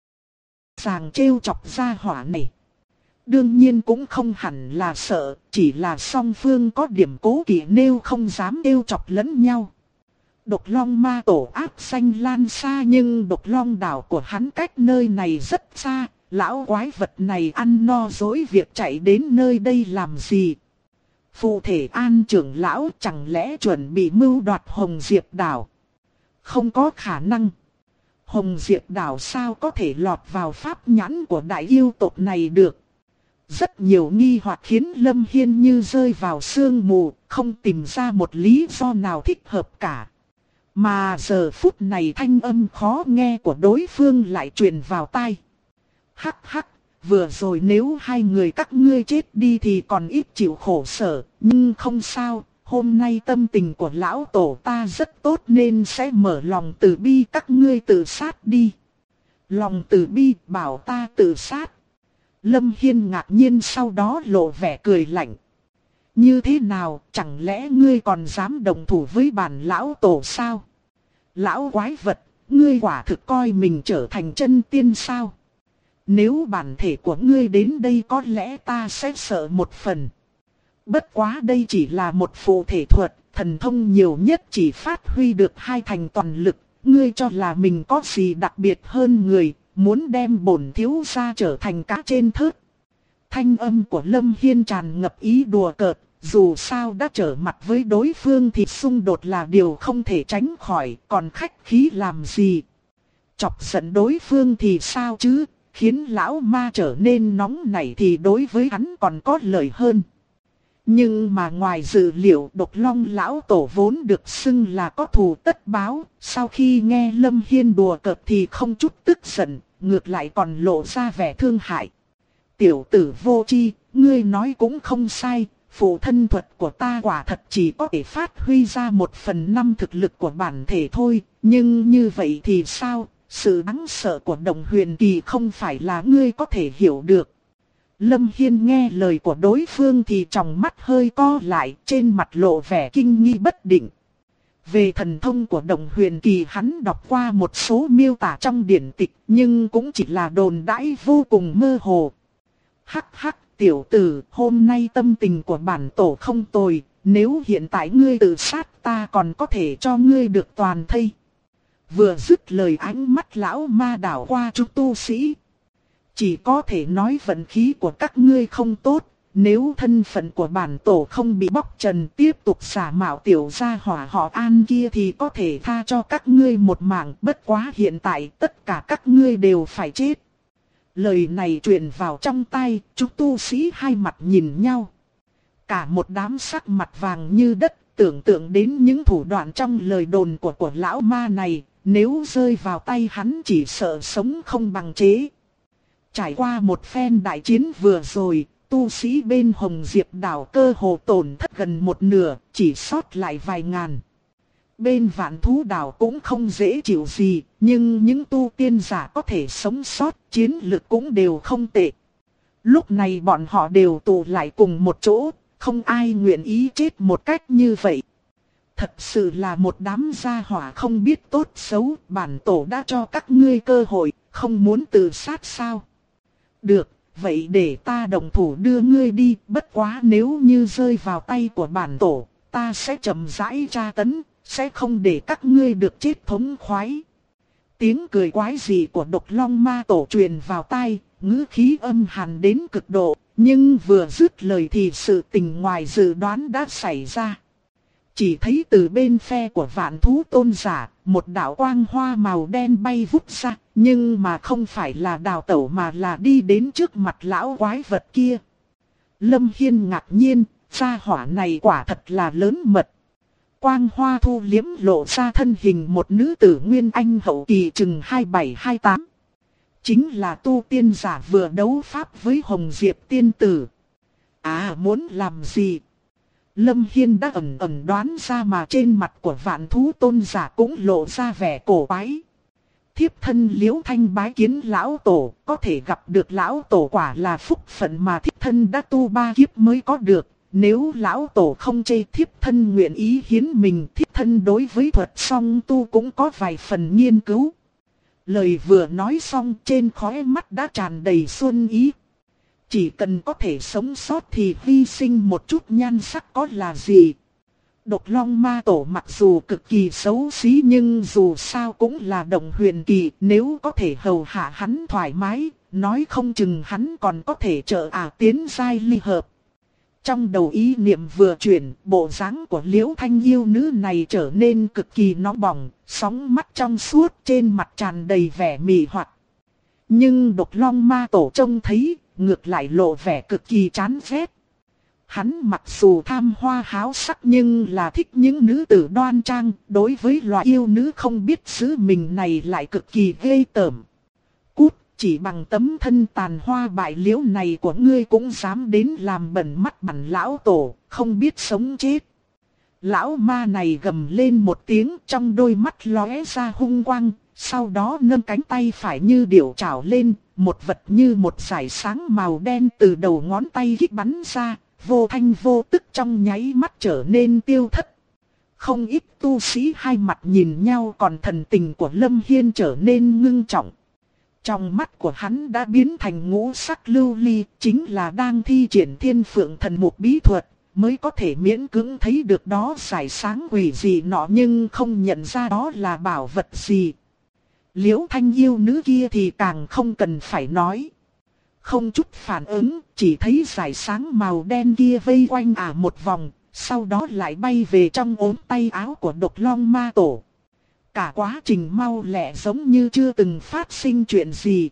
dàng trêu chọc gia hỏa này. Đương nhiên cũng không hẳn là sợ, chỉ là song phương có điểm cố kỵ nêu không dám trêu chọc lẫn nhau. Độc Long Ma Tổ ác xanh lan xa nhưng Độc Long đảo của hắn cách nơi này rất xa, lão quái vật này ăn no dỗi việc chạy đến nơi đây làm gì. Phụ thể An trưởng lão chẳng lẽ chuẩn bị mưu đoạt Hồng Diệp đảo? Không có khả năng. Hồng Diệp đảo sao có thể lọt vào pháp nhãn của đại yêu tộc này được? Rất nhiều nghi hoặc khiến Lâm Hiên như rơi vào sương mù, không tìm ra một lý do nào thích hợp cả. Mà giờ phút này thanh âm khó nghe của đối phương lại truyền vào tai. Hắc hắc, vừa rồi nếu hai người các ngươi chết đi thì còn ít chịu khổ sở, nhưng không sao, hôm nay tâm tình của lão tổ ta rất tốt nên sẽ mở lòng từ bi các ngươi tự sát đi. Lòng từ bi bảo ta tự sát. Lâm Hiên ngạc nhiên sau đó lộ vẻ cười lạnh. Như thế nào, chẳng lẽ ngươi còn dám đồng thủ với bản lão tổ sao? Lão quái vật, ngươi quả thực coi mình trở thành chân tiên sao? Nếu bản thể của ngươi đến đây có lẽ ta sẽ sợ một phần. Bất quá đây chỉ là một phụ thể thuật, thần thông nhiều nhất chỉ phát huy được 2 thành toàn lực. Ngươi cho là mình có gì đặc biệt hơn người, muốn đem bổn thiếu gia trở thành cá trên thớt. Thanh âm của Lâm Hiên tràn ngập ý đùa cợt, dù sao đã trở mặt với đối phương thì xung đột là điều không thể tránh khỏi, còn khách khí làm gì. Chọc giận đối phương thì sao chứ, khiến lão ma trở nên nóng nảy thì đối với hắn còn có lợi hơn. Nhưng mà ngoài dự liệu Độc Long lão tổ vốn được xưng là có thù tất báo, sau khi nghe Lâm Hiên đùa cợt thì không chút tức giận, ngược lại còn lộ ra vẻ thương hại. Tiểu tử vô tri, ngươi nói cũng không sai, phụ thân thuật của ta quả thật chỉ có thể phát huy ra 1/5 thực lực của bản thể thôi, nhưng như vậy thì sao, sự đáng sợ của Động Huyền Kỳ không phải là ngươi có thể hiểu được. Lâm Hiên nghe lời của đối phương thì tròng mắt hơi co lại, trên mặt lộ vẻ kinh nghi bất định. Về thần thông của Động Huyền Kỳ hắn đọc qua một số miêu tả trong điển tịch, nhưng cũng chỉ là đồn đãi vô cùng mơ hồ. Hắc hắc, tiểu tử, hôm nay tâm tình của bản tổ không tồi, nếu hiện tại ngươi tự sát ta còn có thể cho ngươi được toàn thây. Vừa dứt lời ánh mắt lão ma đảo qua chúng tu sĩ. Chỉ có thể nói vận khí của các ngươi không tốt, nếu thân phận của bản tổ không bị bóc trần tiếp tục giả mạo tiểu gia hỏa họ An kia thì có thể tha cho các ngươi một mạng, bất quá hiện tại tất cả các ngươi đều phải chết. Lời này truyền vào trong tai, chúng tu sĩ hai mặt nhìn nhau. Cả một đám sắc mặt vàng như đất, tưởng tượng đến những thủ đoạn trong lời đồn của lão ma này, nếu rơi vào tay hắn chỉ sợ sống không bằng chết. Trải qua một phen đại chiến vừa rồi, tu sĩ bên Hồng Diệp đảo cơ hồ tổn thất gần một nửa, chỉ sót lại vài ngàn. Bên Vạn Thú đảo cũng không dễ chịu gì, nhưng những tu tiên giả có thể sống sót, chiến lực cũng đều không tệ. Lúc này bọn họ đều tụ lại cùng một chỗ, không ai nguyện ý chết một cách như vậy. Thật sự là một đám gia hỏa không biết tốt xấu, bản tổ đã cho các ngươi cơ hội, không muốn tự sát sao? Được, vậy để ta đồng thủ đưa ngươi đi, bất quá nếu như rơi vào tay của bản tổ, ta sẽ chậm rãi tra tấn, sẽ không để các ngươi được chết thống khoái. Tiếng cười quái dị của Độc Long ma tổ truyền vào tai, ngữ khí âm hàn đến cực độ, nhưng vừa dứt lời thì sự tình ngoài dự đoán đã xảy ra. Chỉ thấy từ bên phe của Vạn Thú tôn giả, một đạo quang hoa màu đen bay vút ra, nhưng mà không phải là đào tẩu mà là đi đến trước mặt lão quái vật kia. Lâm Hiên ngạc nhiên, gia hỏa này quả thật là lớn mật. Quang Hoa thu liếm lộ ra thân hình một nữ tử nguyên anh hậu kỳ chừng 27-28. Chính là tu tiên giả vừa đấu pháp với Hồng Diệp tiên tử. À, muốn làm gì? Lâm Hiên đã ẩn ẩn đoán ra, mà trên mặt của Vạn Thú tôn giả cũng lộ ra vẻ cổ quái. Thiếp thân Liễu Thanh bái kiến lão tổ, có thể gặp được lão tổ quả là phúc phận mà thiếp thân đã tu 3 kiếp mới có được. Nếu lão tổ không chê, thiếp thân nguyện ý hiến mình. Thiếp thân đối với thuật song tu cũng có vài phần nghiên cứu. Lời vừa nói xong, trên khóe mắt đã tràn đầy xuân ý. Chỉ cần có thể sống sót thì hy sinh một chút nhan sắc có là gì. Độc Long Ma Tổ mặc dù cực kỳ xấu xí nhưng dù sao cũng là đồng huyền kỳ. Nếu có thể hầu hạ hắn thoải mái, nói không chừng hắn còn có thể trợ tiến giai ly hợp. Trong đầu ý niệm vừa chuyển, bộ dáng của Liễu Thanh yêu nữ này trở nên cực kỳ nóng bỏng, sóng mắt trong suốt, trên mặt tràn đầy vẻ mị hoặc. Nhưng Độc Long Ma Tổ trông thấy, ngược lại lộ vẻ cực kỳ chán ghét. Hắn mặc dù tham hoa háo sắc nhưng là thích những nữ tử đoan trang, đối với loại yêu nữ không biết giữ mình này lại cực kỳ ghê tởm. Cút, chỉ bằng tấm thân tàn hoa bại liễu này của ngươi cũng dám đến làm bẩn mắt bản lão tổ, không biết sống chết. Lão ma này gầm lên một tiếng, trong đôi mắt lóe ra hung quang, sau đó nâng cánh tay phải như điểu trảo lên, một vật như một dải sáng màu đen từ đầu ngón tay kích bắn ra, vô thanh vô tức trong nháy mắt trở nên tiêu thất. Không ít tu sĩ hai mặt nhìn nhau, còn thần tình của Lâm Hiên trở nên ngưng trọng. Trong mắt của hắn đã biến thành ngũ sắc lưu ly, chính là đang thi triển Thiên Phượng Thần Mục bí thuật, mới có thể miễn cưỡng thấy được đó dải sáng quỷ gì nọ nhưng không nhận ra đó là bảo vật gì. Liễu Thanh yêu nữ kia thì càng không cần phải nói. Không chút phản ứng, chỉ thấy dải sáng màu đen kia vây quanh một vòng, sau đó lại bay về trong ốm tay áo của Độc Long Ma Tổ. Cả quá trình mau lẹ giống như chưa từng phát sinh chuyện gì.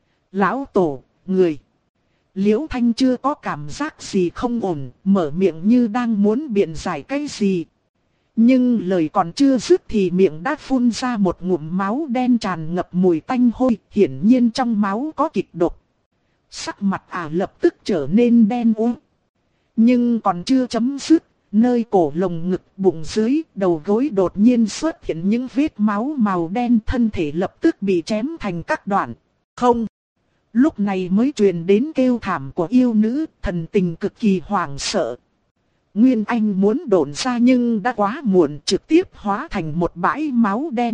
Lão Tổ, người. Liễu Thanh chưa có cảm giác gì không ổn, mở miệng như đang muốn biện giải cái gì. Nhưng lời còn chưa dứt thì miệng đã phun ra một ngụm máu đen tràn ngập mùi tanh hôi, hiển nhiên trong máu có kịch độc. Sắc mặt lập tức trở nên đen ốm. Nhưng còn chưa chấm dứt, nơi cổ lồng ngực, bụng dưới, đầu gối đột nhiên xuất hiện những vết máu màu đen, thân thể lập tức bị chém thành các đoạn. Không! Lúc này mới truyền đến kêu thảm của yêu nữ, thần tình cực kỳ hoảng sợ. Nguyên Anh muốn độn ra nhưng đã quá muộn, trực tiếp hóa thành một bãi máu đen.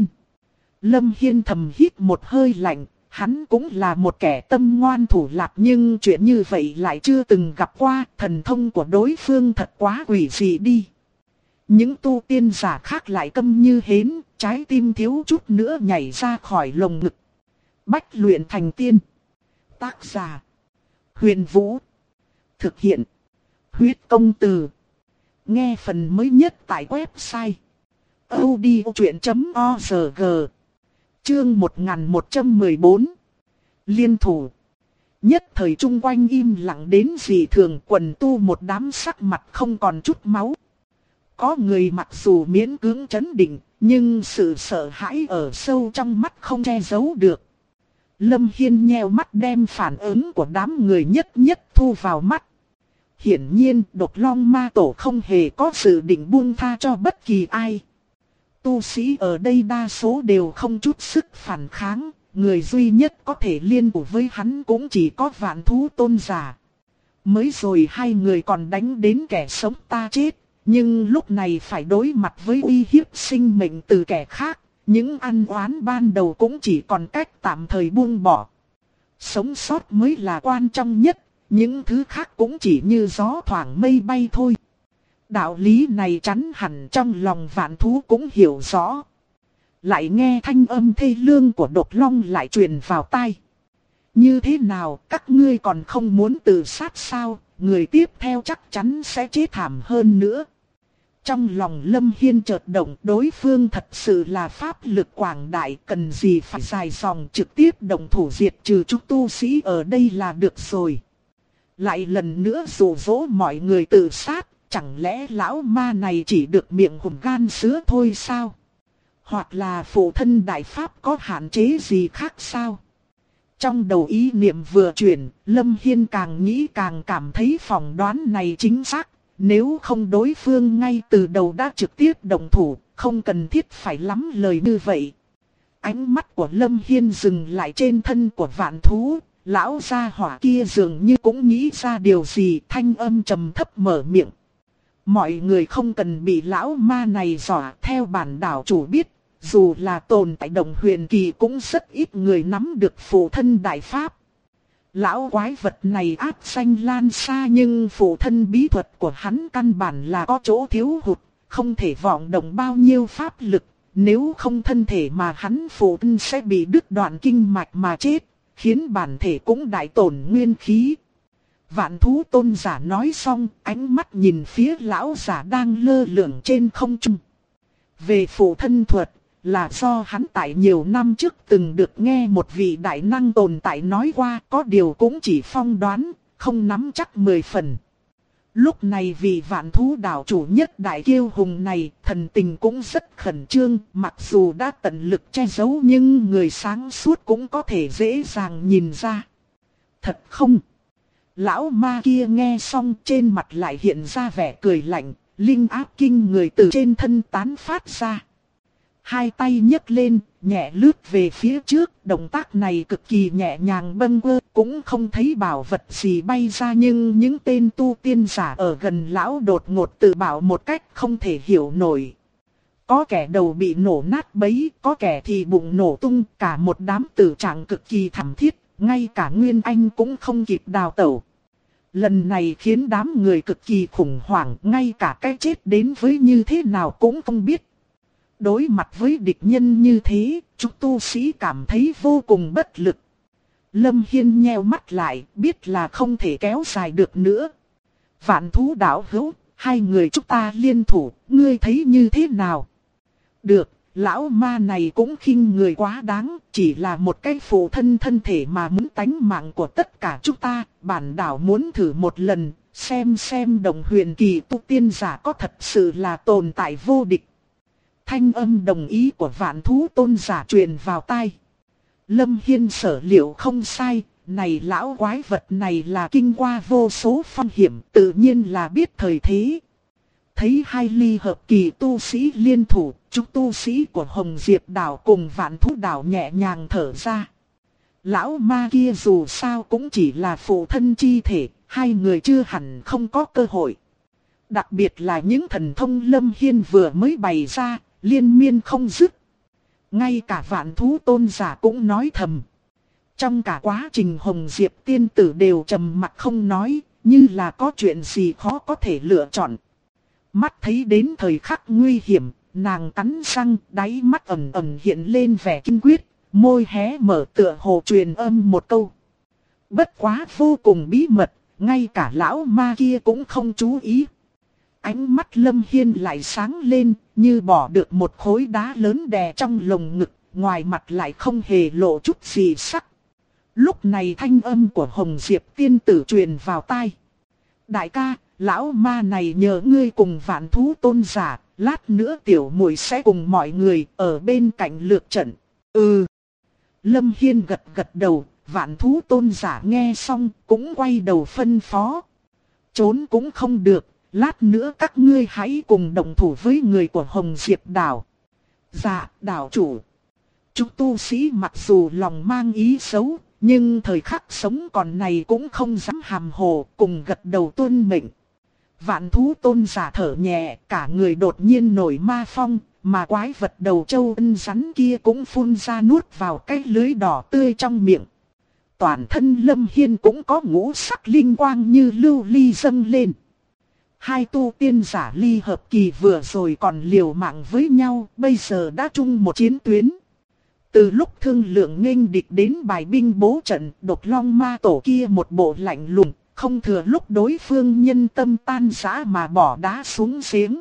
Lâm Hiên thầm hít một hơi lạnh, hắn cũng là một kẻ tâm ngoan thủ lạt nhưng chuyện như vậy lại chưa từng gặp qua, thần thông của đối phương thật quá quỷ dị đi. Những tu tiên giả khác lại câm như hến, trái tim thiếu chút nữa nhảy ra khỏi lồng ngực. Bách luyện thành tiên. Tác giả: Huyền Vũ. Thực hiện: Huyết Công Từ. Nghe phần mới nhất tại website audiochuyen.org. Chương 1114. Liên thủ. Nhất thời chung quanh im lặng đến dị thường, quần tu một đám sắc mặt không còn chút máu. Có người mặc dù miễn cưỡng trấn định, nhưng sự sợ hãi ở sâu trong mắt không che giấu được. Lâm Hiên nheo mắt đem phản ứng của đám người nhất nhất thu vào mắt. Hiển nhiên Độc Long Ma Tổ không hề có dự định buông tha cho bất kỳ ai. Tu sĩ ở đây đa số đều không chút sức phản kháng, người duy nhất có thể liên thủ với hắn cũng chỉ có Vạn Thú tôn giả. Mới rồi hai người còn đánh đến kẻ sống ta chết, nhưng lúc này phải đối mặt với uy hiếp sinh mệnh từ kẻ khác, những ăn oán ban đầu cũng chỉ còn cách tạm thời buông bỏ. Sống sót mới là quan trọng nhất, những thứ khác cũng chỉ như gió thoảng mây bay thôi. Đạo lý này chắn hẳn trong lòng Vạn Thú cũng hiểu rõ. Lại nghe thanh âm thê lương của Độc Long lại truyền vào tai. Như thế nào, các ngươi còn không muốn tự sát sao? Người tiếp theo chắc chắn sẽ chết thảm hơn nữa. Trong lòng Lâm Hiên chợt động, đối phương thật sự là pháp lực quảng đại, cần gì phải dài dòng, trực tiếp động thủ diệt trừ chúng tu sĩ ở đây là được rồi. Lại lần nữa dụ dỗ mọi người tự sát, Chẳng lẽ lão ma này chỉ được miệng hùm gan sứa thôi sao? Hoặc là phụ thân đại pháp có hạn chế gì khác sao? Trong đầu ý niệm vừa chuyển, Lâm Hiên càng nghĩ càng cảm thấy phỏng đoán này chính xác. Nếu không đối phương ngay từ đầu đã trực tiếp động thủ, không cần thiết phải lắm lời như vậy. Ánh mắt của Lâm Hiên dừng lại trên thân của vạn thú. Lão gia hỏa kia dường như cũng nghĩ ra điều gì, thanh âm trầm thấp mở miệng. Mọi người không cần bị lão ma này dọa. Theo bản đảo chủ biết, dù là tồn tại đồng huyền kỳ cũng rất ít người nắm được phụ thân đại pháp. Lão quái vật này ác danh lan xa, nhưng phụ thân bí thuật của hắn căn bản là có chỗ thiếu hụt, không thể vọng động bao nhiêu pháp lực. Nếu không thân thể mà hắn phụ thân sẽ bị đứt đoạn kinh mạch mà chết, khiến bản thể cũng đại tổn nguyên khí. Vạn thú tôn giả nói xong, ánh mắt nhìn phía lão giả đang lơ lửng trên không trung. Về phụ thân thuật, là do hắn tại nhiều năm trước từng được nghe một vị đại năng tồn tại nói qua, có điều cũng chỉ phong đoán, không nắm chắc 10 phần. Lúc này vị vạn thú đảo chủ nhất đại kiêu hùng này, thần tình cũng rất khẩn trương, mặc dù đã tận lực che giấu nhưng người sáng suốt cũng có thể dễ dàng nhìn ra. Thật không? Lão ma kia nghe xong trên mặt lại hiện ra vẻ cười lạnh, linh áp kinh người từ trên thân tán phát ra. Hai tay nhấc lên, nhẹ lướt về phía trước, động tác này cực kỳ nhẹ nhàng bâng quơ, cũng không thấy bảo vật gì bay ra, nhưng những tên tu tiên giả ở gần lão đột ngột tự bảo một cách không thể hiểu nổi. Có kẻ đầu bị nổ nát bấy, có kẻ thì bụng nổ tung, cả một đám tử trạng cực kỳ thảm thiết, ngay cả Nguyên Anh cũng không kịp đào tẩu. Lần này khiến đám người cực kỳ khủng hoảng, ngay cả cái chết đến với như thế nào cũng không biết. Đối mặt với địch nhân như thế, chúng tu sĩ cảm thấy vô cùng bất lực. Lâm Hiên nheo mắt lại, biết là không thể kéo dài được nữa. Vạn thú đảo hữu, hai người chúng ta liên thủ, ngươi thấy như thế nào? Được, lão ma này cũng khinh người quá đáng, chỉ là một cái phụ thân thân thể mà muốn tánh mạng của tất cả chúng ta. Bản đảo muốn thử một lần, xem đồng huyền kỳ tu tiên giả có thật sự là tồn tại vô địch. Thanh âm đồng ý của vạn thú tôn giả truyền vào tai. Lâm Hiên sở liệu không sai, này lão quái vật này là kinh qua vô số phong hiểm, tự nhiên là biết thời thế. Thấy hai ly hợp kỳ tu sĩ liên thủ, chúng tu sĩ của Hồng Diệp đảo cùng vạn thú đảo nhẹ nhàng thở ra. Lão ma kia dù sao cũng chỉ là phụ thân chi thể, hai người chưa hẳn không có cơ hội. Đặc biệt là những thần thông Lâm Hiên vừa mới bày ra, liên miên không dứt. Ngay cả vạn thú tôn giả cũng nói thầm. Trong cả quá trình Hồng Diệp tiên tử đều trầm mặc không nói, như là có chuyện gì khó có thể lựa chọn. Mắt thấy đến thời khắc nguy hiểm, nàng cắn răng, đáy mắt ẩn ẩn hiện lên vẻ kinh quyết, môi hé mở tựa hồ truyền âm một câu. Bất quá vô cùng bí mật, ngay cả lão ma kia cũng không chú ý. Ánh mắt Lâm Hiên lại sáng lên, như bỏ được một khối đá lớn đè trong lồng ngực, ngoài mặt lại không hề lộ chút gì sắc. Lúc này thanh âm của Hồng Diệp tiên tử truyền vào tai. Đại ca, lão ma này nhờ ngươi cùng vạn thú tôn giả, lát nữa tiểu muội sẽ cùng mọi người ở bên cạnh lược trận. Ừ. Lâm Hiên gật gật đầu, vạn thú tôn giả nghe xong cũng quay đầu phân phó. Trốn cũng không được. Lát nữa các ngươi hãy cùng đồng thủ với người của Hồng Diệp đảo. Dạ, đảo chủ. Chúng tu sĩ mặc dù lòng mang ý xấu, nhưng thời khắc sống còn này cũng không dám hàm hồ, cùng gật đầu tuân mệnh. Vạn thú tôn giả thở nhẹ, cả người đột nhiên nổi ma phong, mà quái vật đầu trâu ân rắn kia cũng phun ra nuốt vào cái lưới đỏ tươi trong miệng. Toàn thân Lâm Hiên cũng có ngũ sắc linh quang như lưu ly dâng lên. Hai tu tiên giả ly hợp kỳ vừa rồi còn liều mạng với nhau, bây giờ đã chung một chiến tuyến. Từ lúc thương lượng nghênh địch đến bài binh bố trận, Độc Long ma tổ kia một bộ lạnh lùng, không thừa lúc đối phương nhân tâm tan rã mà bỏ đá xuống giếng.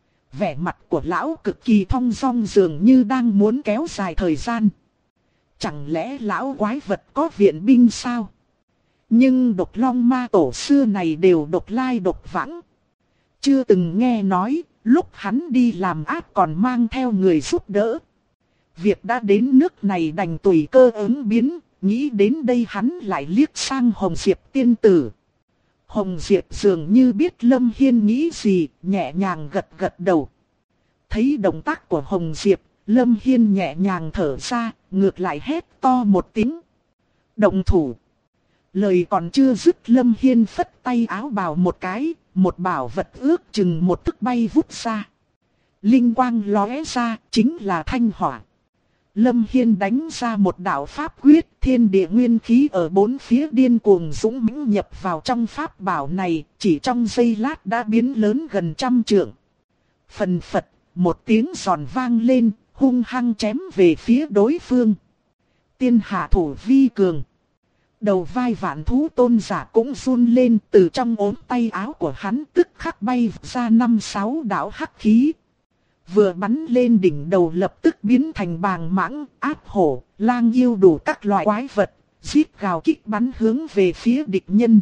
Vẻ mặt của lão cực kỳ thong dong dường như đang muốn kéo dài thời gian. Chẳng lẽ lão quái vật có viện binh sao? Nhưng Độc Long ma tổ xưa này đều độc lai độc vãng. chưa từng nghe nói, lúc hắn đi làm ác còn mang theo người giúp đỡ. Việc đã đến nước này đành tùy cơ ứng biến, nghĩ đến đây hắn lại liếc sang Hồng Diệp tiên tử. Hồng Diệp dường như biết Lâm Hiên nghĩ gì, nhẹ nhàng gật gật đầu. Thấy động tác của Hồng Diệp, Lâm Hiên nhẹ nhàng thở ra, ngược lại hét to một tiếng. Động thủ. Lời còn chưa dứt, Lâm Hiên phất tay áo bào một cái, một bảo vật ước chừng một thức bay vút ra. Linh quang lóe ra, chính là thanh hỏa. Lâm Hiên đánh ra một đạo pháp quyết, thiên địa nguyên khí ở bốn phía điên cuồng dũng mãnh nhập vào trong pháp bảo này, chỉ trong giây lát đã biến lớn gần 100 trượng. Phần phật, một tiếng giòn vang lên, hung hăng chém về phía đối phương. Tiên hạ thủ vi cường. Đầu vai Vạn Thú Tôn giả cũng run lên, từ trong ốm tay áo của hắn tức khắc bay ra 5-6 đạo hắc khí. Vừa bắn lên đỉnh đầu lập tức biến thành bàng mãng, áp hổ, lang yêu đủ các loại quái vật, giết gào kích bắn hướng về phía địch nhân.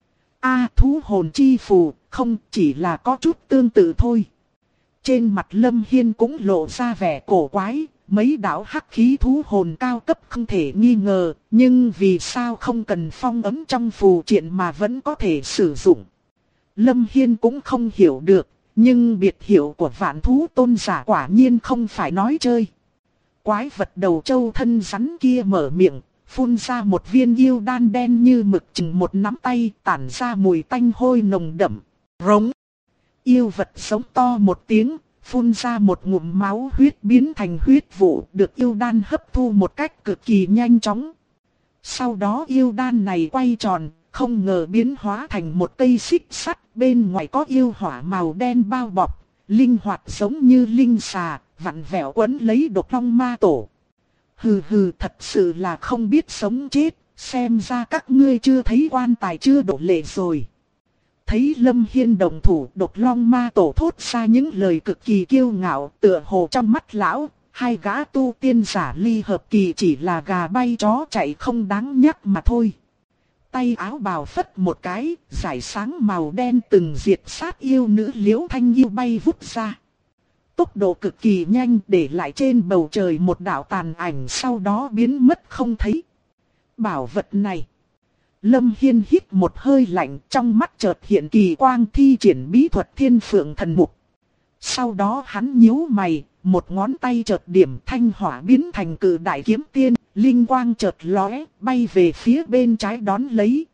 Thú hồn chi phù, không chỉ là có chút tương tự thôi. Trên mặt Lâm Hiên cũng lộ ra vẻ cổ quái, mấy đạo hắc khí thú hồn cao cấp không thể nghi ngờ, nhưng vì sao không cần phong ấn trong phù triện mà vẫn có thể sử dụng. Lâm Hiên cũng không hiểu được. Nhưng biệt hiệu của Vạn Thú Tôn giả quả nhiên không phải nói chơi. Quái vật đầu trâu thân rắn kia mở miệng, phun ra một viên yêu đan đen như mực chừng một nắm tay, tản ra mùi tanh hôi nồng đậm. Rống. Yêu vật sống to một tiếng, phun ra một ngụm máu huyết biến thành huyết vụ, được yêu đan hấp thu một cách cực kỳ nhanh chóng. Sau đó yêu đan này quay tròn, không ngờ biến hóa thành một cây xích sắt, bên ngoài có yêu hỏa màu đen bao bọc, linh hoạt giống như linh xà, vặn vẹo quấn lấy Độc Long Ma Tổ. Hừ hừ, thật sự là không biết sống chết, xem ra các ngươi chưa thấy quan tài chưa đổ lệ rồi. Thấy Lâm Hiên đồng thủ, Độc Long Ma Tổ thốt ra những lời cực kỳ kiêu ngạo, tựa hồ trong mắt lão, hai gã tu tiên giả ly hợp kỳ chỉ là gà bay chó chạy không đáng nhắc mà thôi. Tay áo bào phất một cái, giải sáng màu đen từng diệt sát yêu nữ Liễu Thanh yêu bay vút ra. Tốc độ cực kỳ nhanh, để lại trên bầu trời một đạo tàn ảnh, sau đó biến mất không thấy. Bảo vật này. Lâm Hiên hít một hơi lạnh, trong mắt chợt hiện kỳ quang, thi triển bí thuật Thiên Phượng Thần Mục. Sau đó hắn nhíu mày, một ngón tay chợt điểm, thanh hỏa biến thành cự đại kiếm tiên, linh quang chợt lóe, bay về phía bên trái đón lấy.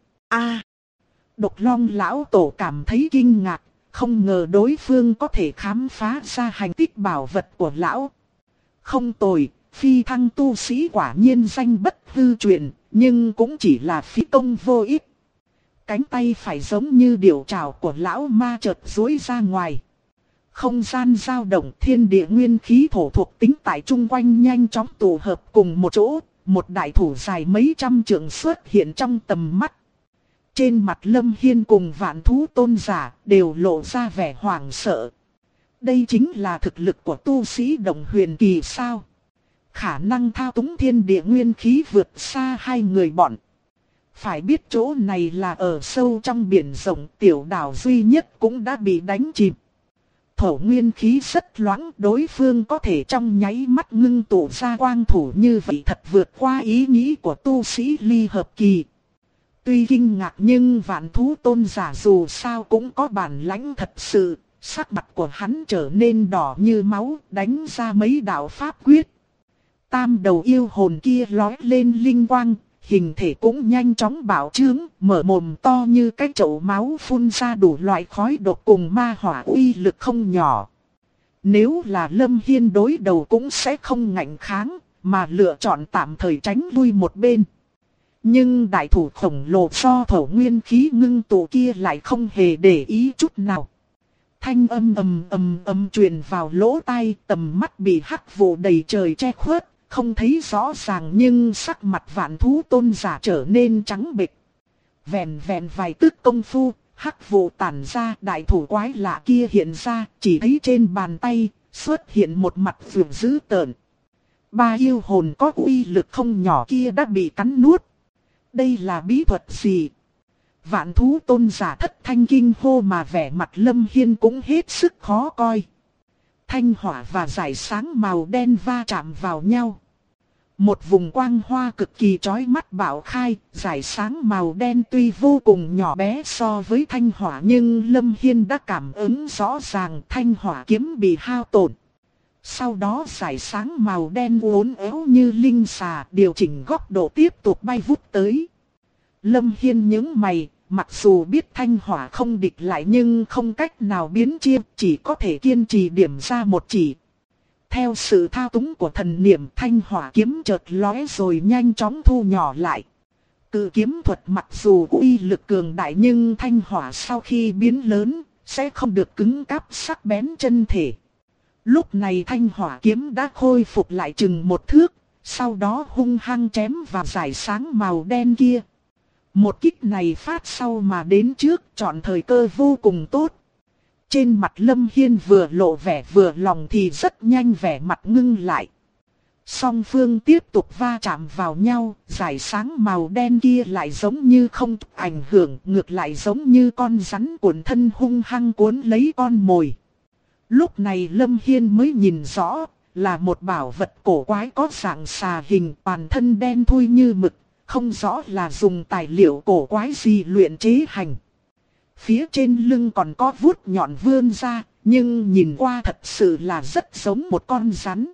Độc Long lão tổ cảm thấy kinh ngạc, không ngờ đối phương có thể khám phá ra hành tích bảo vật của lão. Không tồi, phi thăng tu sĩ quả nhiên danh bất hư truyền, nhưng cũng chỉ là phí công vô ích. Cánh tay phải giống như điểu trảo của lão ma chợt duỗi ra ngoài. Không gian dao động, thiên địa nguyên khí thổ thuộc tính tại chung quanh nhanh chóng tụ hợp cùng một chỗ, một đại thủ dài mấy trăm trượng xuất hiện trong tầm mắt. Trên mặt Lâm Hiên cùng Vạn Thú Tôn giả đều lộ ra vẻ hoảng sợ. Đây chính là thực lực của tu sĩ Đồng Huyền Kỳ sao? Khả năng thao túng thiên địa nguyên khí vượt xa hai người bọn. Phải biết chỗ này là ở sâu trong biển rộng, tiểu đảo duy nhất cũng đã bị đánh chìm. Thổ nguyên khí rất loãng, đối phương có thể trong nháy mắt ngưng tụ ra quang thủ như vậy thật vượt qua ý nghĩ của tu sĩ ly hợp kỳ. Tuy kinh ngạc nhưng Vạn Thú Tôn giả dù sao cũng có bản lãnh thật sự, sắc mặt của hắn trở nên đỏ như máu, đánh ra mấy đạo pháp quyết. Tam đầu yêu hồn kia lói lên linh quang, hình thể cũng nhanh chóng bạo trướng, mở mồm to như cái chậu máu phun ra đủ loại khói độc cùng ma hỏa uy lực không nhỏ. Nếu là Lâm Hiên đối đầu cũng sẽ không ngạnh kháng, mà lựa chọn tạm thời tránh lui một bên. Nhưng đại thủ khổng lồ do thổ nguyên khí ngưng tụ kia lại không hề để ý chút nào. Thanh âm ầm truyền vào lỗ tai, tầm mắt bị hắc vụ đầy trời che khuất, không thấy rõ ràng nhưng sắc mặt Vạn Thú Tôn giả trở nên trắng bệch. Vẹn vài tức công phu, hắc vụ tản ra, đại thủ quái lạ kia hiện ra, chỉ thấy trên bàn tay xuất hiện một mặt vượng dữ tợn. Ba yêu hồn có uy lực không nhỏ kia đã bị cắn nuốt. Đây là bí thuật gì? Vạn thú tôn giả thất thanh kinh hô mà vẻ mặt Lâm Hiên cũng hết sức khó coi. Thanh hỏa và rải sáng màu đen va chạm vào nhau. Một vùng quang hoa cực kỳ chói mắt bạo khai, rải sáng màu đen tuy vô cùng nhỏ bé so với thanh hỏa nhưng Lâm Hiên đã cảm ứng rõ ràng thanh hỏa kiếm bị hao tổn. Sau đó rải sáng màu đen uốn éo như linh xà điều chỉnh góc độ tiếp tục bay vút tới. Lâm Hiên nhướng mày, mặc dù biết thanh hỏa không địch lại nhưng không cách nào biến chiêu, chỉ có thể kiên trì điểm ra một chỉ. Theo sự thao túng của thần niệm thanh hỏa kiếm chợt lóe rồi nhanh chóng thu nhỏ lại. Cự kiếm thuật mặc dù uy lực cường đại nhưng thanh hỏa sau khi biến lớn sẽ không được cứng cáp sắc bén chân thể. Lúc này thanh hỏa kiếm đã khôi phục lại chừng một thước, sau đó hung hăng chém vào rải sáng màu đen kia. Một kích này phát sau mà đến trước, chọn thời cơ vô cùng tốt. Trên mặt Lâm Hiên vừa lộ vẻ vừa lòng thì rất nhanh vẻ mặt ngưng lại. Song phương tiếp tục va chạm vào nhau, rải sáng màu đen kia lại giống như không ảnh hưởng, ngược lại giống như con rắn cuộn thân hung hăng cuốn lấy con mồi. Lúc này Lâm Hiên mới nhìn rõ, là một bảo vật cổ quái có dạng xà hình, toàn thân đen thui như mực, không rõ là dùng tài liệu cổ quái gì luyện chế thành. Phía trên lưng còn có vuốt nhọn vươn ra, nhưng nhìn qua thật sự là rất giống một con rắn.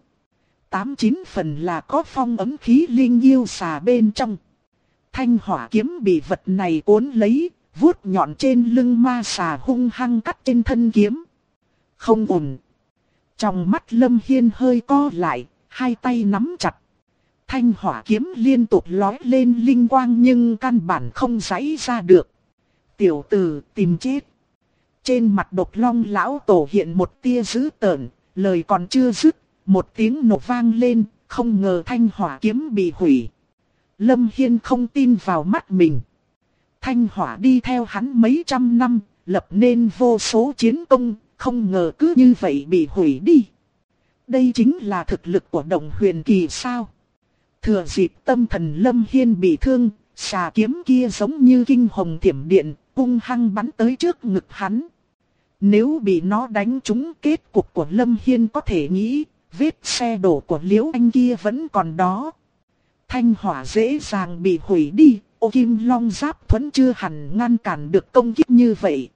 89 phần là có phong ấm khí linh yêu xà bên trong. Thanh hỏa kiếm bị vật này cuốn lấy, vuốt nhọn trên lưng ma xà hung hăng cắt trên thân kiếm. Không ổn. Trong mắt Lâm Hiên hơi co lại, hai tay nắm chặt. Thanh hỏa kiếm liên tục lói lên linh quang nhưng căn bản không giãy ra được. Tiểu tử tìm chết. Trên mặt Độc Long lão tổ hiện một tia dữ tợn, lời còn chưa dứt, một tiếng nổ vang lên, không ngờ thanh hỏa kiếm bị hủy. Lâm Hiên không tin vào mắt mình. Thanh hỏa đi theo hắn mấy trăm năm, lập nên vô số chiến công, không ngờ cứ như vậy bị hủy đi. Đây chính là thực lực của Động Huyền Kỳ sao? Thừa dịp tâm thần Lâm Hiên bị thương, xà kiếm kia giống như kinh hồng thiểm điện, hung hăng bắn tới trước ngực hắn. Nếu bị nó đánh trúng, kết cục của Lâm Hiên có thể nghĩ, vết xe đổ của Liễu Anh kia vẫn còn đó. Thanh hỏa dễ dàng bị hủy đi, ô kim long giáp thuẫn chưa hẳn ngăn cản được công kích như vậy.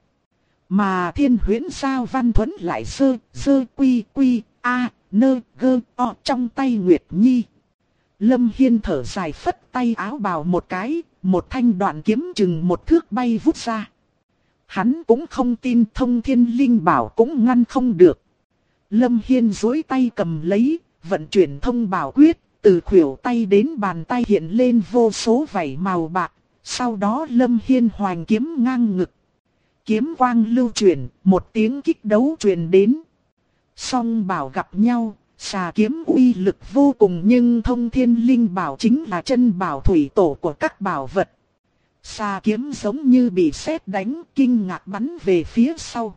Mà Thiên Huyễn Sao Văn Thuẫn lại sơ quy quy a nơ gơ o trong tay Nguyệt Nhi. Lâm Hiên thở dài phất tay áo bào một cái, một thanh đoạn kiếm chừng một thước bay vút ra. Hắn cũng không tin Thông Thiên Linh Bảo cũng ngăn không được. Lâm Hiên duỗi tay cầm lấy, vận chuyển thông bảo quyết, từ khuỷu tay đến bàn tay hiện lên vô số vảy màu bạc. Sau đó Lâm Hiên hoành kiếm ngang ngực. Kiếm quang lưu chuyển, một tiếng kích đấu truyền đến. Song bảo gặp nhau, xà kiếm uy lực vô cùng nhưng Thông Thiên Linh Bảo chính là chân bảo thủy tổ của các bảo vật. Xà kiếm giống như bị sét đánh, kinh ngạc bắn về phía sau.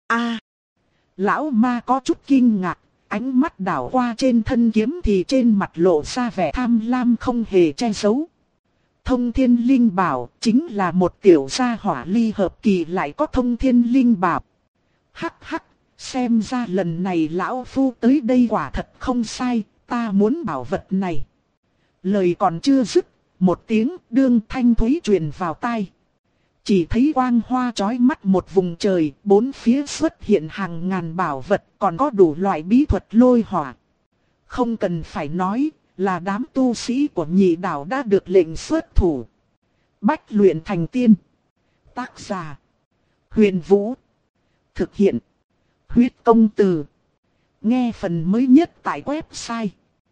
Lão ma có chút kinh ngạc, ánh mắt đảo qua trên thân kiếm thì trên mặt lộ ra vẻ tham lam không hề che giấu. Thông Thiên Linh Bảo chính là một tiểu gia hỏa ly hợp kỳ lại có Thông Thiên Linh Bảo. Hắc hắc, xem ra lần này lão phu tới đây quả thật không sai, ta muốn bảo vật này. Lời còn chưa dứt, một tiếng đương thanh thúy truyền vào tai. Chỉ thấy quang hoa chói mắt một vùng trời, bốn phía xuất hiện hàng ngàn bảo vật, còn có đủ loại bí thuật lôi hỏa. Không cần phải nói, là đám tu sĩ của Nhị Đảo đã được lệnh xuất thủ. Bách luyện thành tiên. Tác giả: Huyền Vũ. Thực hiện: Huyết Công Từ. Nghe phần mới nhất tại website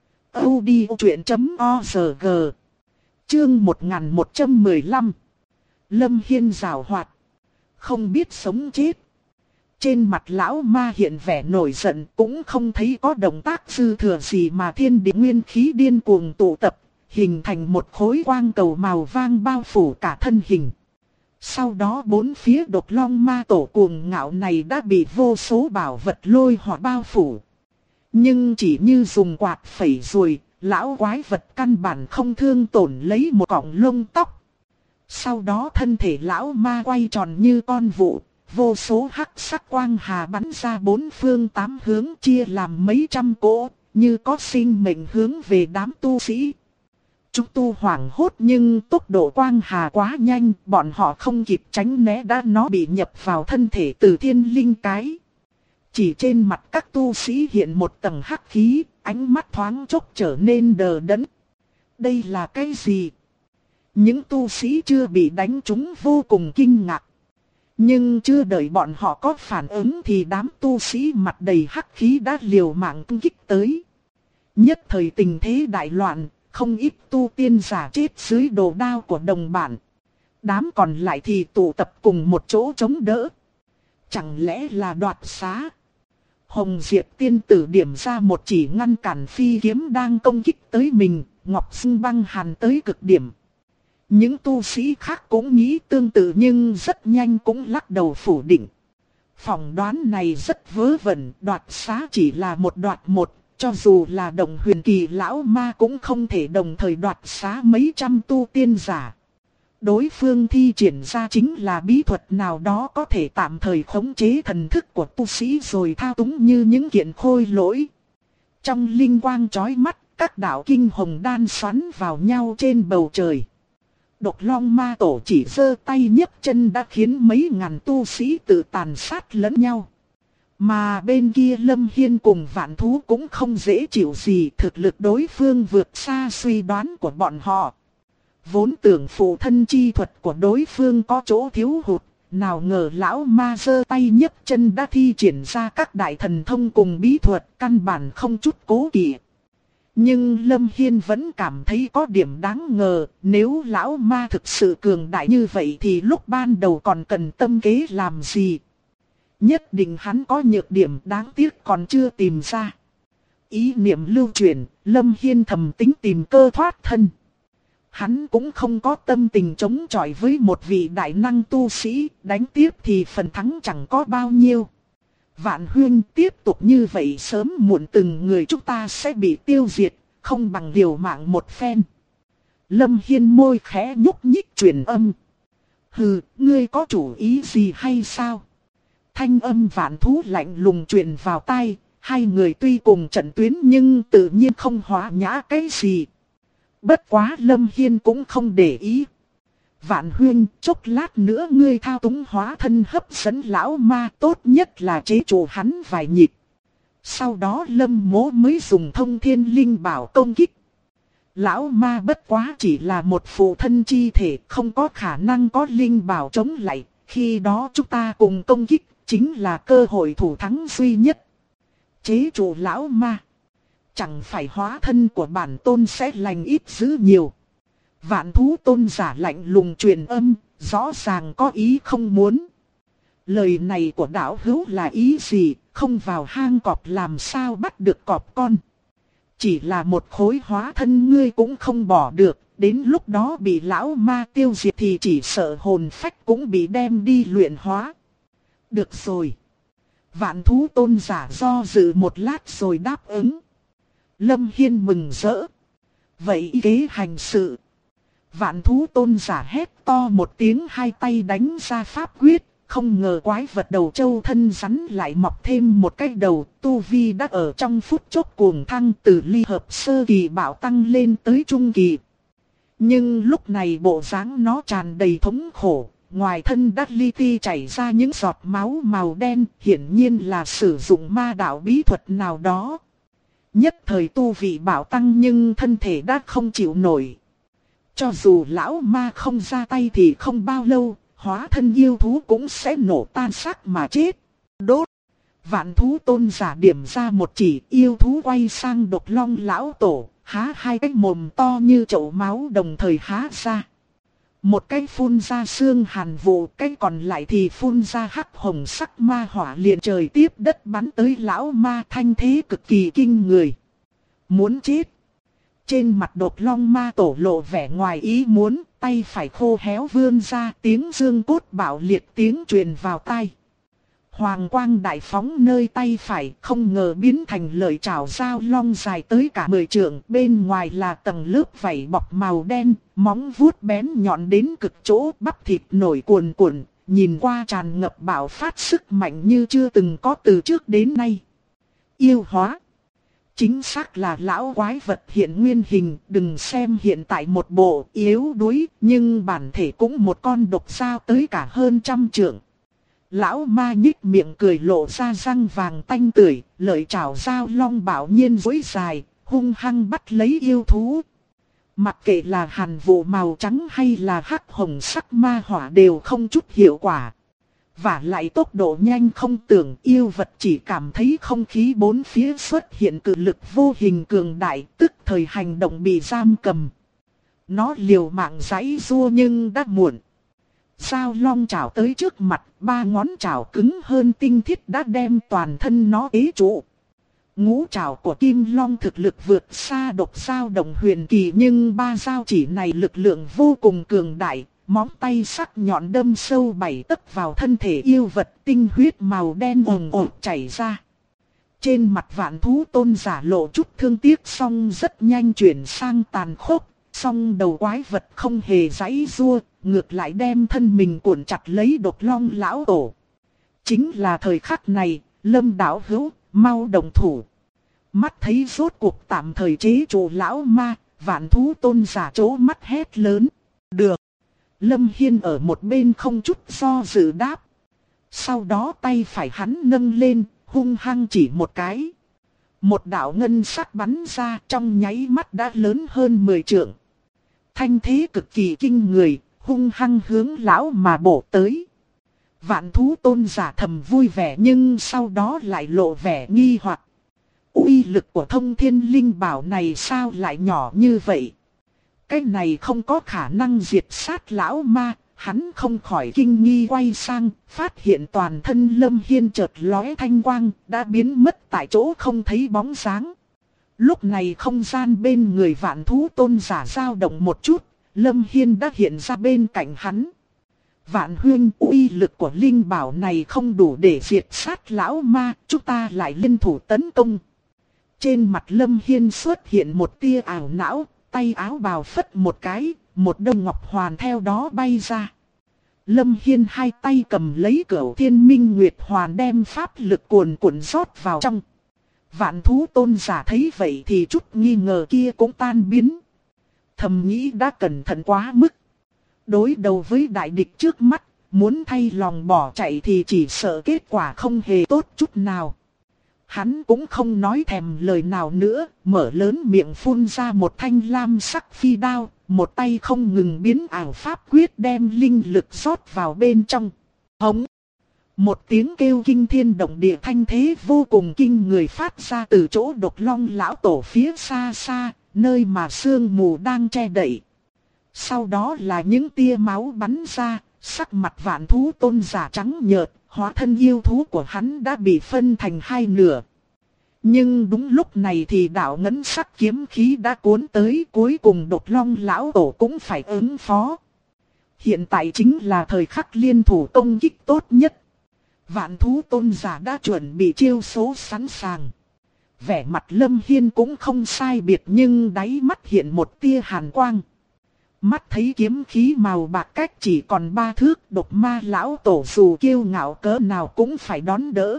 audiochuyện.org. Chương 1115. Lâm Hiên giảo hoạt, không biết sống chết. Trên mặt lão ma hiện vẻ nổi giận, cũng không thấy có động tác dư thừa gì mà thiên địa nguyên khí điên cuồng tụ tập, hình thành một khối quang cầu màu vàng bao phủ cả thân hình. Sau đó bốn phía Độc Long ma tổ cuồng ngạo này đã bị vô số bảo vật lôi hỏa bao phủ. Nhưng chỉ như dùng quạt phẩy rồi, lão quái vật căn bản không thương tổn lấy một cọng lông tóc. Sau đó thân thể lão ma quay tròn như con vụ, vô số hắc sắc quang hà bắn ra bốn phương tám hướng chia làm mấy trăm cỗ, như có sinh mệnh hướng về đám tu sĩ. Chúng tu hoảng hốt nhưng tốc độ quang hà quá nhanh, bọn họ không kịp tránh né đã nó bị nhập vào thân thể Từ Thiên Linh cái. Chỉ trên mặt các tu sĩ hiện một tầng hắc khí, ánh mắt thoáng chốc trở nên đờ đẫn. Đây là cái gì? Những tu sĩ chưa bị đánh trúng vô cùng kinh ngạc. Nhưng chưa đợi bọn họ có phản ứng thì đám tu sĩ mặt đầy hắc khí đã liều mạng công kích tới. Nhất thời tình thế đại loạn, không ít tu tiên giả chết dưới đồ đao của đồng bạn. Đám còn lại thì tụ tập cùng một chỗ chống đỡ. Chẳng lẽ là đoạt xá? Hồng Diệp tiên tử điểm ra một chỉ ngăn cản phi kiếm đang công kích tới mình, Ngọc Sưng băng hàn tới cực điểm. Những tu sĩ khác cũng nghĩ tương tự nhưng rất nhanh cũng lắc đầu phủ định. Phỏng đoán này rất vớ vẩn, đoạt xá chỉ là một đoạt một, cho dù là đồng huyền kỳ lão ma cũng không thể đồng thời đoạt xá mấy trăm tu tiên giả. Đối phương thi triển ra chính là bí thuật nào đó có thể tạm thời khống chế thần thức của tu sĩ rồi thao túng như những kiện khôi lỗi. Trong linh quang chói mắt, các đạo kinh hồng đan xoắn vào nhau trên bầu trời. Độc Long Ma Tổ chỉ giơ tay nhấc chân đã khiến mấy ngàn tu sĩ tự tàn sát lẫn nhau. Mà bên kia Lâm Hiên cùng Vạn Thú cũng không dễ chịu gì, thực lực đối phương vượt xa suy đoán của bọn họ. Vốn tưởng phụ thân chi thuật của đối phương có chỗ thiếu hụt, nào ngờ lão ma giơ tay nhấc chân đã thi triển ra các đại thần thông cùng bí thuật, căn bản không chút cố kỵ. Nhưng Lâm Hiên vẫn cảm thấy có điểm đáng ngờ, nếu lão ma thực sự cường đại như vậy thì lúc ban đầu còn cần tâm kế làm gì? Nhất định hắn có nhược điểm đáng tiếc còn chưa tìm ra. Ý niệm lưu chuyển, Lâm Hiên thầm tính tìm cơ thoát thân. Hắn cũng không có tâm tình chống chọi với một vị đại năng tu sĩ, đánh tiếp thì phần thắng chẳng có bao nhiêu. Vạn Huyên tiếp tục như vậy sớm muộn từng người chúng ta sẽ bị tiêu diệt, không bằng liều mạng một phen. Lâm Hiên môi khẽ nhúc nhích truyền âm. Hừ, ngươi có chủ ý gì hay sao? Thanh âm Vạn Thú lạnh lùng truyền vào tai, hai người tuy cùng trận tuyến nhưng tự nhiên không hóa nhã cái gì. Bất quá Lâm Hiên cũng không để ý. Vạn Huyên, chốc lát nữa ngươi thao túng hóa thân hấp dẫn lão ma, tốt nhất là chế trụ hắn vài nhịp. Sau đó Lâm Mỗ mới dùng Thông Thiên Linh Bảo công kích. Lão ma bất quá chỉ là một phụ thân chi thể, không có khả năng có linh bảo chống lại, khi đó chúng ta cùng công kích, chính là cơ hội thủ thắng duy nhất. Chế trụ lão ma, chẳng phải hóa thân của bản tôn sẽ lành ít dữ nhiều. Vạn Thú tôn giả lạnh lùng truyền âm, rõ ràng có ý không muốn. Lời này của đạo hữu là ý gì, không vào hang cọp làm sao bắt được cọp con. Chỉ là một khối hóa thân ngươi cũng không bỏ được, đến lúc đó bị lão ma tiêu diệt thì chỉ sợ hồn phách cũng bị đem đi luyện hóa. Được rồi. Vạn Thú tôn giả do dự một lát rồi đáp ứng. Lâm Hiên mừng rỡ. Vậy kế hành sự. Vạn Thú tôn giả hét to một tiếng, hai tay đánh ra pháp quyết. Không ngờ quái vật đầu châu thân rắn lại mọc thêm một cái đầu. Tu vi đã ở trong phút chốc cuồng thăng từ ly hợp sơ kỳ bảo tăng lên tới trung kỳ. Nhưng lúc này bộ dáng nó tràn đầy thống khổ. Ngoài thân đắc li ti chảy ra những giọt máu màu đen, hiển nhiên là sử dụng ma đạo bí thuật nào đó. Nhất thời tu vị bảo tăng nhưng thân thể đã không chịu nổi. Cho dù lão ma không ra tay thì không bao lâu, hóa thân yêu thú cũng sẽ nổ tan xác mà chết. Đốt! Vạn Thú tôn giả điểm ra một chỉ, yêu thú quay sang Độc Long lão tổ, há hai cái mồm to như chậu máu đồng thời há ra. Một cái phun ra xương hàn vụ, cái còn lại thì phun ra hắc hồng sắc ma hỏa liền trời tiếp đất bắn tới lão ma, thanh thế cực kỳ kinh người. Muốn chết. Trên mặt Độc Long ma tổ lộ vẻ ngoài ý muốn, tay phải khô héo vươn ra, tiếng dương cốt bạo liệt tiếng truyền vào tai. Hoàng quang đại phóng nơi tay phải không ngờ biến thành lợi chảo dao long dài tới cả 10 trượng. Bên ngoài là tầng lớp vảy bọc màu đen, móng vuốt bén nhọn đến cực chỗ, bắp thịt nổi cuồn cuộn, nhìn qua tràn ngập bạo phát sức mạnh như chưa từng có từ trước đến nay. Yêu hóa. Chính xác là lão quái vật hiện nguyên hình, đừng xem hiện tại một bộ yếu đuối, nhưng bản thể cũng một con độc dao tới cả hơn 100 trượng. Lão ma nhích miệng cười lộ ra răng vàng tanh tưởi, lợi chảo dao long bảo nhiên duỗi dài, hung hăng bắt lấy yêu thú. Mặc kệ là hàn vụ màu trắng hay là hắc hồng sắc ma hỏa đều không chút hiệu quả. Và lại tốc độ nhanh không tưởng, yêu vật chỉ cảm thấy không khí bốn phía xuất hiện cự lực vô hình cường đại, tức thời hành động bị giam cầm. Nó liều mạng giãy giụa nhưng đã muộn. Dao long chảo tới trước mặt, 3 ngón chảo cứng hơn tinh thiết đã đem toàn thân nó ế trụ. Ngũ chảo của kim long thực lực vượt xa độc dao đồng huyền kỳ, nhưng 3 dao chỉ này lực lượng vô cùng cường đại. Móng tay sắc nhọn đâm sâu 7 tấc vào thân thể yêu vật, tinh huyết màu đen ồn ồn chảy ra. Trên mặt vạn thú tôn giả lộ chút thương tiếc, song rất nhanh chuyển sang tàn khốc. Song đầu quái vật không hề giãy giụa, ngược lại đem thân mình cuộn chặt lấy độc long lão tổ. Chính là thời khắc này, Lâm đạo hữu, mau đồng thủ. Mắt thấy rốt cuộc tạm thời chế trụ lão ma, vạn thú tôn giả trố mắt hét lớn. Được. Lâm Hiên ở một bên không chút do dự đáp. Sau đó tay phải hắn nâng lên, hung hăng chỉ một cái. Một đạo ngân sắc bắn ra, trong nháy mắt đã lớn hơn 10 trượng. Thanh thế cực kỳ kinh người, hung hăng hướng lão mà bổ tới. Vạn thú tôn giả thầm vui vẻ nhưng sau đó lại lộ vẻ nghi hoặc. Uy lực của thông thiên linh bảo này sao lại nhỏ như vậy? Cái này không có khả năng diệt sát lão ma. Hắn không khỏi kinh nghi quay sang, phát hiện toàn thân Lâm Hiên chợt lóe thanh quang, đã biến mất tại chỗ không thấy bóng dáng. Lúc này không gian bên người vạn thú tôn giả dao động một chút, Lâm Hiên đã hiện ra bên cạnh hắn. Vạn huynh, uy lực của linh bảo này không đủ để diệt sát lão ma, chúng ta lại liên thủ tấn công. Trên mặt Lâm Hiên xuất hiện một tia ảo não, tay áo bào phất một cái, một đông ngọc hoàn theo đó bay ra. Lâm Hiên hai tay cầm lấy Cửu Thiên Minh Nguyệt hoàn đem pháp lực cuồn cuộn rót vào trong. Vạn thú tôn giả thấy vậy thì chút nghi ngờ kia cũng tan biến. Thầm nghĩ đã cẩn thận quá mức. Đối đầu với đại địch trước mắt, muốn thay lòng bỏ chạy thì chỉ sợ kết quả không hề tốt chút nào. Hắn cũng không nói thèm lời nào nữa, mở lớn miệng phun ra một thanh lam sắc phi đao, một tay không ngừng biến ảo pháp quyết đem linh lực rót vào bên trong. Hống! Một tiếng kêu kinh thiên động địa thanh thế vô cùng kinh người phát ra từ chỗ độc long lão tổ phía xa xa, nơi mà sương mù đang che đậy. Sau đó là những tia máu bắn ra, sắc mặt vạn thú tôn giả trắng nhợt, hóa thân yêu thú của hắn đã bị phân thành hai nửa. Nhưng đúng lúc này thì đạo ngấn sắc kiếm khí đã cuốn tới, cuối cùng độc long lão tổ cũng phải ứng phó. Hiện tại chính là thời khắc liên thủ công kích tốt nhất. Vạn thú tôn giả đã chuẩn bị chiêu số sẵn sàng. Vẻ mặt Lâm Hiên cũng không sai biệt nhưng đáy mắt hiện một tia hàn quang. Mắt thấy kiếm khí màu bạc cách chỉ còn 3 thước, độc ma lão tổ dù kiêu ngạo cỡ nào cũng phải đón đỡ.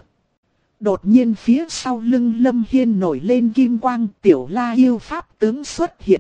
Đột nhiên phía sau lưng Lâm Hiên nổi lên kim quang, tiểu la yêu pháp tướng xuất hiện.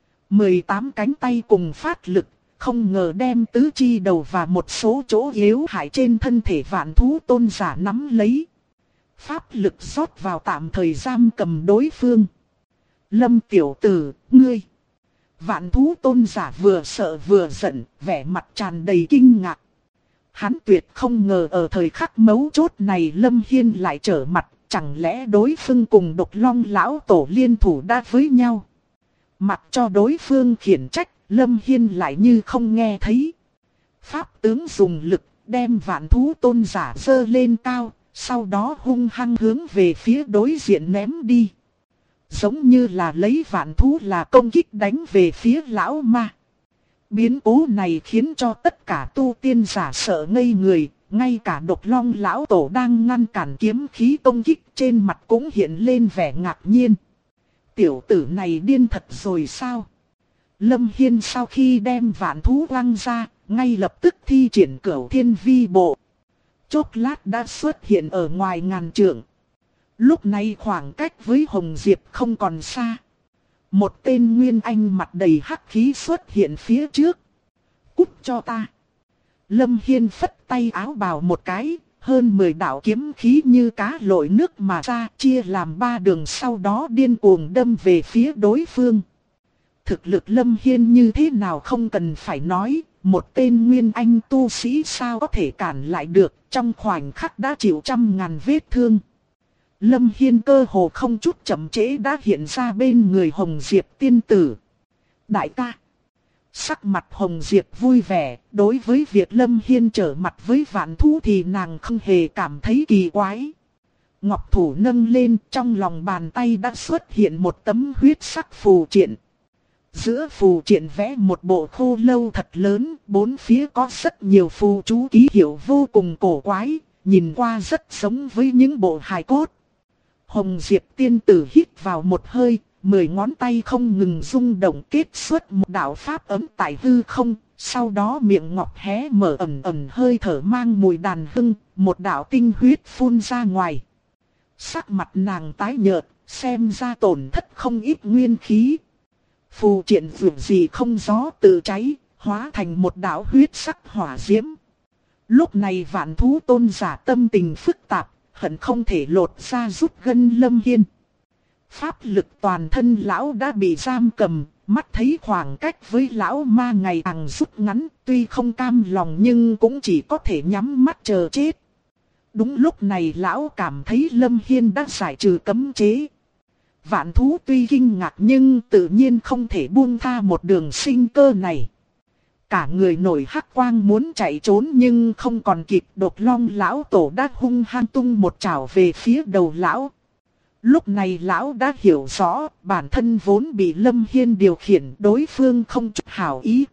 18 cánh tay cùng phát lực, không ngờ đem tứ chi đầu và một số chỗ yếu hại trên thân thể vạn thú tôn giả nắm lấy. Pháp lực rót vào tạm thời giam cầm đối phương. Lâm tiểu tử, ngươi. Vạn thú tôn giả vừa sợ vừa giận, vẻ mặt tràn đầy kinh ngạc. Hắn tuyệt không ngờ ở thời khắc mấu chốt này Lâm Hiên lại trở mặt, chẳng lẽ đối phương cùng độc long lão tổ liên thủ đã với nhau. Mặc cho đối phương khiển trách, Lâm Hiên lại như không nghe thấy. Pháp tướng dùng lực, đem vạn thú tôn giả giơ lên cao, sau đó hung hăng hướng về phía đối diện ném đi. Giống như là lấy vạn thú là công kích đánh về phía lão ma. Biến cố này khiến cho tất cả tu tiên giả sợ ngây người, ngay cả Độc Long lão tổ đang ngăn cản kiếm khí công kích trên mặt cũng hiện lên vẻ ngạc nhiên. Tiểu tử này điên thật rồi sao? Lâm Hiên sau khi đem vạn thú quăng ra, ngay lập tức thi triển Cửu Thiên Vi Bộ. Chốc lát đã xuất hiện ở ngoài ngàn trượng. Lúc này khoảng cách với Hồng Diệp không còn xa. Một tên Nguyên Anh mặt đầy hắc khí xuất hiện phía trước. Cút cho ta. Lâm Hiên phất tay áo bào một cái, hơn 10 đạo kiếm khí như cá lội nước mà ra, chia làm 3 đường, sau đó điên cuồng đâm về phía đối phương. Thực lực Lâm Hiên như thế nào không cần phải nói, một tên Nguyên Anh tu sĩ sao có thể cản lại được, trong khoảnh khắc đã chịu trăm ngàn vết thương. Lâm Hiên cơ hồ không chút chậm trễ đã hiện ra bên người Hồng Diệp tiên tử. Đại ca. Sắc mặt Hồng Diệp vui vẻ, đối với việc Lâm Hiên trở mặt với vạn thú thì nàng không hề cảm thấy kỳ quái. Ngọc thủ nâng lên, trong lòng bàn tay đã xuất hiện một tấm huyết sắc phù triện. Giữa phù triện vẽ một bộ khô lâu thật lớn, bốn phía có rất nhiều phù chú ký hiệu vô cùng cổ quái, nhìn qua rất giống với những bộ hài cốt. Hồng Diệp tiên tử hít vào một hơi, 10 ngón tay không ngừng rung động kết xuất một đạo pháp ấm tại hư không, sau đó miệng ngọc hé mở ẩn ẩn hơi thở mang mùi đàn hương, một đạo tinh huyết phun ra ngoài. Sắc mặt nàng tái nhợt, xem ra tổn thất không ít nguyên khí. Phù triện vượt gì không gió tự cháy, hóa thành một đạo huyết sắc hỏa diễm. Lúc này vạn thú tôn giả tâm tình phức tạp, hận không thể lột ra rút gân Lâm Hiên. Pháp lực toàn thân lão đã bị giam cầm, mắt thấy khoảng cách với lão ma ngày càng rút ngắn, tuy không cam lòng nhưng cũng chỉ có thể nhắm mắt chờ chết. Đúng lúc này lão cảm thấy Lâm Hiên đã giải trừ cấm chế. Vạn thú tuy kinh ngạc nhưng tự nhiên không thể buông tha một đường sinh cơ này. Cả người nổi hắc quang muốn chạy trốn nhưng không còn kịp, Độc Long lão tổ đã hung hăng tung một chảo về phía đầu lão. Lúc này lão đã hiểu rõ, bản thân vốn bị Lâm Hiên điều khiển, đối phương không chút hảo ý.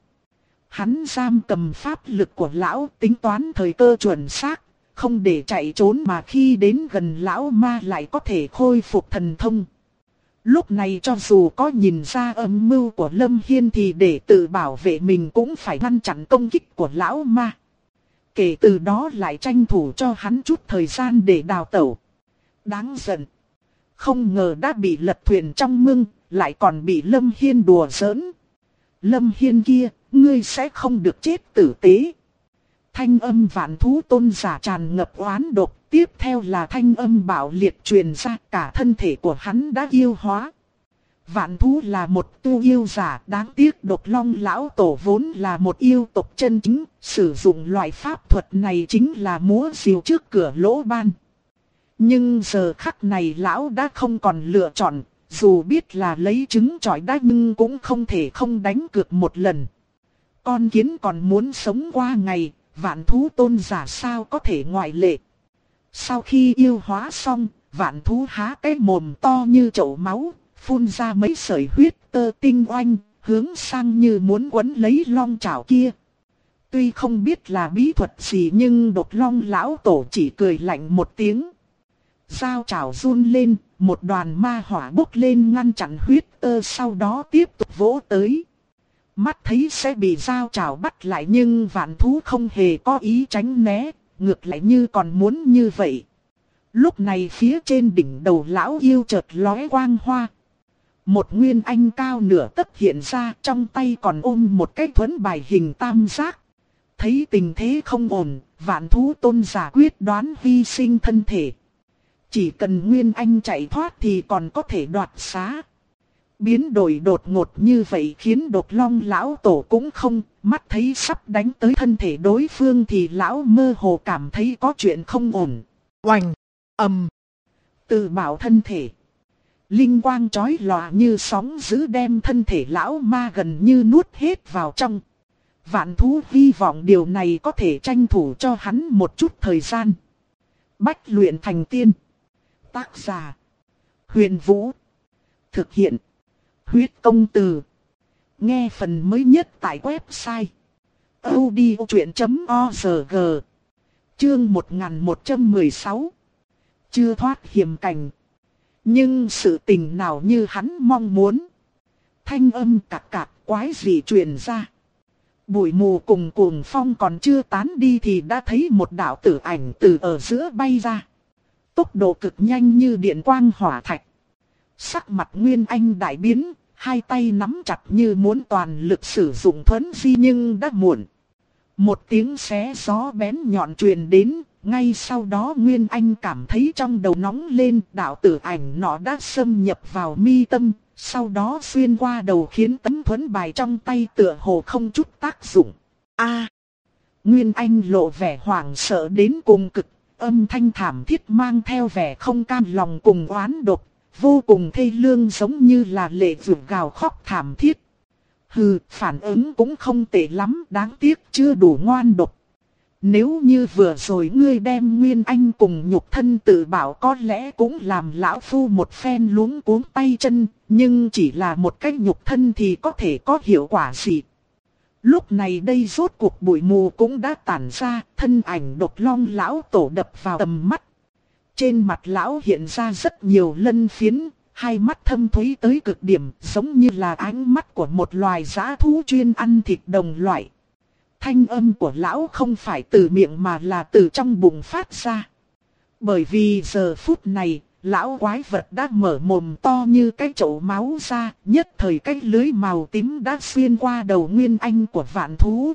Hắn giam cầm pháp lực của lão, tính toán thời cơ chuẩn xác, không để chạy trốn mà khi đến gần lão ma lại có thể khôi phục thần thông. Lúc này cho dù có nhìn ra âm mưu của Lâm Hiên thì để tự bảo vệ mình cũng phải ngăn chặn công kích của lão ma. Kể từ đó lại tranh thủ cho hắn chút thời gian để đào tẩu. Đáng giận. Không ngờ đã bị lật thuyền trong mương, lại còn bị Lâm Hiên đùa giỡn. Lâm Hiên kia, ngươi sẽ không được chết tử tế. Thanh âm vạn thú tôn giả tràn ngập oán độc, tiếp theo là thanh âm bạo liệt truyền ra, cả thân thể của hắn đã yêu hóa. Vạn thú là một tu yêu giả, đáng tiếc Độc Long lão tổ vốn là một yêu tộc chân chính, sử dụng loại pháp thuật này chính là múa rìu trước cửa lỗ ban. Nhưng giờ khắc này lão đã không còn lựa chọn, dù biết là lấy trứng trọi đá nhưng cũng không thể không đánh cược một lần. Con kiến còn muốn sống qua ngày, vạn thú tôn giả sao có thể ngoại lệ. Sau khi yêu hóa xong, vạn thú há cái mồm to như chậu máu, phun ra mấy sợi huyết tơ tinh oanh, hướng sang như muốn quấn lấy long chảo kia. Tuy không biết là bí thuật gì nhưng Độc Long lão tổ chỉ cười lạnh một tiếng. Dao chảo run lên, một đoàn ma hỏa bốc lên ngăn chặn huyết tơ, sau đó tiếp tục vỗ tới. Mắt thấy sẽ bị dao chảo bắt lại nhưng vạn thú không hề có ý tránh né, ngược lại như còn muốn như vậy. Lúc này phía trên đỉnh đầu lão yêu chợt lóe quang hoa. Một nguyên anh cao nửa tấc hiện ra, trong tay còn ôm một cái thuẫn bài hình tam giác. Thấy tình thế không ổn, vạn thú tôn giả quyết đoán hy sinh thân thể. Chỉ cần nguyên anh chạy thoát thì còn có thể đoạt xá. Biến đổi đột ngột như vậy khiến Độc Long lão tổ cũng không, mắt thấy sắp đánh tới thân thể đối phương thì lão mơ hồ cảm thấy có chuyện không ổn. Oành, ầm, tự bảo thân thể. Linh quang chói lòa như sóng dữ đem thân thể lão ma gần như nuốt hết vào trong. Vạn thú hy vọng điều này có thể tranh thủ cho hắn một chút thời gian. Bách luyện thành tiên. Tác giả: Huyền Vũ. Thực hiện: Huyết Công Từ. Nghe phần mới nhất tại website audiochuyen.org. Chương 1116. Chưa thoát hiểm cảnh. Nhưng sự tình nào như hắn mong muốn. Thanh âm cạc cạc quái dị truyền ra. Bụi mù cùng cuồng phong còn chưa tán đi thì đã thấy một đạo tử ảnh từ ở giữa bay ra. Tốc độ cực nhanh như điện quang hỏa thạch. Sắc mặt Nguyên Anh đại biến, hai tay nắm chặt như muốn toàn lực sử dụng thuấn di nhưng đã muộn. Một tiếng xé gió bén nhọn truyền đến, ngay sau đó Nguyên Anh cảm thấy trong đầu nóng lên, đạo tử ảnh nọ đã xâm nhập vào mi tâm, sau đó xuyên qua đầu khiến tấm thuẫn bài trong tay tựa hồ không chút tác dụng. Nguyên Anh lộ vẻ hoảng sợ đến cùng cực, âm thanh thảm thiết mang theo vẻ không cam lòng cùng oán độc, vô cùng thê lương giống như là lệ vượt gào khóc thảm thiết. Hừ, phản ứng cũng không tệ lắm, đáng tiếc chưa đủ ngoan độc. Nếu như vừa rồi ngươi đem Nguyên Anh cùng nhục thân tự bảo có lẽ cũng làm lão phu một phen luống cuống tay chân, nhưng chỉ là một cái nhục thân thì có thể có hiệu quả gì. Lúc này đây rốt cuộc bụi mù cũng đã tản ra, thân ảnh Độc Long lão tổ đập vào tầm mắt. Trên mặt lão hiện ra rất nhiều lân phiến, hai mắt thâm thúy tới cực điểm, giống như là ánh mắt của một loài dã thú chuyên ăn thịt đồng loại. Thanh âm của lão không phải từ miệng mà là từ trong bụng phát ra. Bởi vì giờ phút này, lão quái vật đã mở mồm to như cái chậu máu ra, nhất thời cái lưới màu tím đã xuyên qua đầu Nguyên Anh của vạn thú.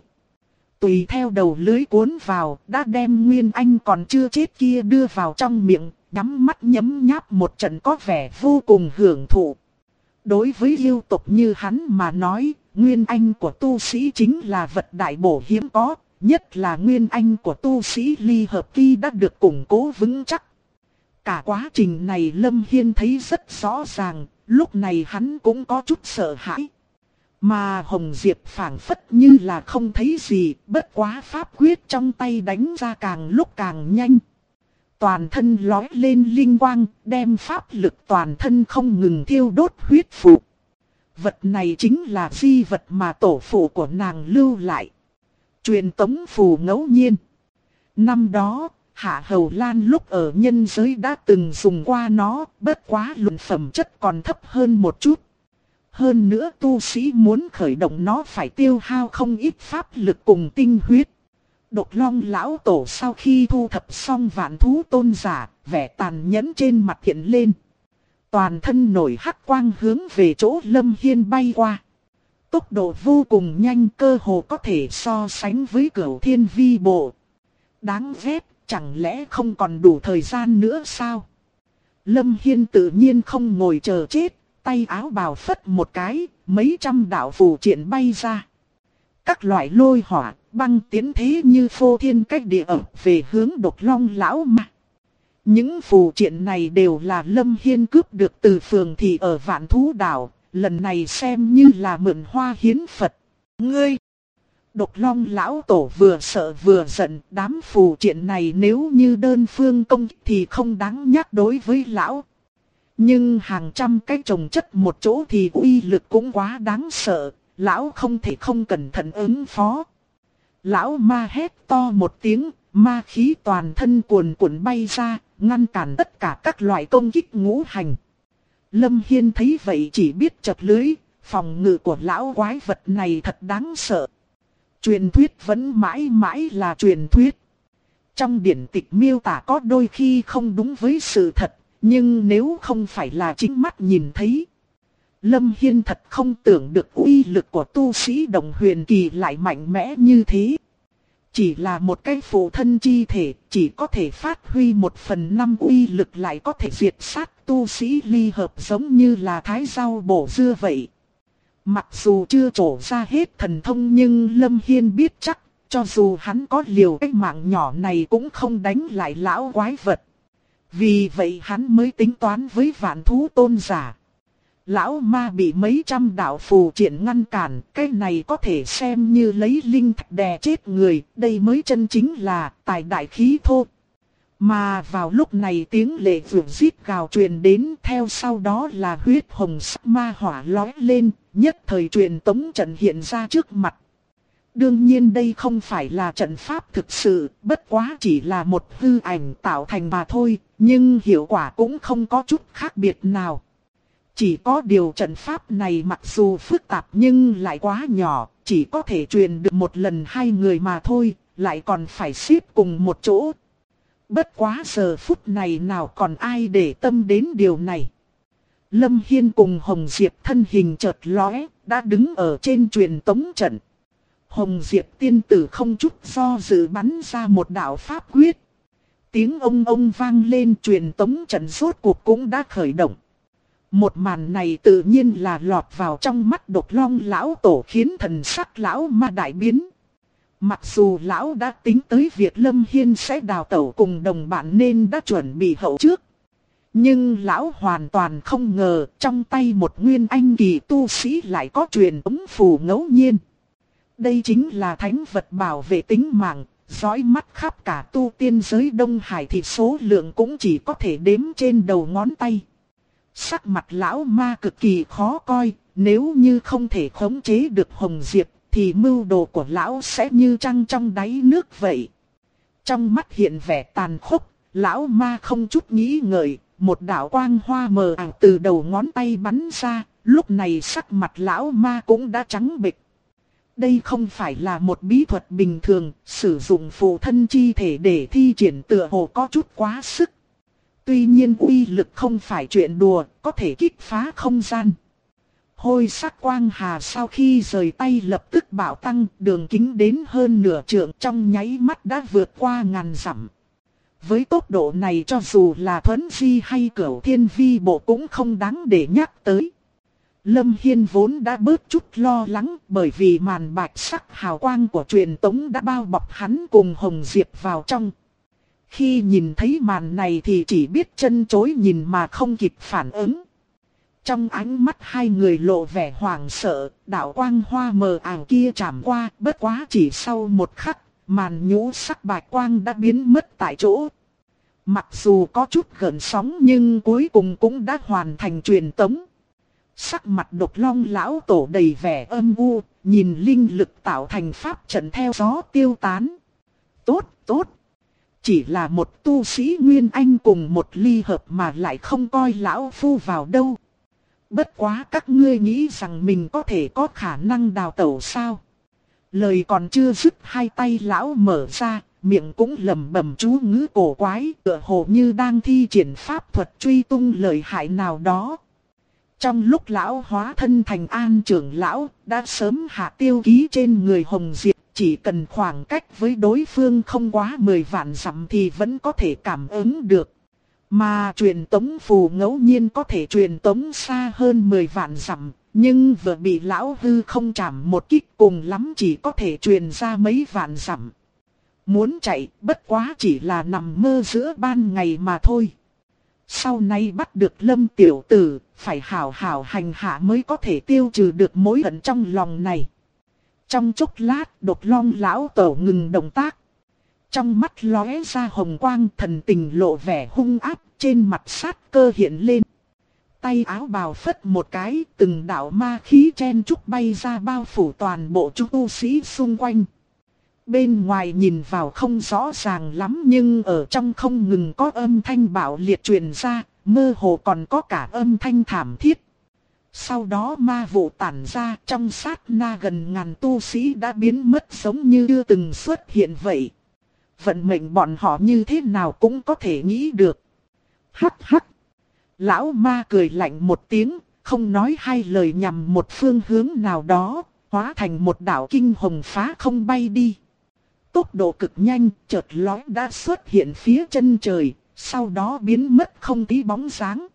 Tùy theo đầu lưới cuốn vào, đã đem Nguyên Anh còn chưa chết kia đưa vào trong miệng, nhắm mắt nhấm nháp một trận có vẻ vô cùng hưởng thụ. Đối với yêu tộc như hắn mà nói, Nguyên Anh của tu sĩ chính là vật đại bổ hiếm có, nhất là Nguyên Anh của tu sĩ ly hợp kỳ đã được củng cố vững chắc. Cả quá trình này Lâm Hiên thấy rất rõ ràng, lúc này hắn cũng có chút sợ hãi. Mà Hồng Diệp phảng phất như là không thấy gì, bất quá pháp quyết trong tay đánh ra càng lúc càng nhanh. Toàn thân lói lên linh quang, đem pháp lực toàn thân không ngừng thiêu đốt huyết phù. Vật này chính là di vật mà tổ phụ của nàng lưu lại. Truyền tống phù ngẫu nhiên. Năm đó, Hạ Hầu Lan lúc ở nhân giới đã từng dùng qua nó, bất quá luận phẩm chất còn thấp hơn một chút. Hơn nữa tu sĩ muốn khởi động nó phải tiêu hao không ít pháp lực cùng tinh huyết. Độc Long lão tổ sau khi thu thập xong vạn thú tôn giả, vẻ tàn nhẫn trên mặt hiện lên. Toàn thân nổi hắc quang hướng về chỗ Lâm Hiên bay qua. Tốc độ vô cùng nhanh, cơ hồ có thể so sánh với Cửu Thiên Vi Bộ. Đáng ghét, chẳng lẽ không còn đủ thời gian nữa sao? Lâm Hiên tự nhiên không ngồi chờ chết, tay áo bào phất một cái, mấy trăm đạo phù triện bay ra. Các loại lôi hỏa, băng tiến thế như phô thiên cách địa ập về hướng Độc Long lão mà. Những phù triện này đều là Lâm Hiên cướp được từ phường thị ở Vạn Thú Đảo, lần này xem như là mượn hoa hiến Phật. Ngươi! Độc Long lão tổ vừa sợ vừa giận, đám phù triện này nếu như đơn phương công thì không đáng nhắc đối với lão. Nhưng hàng trăm cái chồng chất một chỗ thì uy lực cũng quá đáng sợ, lão không thể không cẩn thận ứng phó. Lão ma hét to một tiếng, ma khí toàn thân cuồn cuộn bay ra, ngăn cản tất cả các loại công kích ngũ hành. Lâm Hiên thấy vậy chỉ biết chật lưới, phòng ngự của lão quái vật này thật đáng sợ. Truyền thuyết vẫn mãi mãi là truyền thuyết. Trong điển tịch miêu tả có đôi khi không đúng với sự thật, nhưng nếu không phải là chính mắt nhìn thấy. Lâm Hiên thật không tưởng được uy lực của tu sĩ Đồng Huyền Kỳ lại mạnh mẽ như thế. Chỉ là một cái phụ thân chi thể, chỉ có thể phát huy 1/5 uy lực lại có thể diệt sát tu sĩ ly hợp giống như là thái rau bổ dưa vậy. Mặc dù chưa trổ ra hết thần thông nhưng Lâm Hiên biết chắc, cho dù hắn có liều cái mạng nhỏ này cũng không đánh lại lão quái vật. Vì vậy hắn mới tính toán với Vạn Thú tôn giả. Lão ma bị mấy trăm đạo phù triện ngăn cản, cái này có thể xem như lấy linh thạch đè chết người, đây mới chân chính là tài đại khí thô. Mà vào lúc này tiếng lệ vượt rít gào truyền đến, theo sau đó là huyết hồng sắc ma hỏa lói lên, nhất thời truyền tống trận hiện ra trước mặt. Đương nhiên đây không phải là trận pháp thực sự, bất quá chỉ là một hư ảnh tạo thành mà thôi, nhưng hiệu quả cũng không có chút khác biệt nào. Chỉ có điều trận pháp này mặc dù phức tạp nhưng lại quá nhỏ, chỉ có thể truyền được một lần hai người mà thôi, lại còn phải xếp cùng một chỗ. Bất quá giờ phút này nào còn ai để tâm đến điều này. Lâm Hiên cùng Hồng Diệp thân hình chợt lóe, đã đứng ở trên truyền tống trận. Hồng Diệp tiên tử không chút do dự bắn ra một đạo pháp quyết. Tiếng ông vang lên, truyền tống trận rốt cuộc cũng đã khởi động. Một màn này tự nhiên là lọt vào trong mắt Độc Long lão tổ, khiến thần sắc lão ma đại biến. Mặc dù lão đã tính tới việc Lâm Hiên sẽ đào tẩu cùng đồng bạn nên đã chuẩn bị hậu trước. Nhưng lão hoàn toàn không ngờ trong tay một nguyên anh kỳ tu sĩ lại có truyền tống phù ngẫu nhiên. Đây chính là thánh vật bảo vệ tính mạng, dõi mắt khắp cả tu tiên giới Đông Hải thì số lượng cũng chỉ có thể đếm trên đầu ngón tay. Sắc mặt lão ma cực kỳ khó coi, nếu như không thể khống chế được Hồng Diệp thì mưu đồ của lão sẽ như trăng trong đáy nước vậy. Trong mắt hiện vẻ tàn khốc, lão ma không chút nghĩ ngợi, một đạo quang hoa mờ ảo từ đầu ngón tay bắn ra, lúc này sắc mặt lão ma cũng đã trắng bệch. Đây không phải là một bí thuật bình thường, sử dụng phụ thân chi thể để thi triển tựa hồ có chút quá sức. Tuy nhiên uy lực không phải chuyện đùa, có thể kích phá không gian. Hôi sắc quang hà sau khi rời tay lập tức bạo tăng, đường kính đến hơn nửa trượng, trong nháy mắt đã vượt qua ngàn dặm. Với tốc độ này cho dù là Thuấn Di hay Cửu Thiên Vi Bộ cũng không đáng để nhắc tới. Lâm Hiên vốn đã bớt chút lo lắng, bởi vì màn bạch sắc hào quang của truyền tống đã bao bọc hắn cùng Hồng Diệp vào trong. Khi nhìn thấy màn này thì chỉ biết chân chối nhìn mà không kịp phản ứng. Trong ánh mắt hai người lộ vẻ hoảng sợ, đạo quang hoa mờ ảo kia chạm qua, bất quá chỉ sau một khắc, màn nhũ sắc bạch quang đã biến mất tại chỗ. Mặc dù có chút gợn sóng nhưng cuối cùng cũng đã hoàn thành truyền tống. Sắc mặt Độc Long lão tổ đầy vẻ âm u, nhìn linh lực tạo thành pháp trận theo gió tiêu tán. Tốt, tốt. Chỉ là một tu sĩ Nguyên Anh cùng một ly hợp mà lại không coi lão phu vào đâu. Bất quá các ngươi nghĩ rằng mình có thể có khả năng đào tẩu sao? Lời còn chưa dứt, hai tay lão mở ra, miệng cũng lẩm bẩm chú ngữ cổ quái, tựa hồ như đang thi triển pháp thuật truy tung lợi hại nào đó. Trong lúc lão hóa thân thành An trưởng lão, đã sớm hạ tiêu ký trên người Hồng Diệp, chỉ cần khoảng cách với đối phương không quá 10 vạn dặm thì vẫn có thể cảm ứng được. Mà truyền tống phù ngẫu nhiên có thể truyền tống xa hơn 10 vạn dặm, nhưng vừa bị lão hư không chạm một kích, cùng lắm chỉ có thể truyền ra mấy vạn dặm. Muốn chạy bất quá chỉ là nằm mơ giữa ban ngày mà thôi. Sau này bắt được Lâm tiểu tử, phải hảo hảo hành hạ mới có thể tiêu trừ được mối hận trong lòng này. Trong chốc lát, Độc Long lão tổ ngừng động tác. Trong mắt lóe ra hồng quang, thần tình lộ vẻ hung ác, trên mặt sát cơ hiện lên. Tay áo bào phất một cái, từng đạo ma khí chen chúc bay ra bao phủ toàn bộ chúng tu sĩ xung quanh. Bên ngoài nhìn vào không rõ ràng lắm nhưng ở trong không ngừng có âm thanh bạo liệt truyền ra, mơ hồ còn có cả âm thanh thảm thiết. Sau đó ma vụ tản ra, trong sát na gần ngàn tu sĩ đã biến mất giống như chưa từng xuất hiện vậy. Vận mệnh bọn họ như thế nào cũng có thể nghĩ được. Hắc hắc. Lão ma cười lạnh một tiếng, không nói hai lời nhằm một phương hướng nào đó, hóa thành một đạo kinh hồng phá không bay đi. Tốc độ cực nhanh, chợt lóe đã xuất hiện phía chân trời, sau đó biến mất không tí bóng dáng.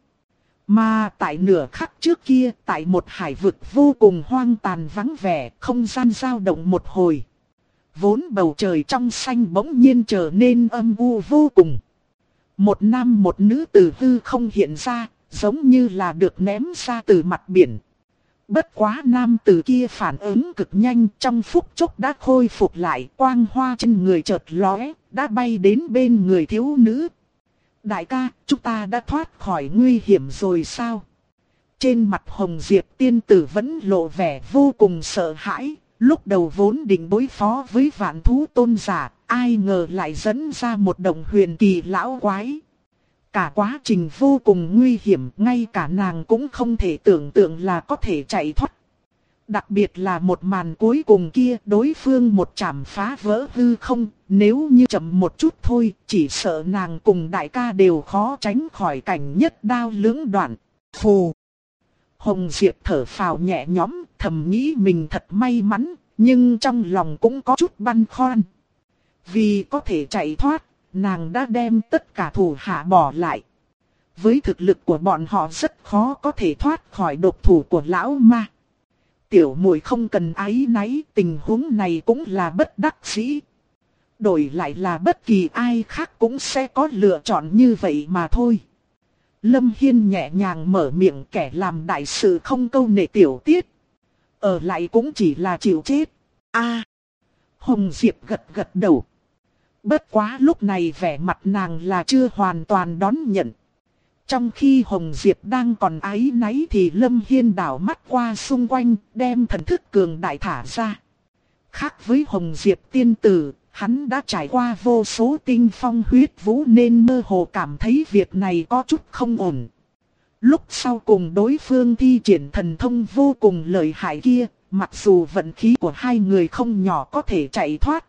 Mà tại nửa khắc trước kia, tại một hải vực vô cùng hoang tàn vắng vẻ, không gian dao động một hồi. Vốn bầu trời trong xanh bỗng nhiên trở nên âm u vô cùng. Một nam một nữ từ hư không hiện ra, giống như là được ném ra từ mặt biển. Bất quá nam tử kia phản ứng cực nhanh, trong phút chốc đã khôi phục lại, quang hoa trên người chợt lóe, đã bay đến bên người thiếu nữ. Đại ca, chúng ta đã thoát khỏi nguy hiểm rồi sao? Trên mặt Hồng Diệp tiên tử vẫn lộ vẻ vô cùng sợ hãi, Lúc đầu vốn định đối phó với vạn thú tôn giả, ai ngờ lại dẫn ra một đồng huyền kỳ lão quái. Cả quá trình vô cùng nguy hiểm, ngay cả nàng cũng không thể tưởng tượng là có thể chạy thoát. Đặc biệt là một màn cuối cùng kia, đối phương một chảm phá vỡ hư không, nếu như chậm một chút thôi, chỉ sợ nàng cùng đại ca đều khó tránh khỏi cảnh nhất đao lưỡng đoạn. Phù! Hồng Diệp thở phào nhẹ nhõm, thầm nghĩ mình thật may mắn, nhưng trong lòng cũng có chút băn khoăn. Vì có thể chạy thoát, nàng đã đem tất cả thủ hạ bỏ lại. Với thực lực của bọn họ rất khó có thể thoát khỏi độc thủ của lão ma. Tiểu muội không cần áy náy, tình huống này cũng là bất đắc dĩ. Đổi lại là bất kỳ ai khác cũng sẽ có lựa chọn như vậy mà thôi. Lâm Hiên nhẹ nhàng mở miệng, kẻ làm đại sự không câu nệ tiểu tiết. Ở lại cũng chỉ là chịu chết. Hồng Diệp gật gật đầu. Bất quá lúc này vẻ mặt nàng là chưa hoàn toàn đón nhận. Trong khi Hồng Diệp đang còn áy náy thì Lâm Hiên đảo mắt qua xung quanh, đem thần thức cường đại thả ra. Khác với Hồng Diệp tiên tử, hắn đã trải qua vô số tinh phong huyết vũ nên mơ hồ cảm thấy việc này có chút không ổn. Lúc sau cùng đối phương thi triển thần thông vô cùng lợi hại kia, mặc dù vận khí của hai người không nhỏ có thể chạy thoát.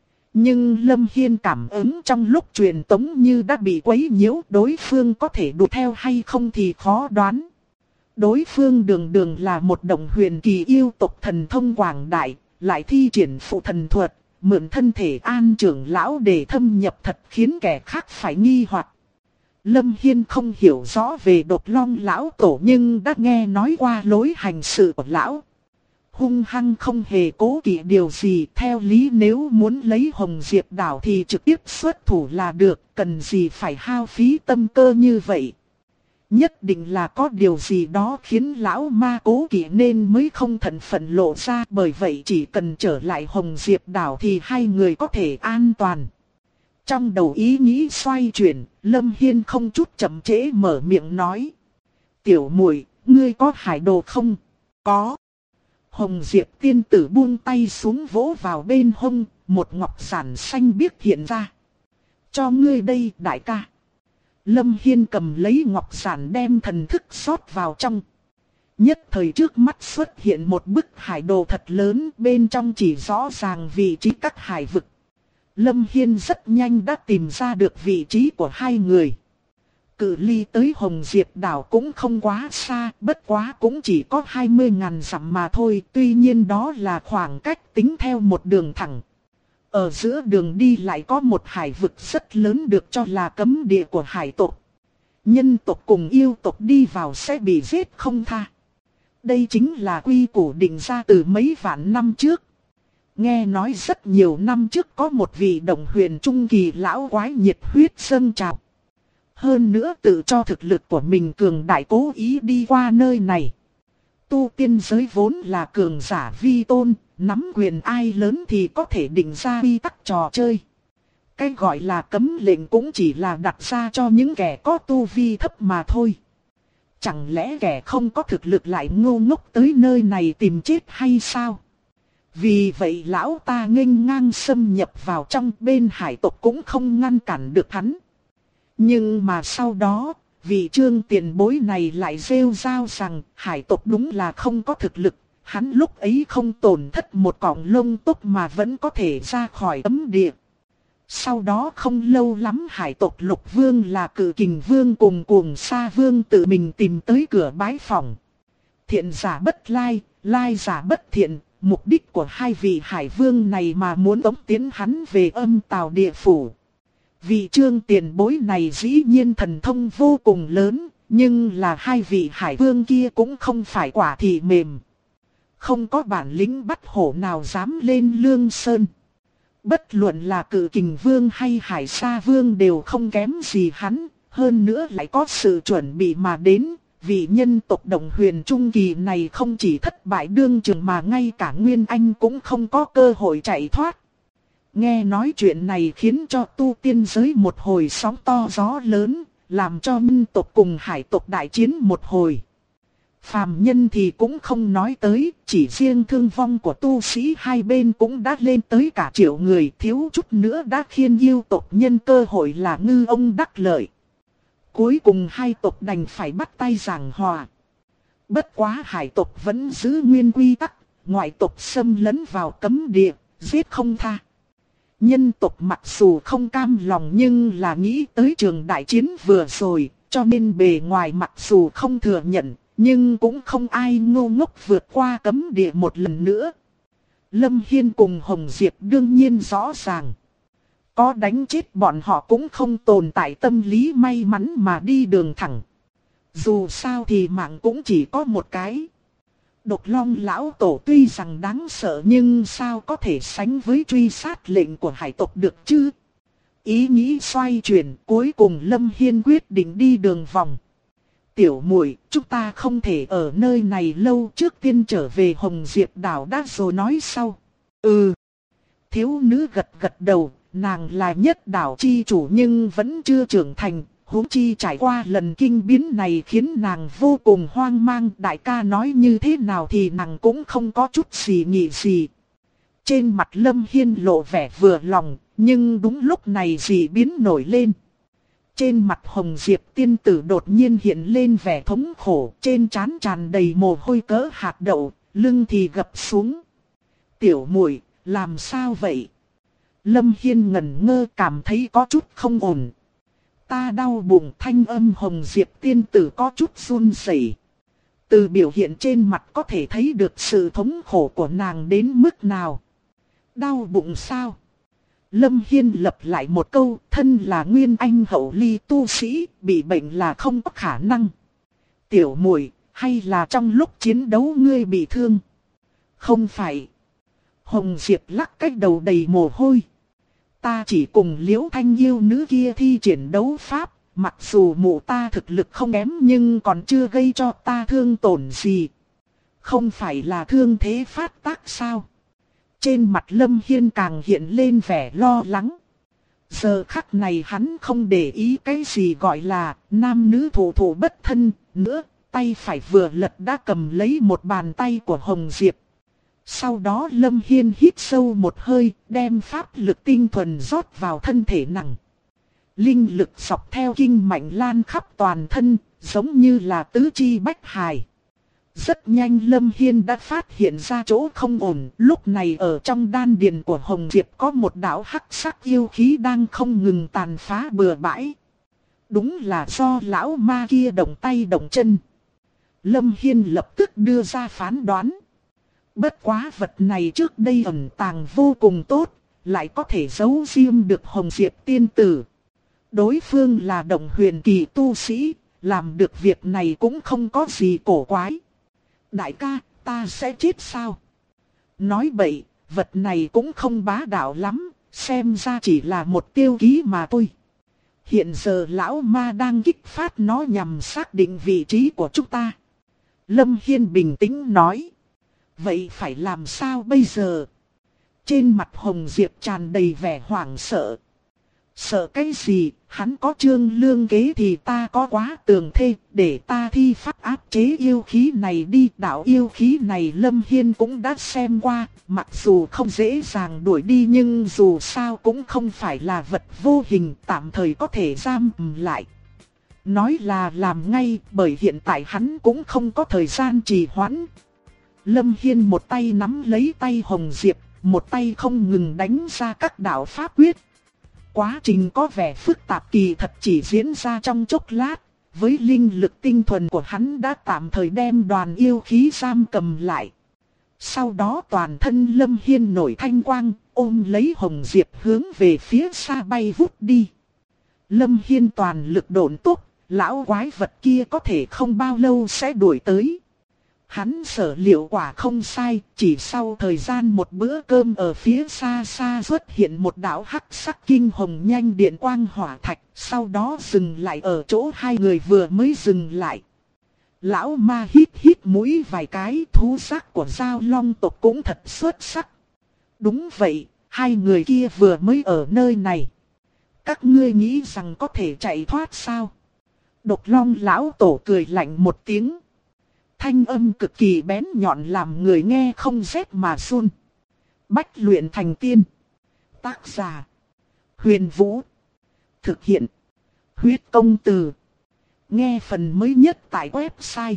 Nhưng Lâm Hiên cảm ứng trong lúc truyền tống như đã bị quấy nhiễu, đối phương có thể đuổi theo hay không thì khó đoán. Đối phương đường đường là một đồng huyền kỳ yêu tộc thần thông quảng đại, lại thi triển phụ thần thuật, mượn thân thể An trưởng lão để thâm nhập thật khiến kẻ khác phải nghi hoặc. Lâm Hiên không hiểu rõ về Độc Long lão tổ nhưng đã nghe nói qua lối hành sự của lão. Hung hăng không hề cố kỵ điều gì, theo lý nếu muốn lấy Hồng Diệp đảo thì trực tiếp xuất thủ là được, cần gì phải hao phí tâm cơ như vậy. Nhất định là có điều gì đó khiến lão ma cố kỵ nên mới không thận phận lộ ra, bởi vậy chỉ cần trở lại Hồng Diệp đảo thì hai người có thể an toàn. Trong đầu ý nghĩ xoay chuyển, Lâm Hiên không chút chậm trễ mở miệng nói. Tiểu muội, ngươi có hải đồ không? Có. Hồng Diệp tiên tử buông tay xuống vỗ vào bên hông, một ngọc giản xanh biếc hiện ra. Cho ngươi đây đại ca. Lâm Hiên cầm lấy ngọc giản đem thần thức rót vào trong. Nhất thời trước mắt xuất hiện một bức hải đồ thật lớn, bên trong chỉ rõ ràng vị trí các hải vực. Lâm Hiên rất nhanh đã tìm ra được vị trí của hai người. Cự ly tới Hồng Diệp đảo cũng không quá xa, bất quá cũng chỉ có 20.000 dặm mà thôi, tuy nhiên đó là khoảng cách tính theo một đường thẳng. Ở giữa đường đi lại có một hải vực rất lớn được cho là cấm địa của hải tộc. Nhân tộc cùng yêu tộc đi vào sẽ bị giết không tha. Đây chính là quy củ định ra từ mấy vạn năm trước. Nghe nói rất nhiều năm trước có một vị đồng huyền trung kỳ lão quái nhiệt huyết dâng trào. Hơn nữa tự cho thực lực của mình cường đại cố ý đi qua nơi này. Tu tiên giới vốn là cường giả vi tôn, nắm quyền ai lớn thì có thể định ra quy tắc trò chơi. Cái gọi là cấm lệnh cũng chỉ là đặt ra cho những kẻ có tu vi thấp mà thôi. Chẳng lẽ kẻ không có thực lực lại ngu ngốc tới nơi này tìm chết hay sao? Vì vậy lão ta nghênh ngang xâm nhập vào trong, bên hải tộc cũng không ngăn cản được hắn. Nhưng mà sau đó, vị Trương tiền bối này lại rêu rao rằng hải tộc đúng là không có thực lực. Hắn lúc ấy không tổn thất một cọng lông tóc mà vẫn có thể ra khỏi cấm địa. Sau đó không lâu lắm hải tộc Lục Vương là Cự Kình Vương cùng Cuồng Sa Vương tự mình tìm tới cửa bái phỏng. Thiện giả bất lai, lai giả bất thiện, mục đích của hai vị hải vương này mà muốn tống tiến hắn về âm tào địa phủ. Vị Trương tiền bối này dĩ nhiên thần thông vô cùng lớn, nhưng là hai vị hải vương kia cũng không phải quả thị mềm. Không có bản lĩnh bắt hổ nào dám lên Lương Sơn. Bất luận là Cự Kình Vương hay Hải Sa Vương đều không kém gì hắn, hơn nữa lại có sự chuẩn bị mà đến. Vị nhân tộc Đồng Huyền Trung Kỳ này không chỉ thất bại đương trường mà ngay cả Nguyên Anh cũng không có cơ hội chạy thoát. Nghe nói chuyện này khiến cho tu tiên giới một hồi sóng to gió lớn, làm cho nhân tộc cùng hải tộc đại chiến một hồi. Phàm nhân thì cũng không nói tới, chỉ riêng thương vong của tu sĩ hai bên cũng đã lên tới cả triệu người, thiếu chút nữa đã khiến yêu tộc nhân cơ hội là ngư ông đắc lợi. Cuối cùng hai tộc đành phải bắt tay giảng hòa. Bất quá hải tộc vẫn giữ nguyên quy tắc, ngoại tộc xâm lấn vào cấm địa, giết không tha. Nhân tộc mặc dù không cam lòng nhưng là nghĩ tới trường đại chiến vừa rồi, cho nên bề ngoài mặc dù không thừa nhận, nhưng cũng không ai ngu ngốc vượt qua cấm địa một lần nữa. Lâm Hiên cùng Hồng Diệp đương nhiên rõ ràng. Có đánh chết bọn họ cũng không tồn tại tâm lý may mắn mà đi đường thẳng. Dù sao thì mạng cũng chỉ có một cái. Độc Long lão tổ tuy rằng đáng sợ nhưng sao có thể sánh với truy sát lệnh của hải tộc được chứ? Ý nghĩ xoay chuyển, cuối cùng Lâm Hiên quyết định đi đường vòng. Tiểu muội, chúng ta không thể ở nơi này lâu, trước tiên trở về Hồng Diệp đảo đã rồi nói sau. Ừ. Thiếu nữ gật gật đầu, nàng là nhất đảo chi chủ nhưng vẫn chưa trưởng thành. Huống chi trải qua lần kinh biến này khiến nàng vô cùng hoang mang, đại ca nói như thế nào thì nàng cũng không có chút gì nghĩ gì. Trên mặt Lâm Hiên lộ vẻ vừa lòng, nhưng đúng lúc này dị biến nổi lên. Trên mặt Hồng Diệp tiên tử đột nhiên hiện lên vẻ thống khổ, trên trán tràn đầy mồ hôi cỡ hạt đậu, lưng thì gập xuống. Tiểu muội, làm sao vậy? Lâm Hiên ngẩn ngơ cảm thấy có chút không ổn. Ta đau bụng, thanh âm Hồng Diệp tiên tử có chút run rẩy. Từ biểu hiện trên mặt có thể thấy được sự thống khổ của nàng đến mức nào. Đau bụng sao? Lâm Hiên lặp lại một câu, thân là nguyên anh hậu ly tu sĩ, bị bệnh là không có khả năng. Tiểu muội, hay là trong lúc chiến đấu ngươi bị thương? Không phải. Hồng Diệp lắc cái đầu đầy mồ hôi. Ta chỉ cùng Liễu Thanh yêu nữ kia thi triển đấu pháp, mặc dù mụ ta thực lực không kém nhưng còn chưa gây cho ta thương tổn gì. Không phải là thương thế phát tác sao? Trên mặt Lâm Hiên càng hiện lên vẻ lo lắng. Giờ khắc này hắn không để ý cái gì gọi là nam nữ thủ thủ bất thân nữa, tay phải vừa lật đã cầm lấy một bàn tay của Hồng Diệp. Sau đó Lâm Hiên hít sâu một hơi, đem pháp lực tinh thuần rót vào thân thể nàng. Linh lực dọc theo kinh mạch lan khắp toàn thân, giống như là tứ chi bách hài. Rất nhanh Lâm Hiên đã phát hiện ra chỗ không ổn, lúc này ở trong đan điền của Hồng Diệp có một đạo hắc sắc yêu khí đang không ngừng tàn phá bừa bãi. Đúng là do lão ma kia động tay động chân. Lâm Hiên lập tức đưa ra phán đoán. Bất quá vật này trước đây ẩn tàng vô cùng tốt, lại có thể giấu riêng được Hồng Diệp tiên tử. Đối phương là Động Huyền kỳ tu sĩ, làm được việc này cũng không có gì cổ quái. Đại ca, ta sẽ chết sao? Nói bậy, vật này cũng không bá đạo lắm, xem ra chỉ là một tiêu ký mà thôi. Hiện giờ lão ma đang kích phát nó nhằm xác định vị trí của chúng ta. Lâm Hiên bình tĩnh nói. Vậy phải làm sao bây giờ? Trên mặt Hồng Diệp tràn đầy vẻ hoảng sợ. Sợ cái gì? Hắn có trương lương kế thì ta có quá tường thê, để ta thi pháp áp chế yêu khí này đi. Đạo yêu khí này Lâm Hiên cũng đã xem qua, mặc dù không dễ dàng đuổi đi nhưng dù sao cũng không phải là vật vô hình, tạm thời có thể giam lại. Nói là làm ngay, bởi hiện tại hắn cũng không có thời gian trì hoãn. Lâm Hiên một tay nắm lấy tay Hồng Diệp, một tay không ngừng đánh ra các đạo pháp quyết. Quá trình có vẻ phức tạp kỳ thật chỉ diễn ra trong chốc lát, với linh lực tinh thuần của hắn đã tạm thời đem đoàn yêu khí giam cầm lại. Sau đó toàn thân Lâm Hiên nổi thanh quang, ôm lấy Hồng Diệp hướng về phía xa bay vút đi. Lâm Hiên toàn lực độn tốc, lão quái vật kia có thể không bao lâu sẽ đuổi tới. Hắn sở liệu quả không sai, chỉ sau thời gian một bữa cơm ở phía xa xa xuất hiện một đạo hắc sắc kinh hồng nhanh điện quang hỏa thạch, sau đó dừng lại ở chỗ hai người vừa mới dừng lại. Lão ma hít hít mũi vài cái, thú giác của Giao Long tộc cũng thật xuất sắc. Đúng vậy, hai người kia vừa mới ở nơi này. Các ngươi nghĩ rằng có thể chạy thoát sao? Độc Long lão tổ cười lạnh một tiếng. thanh âm cực kỳ bén nhọn làm người nghe không rét mà run. Bách luyện thành tiên. Tác giả: Huyền Vũ. Thực hiện: Huyết Công Từ. Nghe phần mới nhất tại website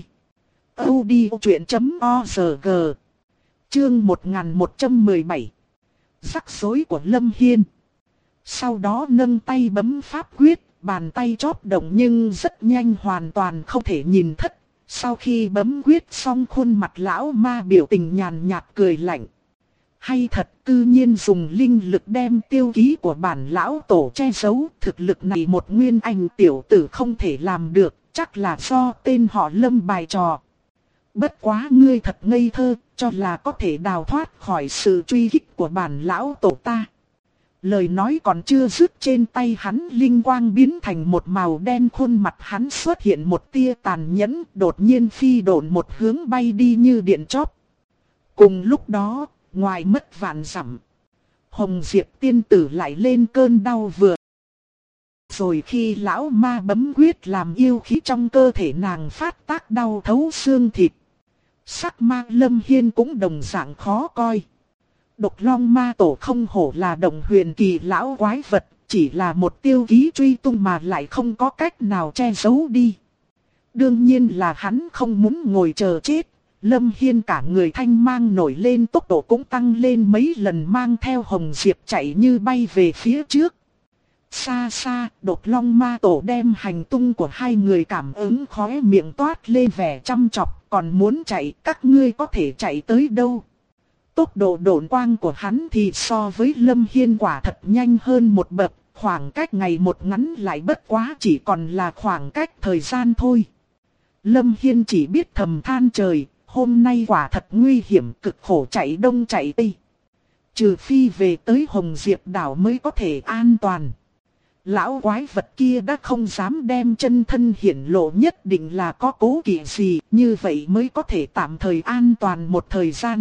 audiochuyện.org. Chương 1117. Rắc rối của Lâm Hiên. Sau đó nâng tay bấm pháp quyết, bàn tay chóp động nhưng rất nhanh hoàn toàn không thể nhìn thất. Sau khi bấm quyết xong, khuôn mặt lão ma biểu tình nhàn nhạt cười lạnh. Hay thật, tự nhiên dùng linh lực đem tiêu ký của bản lão tổ che giấu. Thực lực này một nguyên anh tiểu tử không thể làm được, chắc là do tên họ Lâm bài trò. Bất quá ngươi thật ngây thơ, cho là có thể đào thoát khỏi sự truy kích của bản lão tổ ta. Lời nói còn chưa dứt, trên tay hắn linh quang biến thành một màu đen, khuôn mặt hắn xuất hiện một tia tàn nhẫn, đột nhiên phi độn một hướng bay đi như điện chóp. Cùng lúc đó, ngoài mất vạn dặm, Hồng Diệp tiên tử lại lên cơn đau vừa. Rồi khi lão ma bấm quyết làm yêu khí trong cơ thể nàng phát tác đau thấu xương thịt. Sắc ma Lâm Hiên cũng đồng dạng khó coi. Độc Long Ma Tổ không hổ là đồng huyền kỳ lão quái vật, chỉ là một tiêu ký truy tung mà lại không có cách nào che giấu đi. Đương nhiên là hắn không muốn ngồi chờ chết. Lâm Hiên cả người thanh mang nổi lên, tốc độ cũng tăng lên mấy lần, mang theo Hồng Diệp chạy như bay về phía trước. Xa xa, Độc Long Ma Tổ đem hành tung của hai người cảm ứng, khóe miệng toát lên vẻ chăm chọc. Còn muốn chạy, các ngươi có thể chạy tới đâu? Tốc độ độn quang của hắn thì so với Lâm Hiên quả thật nhanh hơn một bậc, khoảng cách ngày một ngắn lại bất quá chỉ còn là khoảng cách thời gian thôi. Lâm Hiên chỉ biết thầm than trời, hôm nay quả thật nguy hiểm, cực khổ chạy đông chạy tây. Trừ phi về tới Hồng Diệp đảo mới có thể an toàn. Lão quái vật kia đã không dám đem chân thân hiển lộ, nhất định là có cố kỵ gì, như vậy mới có thể tạm thời an toàn một thời gian.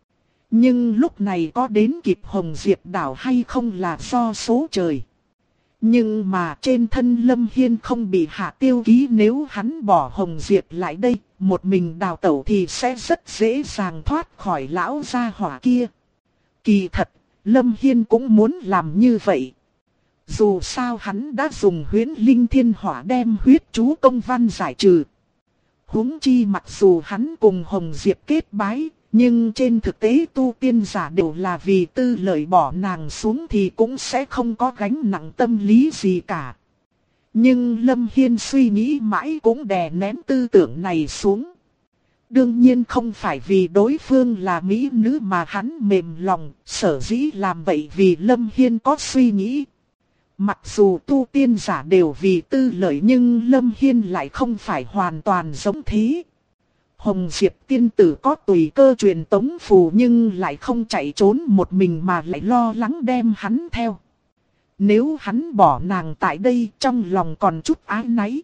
Nhưng lúc này có đến kịp Hồng Diệp đảo hay không là do số trời. Nhưng mà trên thân Lâm Hiên không bị hạ tiêu ký, nếu hắn bỏ Hồng Diệp lại đây, một mình đào tẩu thì sẽ rất dễ dàng thoát khỏi lão gia hỏa kia. Kỳ thật, Lâm Hiên cũng muốn làm như vậy. Dù sao hắn đã dùng huyễn linh thiên hỏa đem huyết chú công văn giải trừ. Huống chi mặc dù hắn cùng Hồng Diệp kết bái, nhưng trên thực tế tu tiên giả đều là vì tư lợi, bỏ nàng xuống thì cũng sẽ không có gánh nặng tâm lý gì cả. Nhưng Lâm Hiên suy nghĩ mãi cũng đè nén tư tưởng này xuống. Đương nhiên không phải vì đối phương là mỹ nữ mà hắn mềm lòng, sở dĩ làm vậy vì Lâm Hiên có suy nghĩ. Mặc dù tu tiên giả đều vì tư lợi nhưng Lâm Hiên lại không phải hoàn toàn giống thế. Hồng Diệp tiên tử có tùy cơ truyền tống phù nhưng lại không chạy trốn một mình mà lại lo lắng đem hắn theo. Nếu hắn bỏ nàng tại đây, trong lòng còn chút áy náy.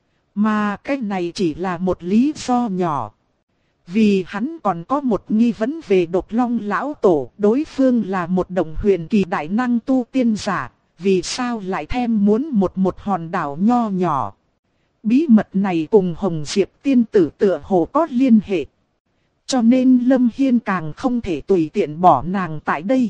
Mà cái này chỉ là một lý do nhỏ. Vì hắn còn có một nghi vấn về Độc Long lão tổ, đối phương là một đồng huyền kỳ đại năng tu tiên giả, vì sao lại thèm muốn một hòn đảo nho nhỏ. Bí mật này cùng Hồng Diệp tiên tử tựa hồ có liên hệ. Cho nên Lâm Hiên càng không thể tùy tiện bỏ nàng tại đây.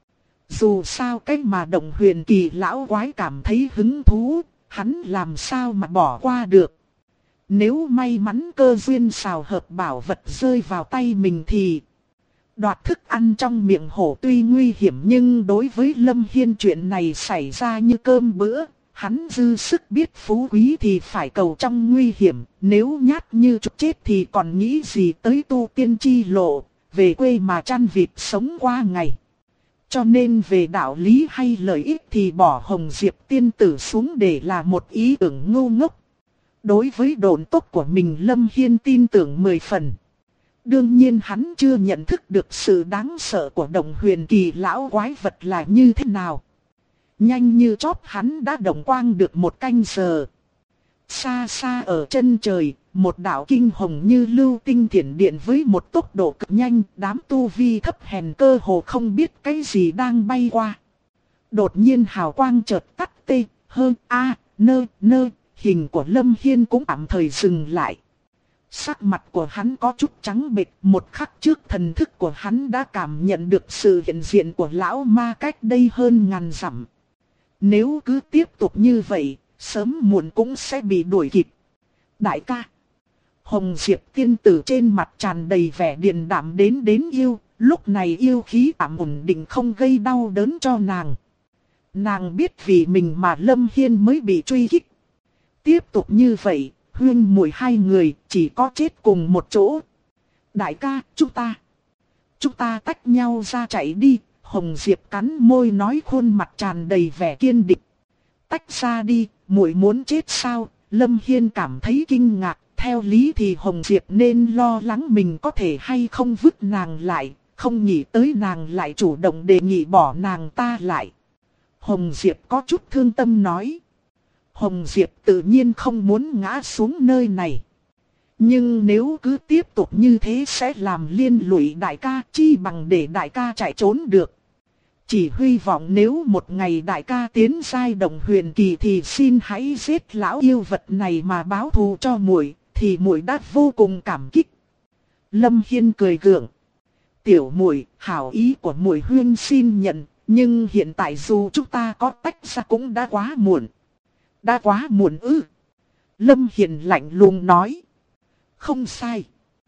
Dù sao cách mà đồng huyền kỳ lão quái cảm thấy hứng thú, hắn làm sao mà bỏ qua được. Nếu may mắn cơ duyên xào hợp bảo vật rơi vào tay mình thì đoạt thức ăn trong miệng hổ tuy nguy hiểm, nhưng đối với Lâm Hiên chuyện này xảy ra như cơm bữa. Hắn dư sức biết phú quý thì phải cầu trong nguy hiểm, nếu nhát như trục chết thì còn nghĩ gì tới tu tiên chi lộ, về quê mà chăn vịt sống qua ngày. Cho nên về đạo lý hay lợi ích thì bỏ Hồng Diệp tiên tử xuống để là một ý tưởng ngu ngốc. Đối với độn tốc của mình Lâm Hiên tin tưởng 10 phần. Đương nhiên hắn chưa nhận thức được sự đáng sợ của đồng huyền kỳ lão quái vật là như thế nào. Nhanh như chóp hắn đã đồng quang được một canh giờ. Xa xa ở chân trời, một đạo kinh hồng như lưu tinh thiểm điện với một tốc độ cực nhanh, đám tu vi thấp hèn cơ hồ không biết cái gì đang bay qua. Đột nhiên hào quang chợt tắt, tê, hơ, a, nơ, hình của Lâm Hiên cũng tạm thời dừng lại. Sắc mặt của hắn có chút trắng bệch, một khắc trước thần thức của hắn đã cảm nhận được sự hiện diện của lão ma cách đây hơn ngàn dặm. Nếu cứ tiếp tục như vậy, sớm muộn cũng sẽ bị đuổi kịp. Đại ca. Hồng Diệp tiên tử trên mặt tràn đầy vẻ điềm đạm đến yêu, lúc này yêu khí tạm ổn định không gây đau đớn cho nàng. Nàng biết vì mình mà Lâm Hiên mới bị truy kích. Tiếp tục như vậy, huynh muội hai người chỉ có chết cùng một chỗ. Đại ca, chúng ta tách nhau ra chạy đi. Hồng Diệp cắn môi nói, khuôn mặt tràn đầy vẻ kiên định. Tách ra đi, muội muốn chết sao? Lâm Hiên cảm thấy kinh ngạc. Theo lý thì Hồng Diệp nên lo lắng mình có thể hay không vứt nàng lại, không nghĩ tới nàng lại chủ động đề nghị bỏ nàng ta lại. Hồng Diệp có chút thương tâm nói. Hồng Diệp tự nhiên không muốn ngã xuống nơi này. Nhưng nếu cứ tiếp tục như thế sẽ làm liên lụy đại ca, chi bằng để đại ca chạy trốn được. Chỉ hy vọng nếu một ngày đại ca tiến giai Động Huyền Kỳ thì xin hãy giết lão yêu vật này mà báo thù cho muội, thì muội đã vô cùng cảm kích. Lâm Hiên cười gượng. Tiểu muội, hảo ý của muội huynh xin nhận, nhưng hiện tại dù chúng ta có tách ra cũng đã quá muộn. Đã quá muộn ư? Lâm Hiên lạnh lùng nói. Không sai.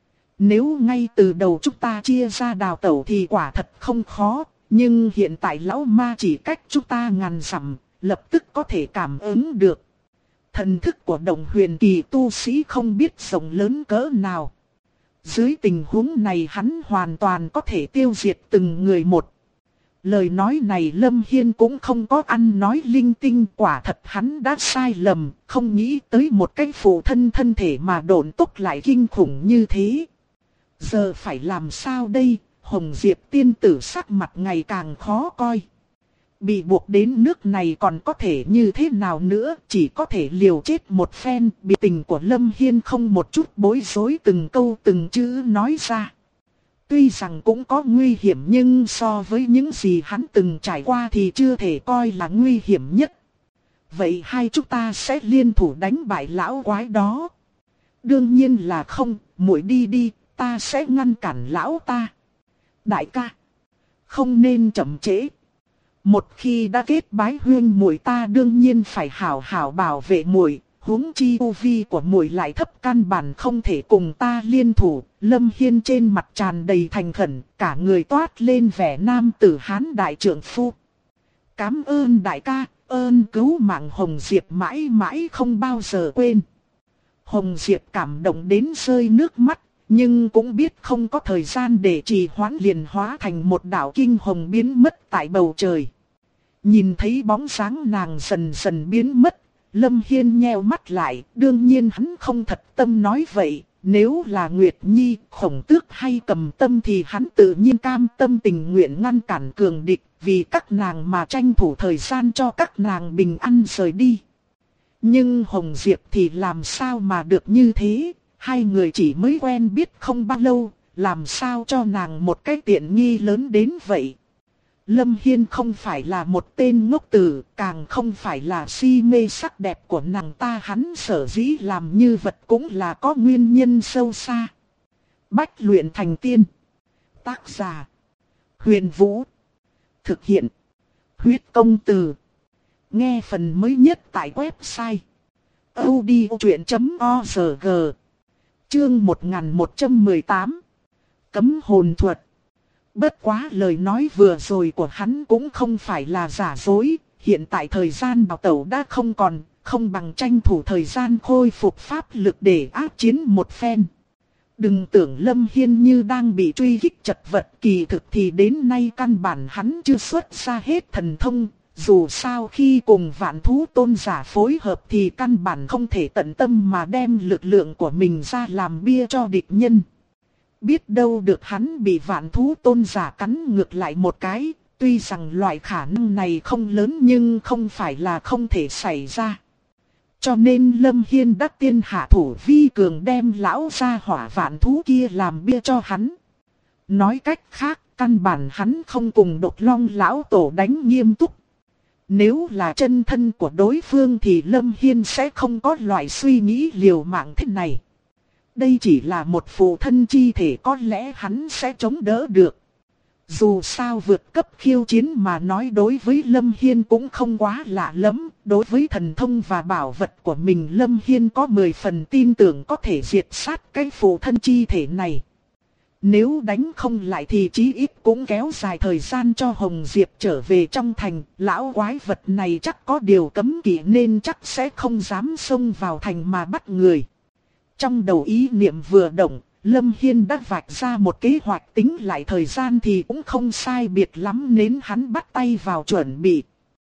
Nếu ngay từ đầu chúng ta chia ra đào tẩu thì quả thật không khó. Nhưng hiện tại lão ma chỉ cách chúng ta ngàn dặm, lập tức có thể cảm ứng được. Thần thức của Động Huyền Kỳ tu sĩ không biết rộng lớn cỡ nào. Dưới tình huống này hắn hoàn toàn có thể tiêu diệt từng người một. Lời nói này Lâm Hiên cũng không có ăn nói linh tinh, quả thật hắn đã sai lầm, không nghĩ tới một cái phụ thân thân thể mà độn tốc lại kinh khủng như thế. Giờ phải làm sao đây? Hồng Diệp tiên tử sắc mặt ngày càng khó coi. Bị buộc đến nước này còn có thể như thế nào nữa, chỉ có thể liều chết một phen. Bị tình của Lâm Hiên không một chút bối rối, từng câu từng chữ nói ra. Tuy rằng cũng có nguy hiểm nhưng so với những gì hắn từng trải qua thì chưa thể coi là nguy hiểm nhất. Vậy hai chúng ta sẽ liên thủ đánh bại lão quái đó. Đương nhiên là không, muội đi đi, ta sẽ ngăn cản lão ta. Đại ca, không nên chậm trễ. Một khi đã kết bái huynh muội ta đương nhiên phải hảo hảo bảo vệ muội, huống chi tu vi của muội lại thấp căn bản không thể cùng ta liên thủ. Lâm Hiên trên mặt tràn đầy thành khẩn, cả người toát lên vẻ nam tử Hán đại trượng phu. Cảm ơn đại ca, ơn cứu mạng Hồng Diệp mãi mãi không bao giờ quên. Hồng Diệp cảm động đến rơi nước mắt. Nhưng cũng biết không có thời gian để trì hoãn, liền hóa thành một đạo kinh hồng biến mất tại bầu trời. Nhìn thấy bóng dáng nàng dần dần biến mất, Lâm Hiên nheo mắt lại, đương nhiên hắn không thật tâm nói vậy. Nếu là Nguyệt Nhi, Khổng Tước hay Cầm Tâm thì hắn tự nhiên cam tâm tình nguyện ngăn cản cường địch, vì các nàng mà tranh thủ thời gian cho các nàng bình an rời đi. Nhưng Hồng Diệp thì làm sao mà được như thế? Hai người chỉ mới quen biết không bao lâu, làm sao cho nàng một cái tiện nghi lớn đến vậy. Lâm Hiên không phải là một tên ngốc tử, càng không phải là si mê sắc đẹp của nàng ta. Hắn sở dĩ làm như vật cũng là có nguyên nhân sâu xa. Bách luyện thành tiên. Tác giả: Huyền Vũ. Thực hiện: Huyết Công Từ. Nghe phần mới nhất tại website audiochuyện.org. Chương 1118. Cấm hồn thuật. Bất quá lời nói vừa rồi của hắn cũng không phải là giả dối. Hiện tại thời gian đào tẩu đã không còn, không bằng tranh thủ thời gian khôi phục pháp lực để áp chiến một phen. Đừng tưởng Lâm Hiên như đang bị truy kích chật vật, kỳ thực thì đến nay căn bản hắn chưa xuất ra hết thần thông. Dù sao khi cùng Vạn Thú Tôn giả phối hợp thì căn bản không thể tận tâm mà đem lực lượng của mình ra làm bia cho địch nhân. Biết đâu được hắn bị Vạn Thú Tôn giả cắn ngược lại một cái, tuy rằng loại khả năng này không lớn nhưng không phải là không thể xảy ra. Cho nên Lâm Hiên đắc tiên hạ thủ vi cường đem lão gia hỏa vạn thú kia làm bia cho hắn. Nói cách khác, căn bản hắn không cùng Độc Long lão tổ đánh nghiêm túc. Nếu là chân thân của đối phương thì Lâm Hiên sẽ không có loại suy nghĩ liều mạng thế này. Đây chỉ là một phụ thân chi thể, có lẽ hắn sẽ chống đỡ được. Dù sao vượt cấp khiêu chiến mà nói đối với Lâm Hiên cũng không quá lạ lắm. Đối với thần thông và bảo vật của mình, Lâm Hiên có 10 phần tin tưởng có thể diệt sát cái phụ thân chi thể này. Nếu đánh không lại thì chí ít cũng kéo dài thời gian cho Hồng Diệp trở về trong thành. Lão quái vật này chắc có điều cấm kỵ nên chắc sẽ không dám xông vào thành mà bắt người. Trong đầu ý niệm vừa động, Lâm Hiên đã vạch ra một kế hoạch, tính lại thời gian thì cũng không sai biệt lắm nên hắn bắt tay vào chuẩn bị.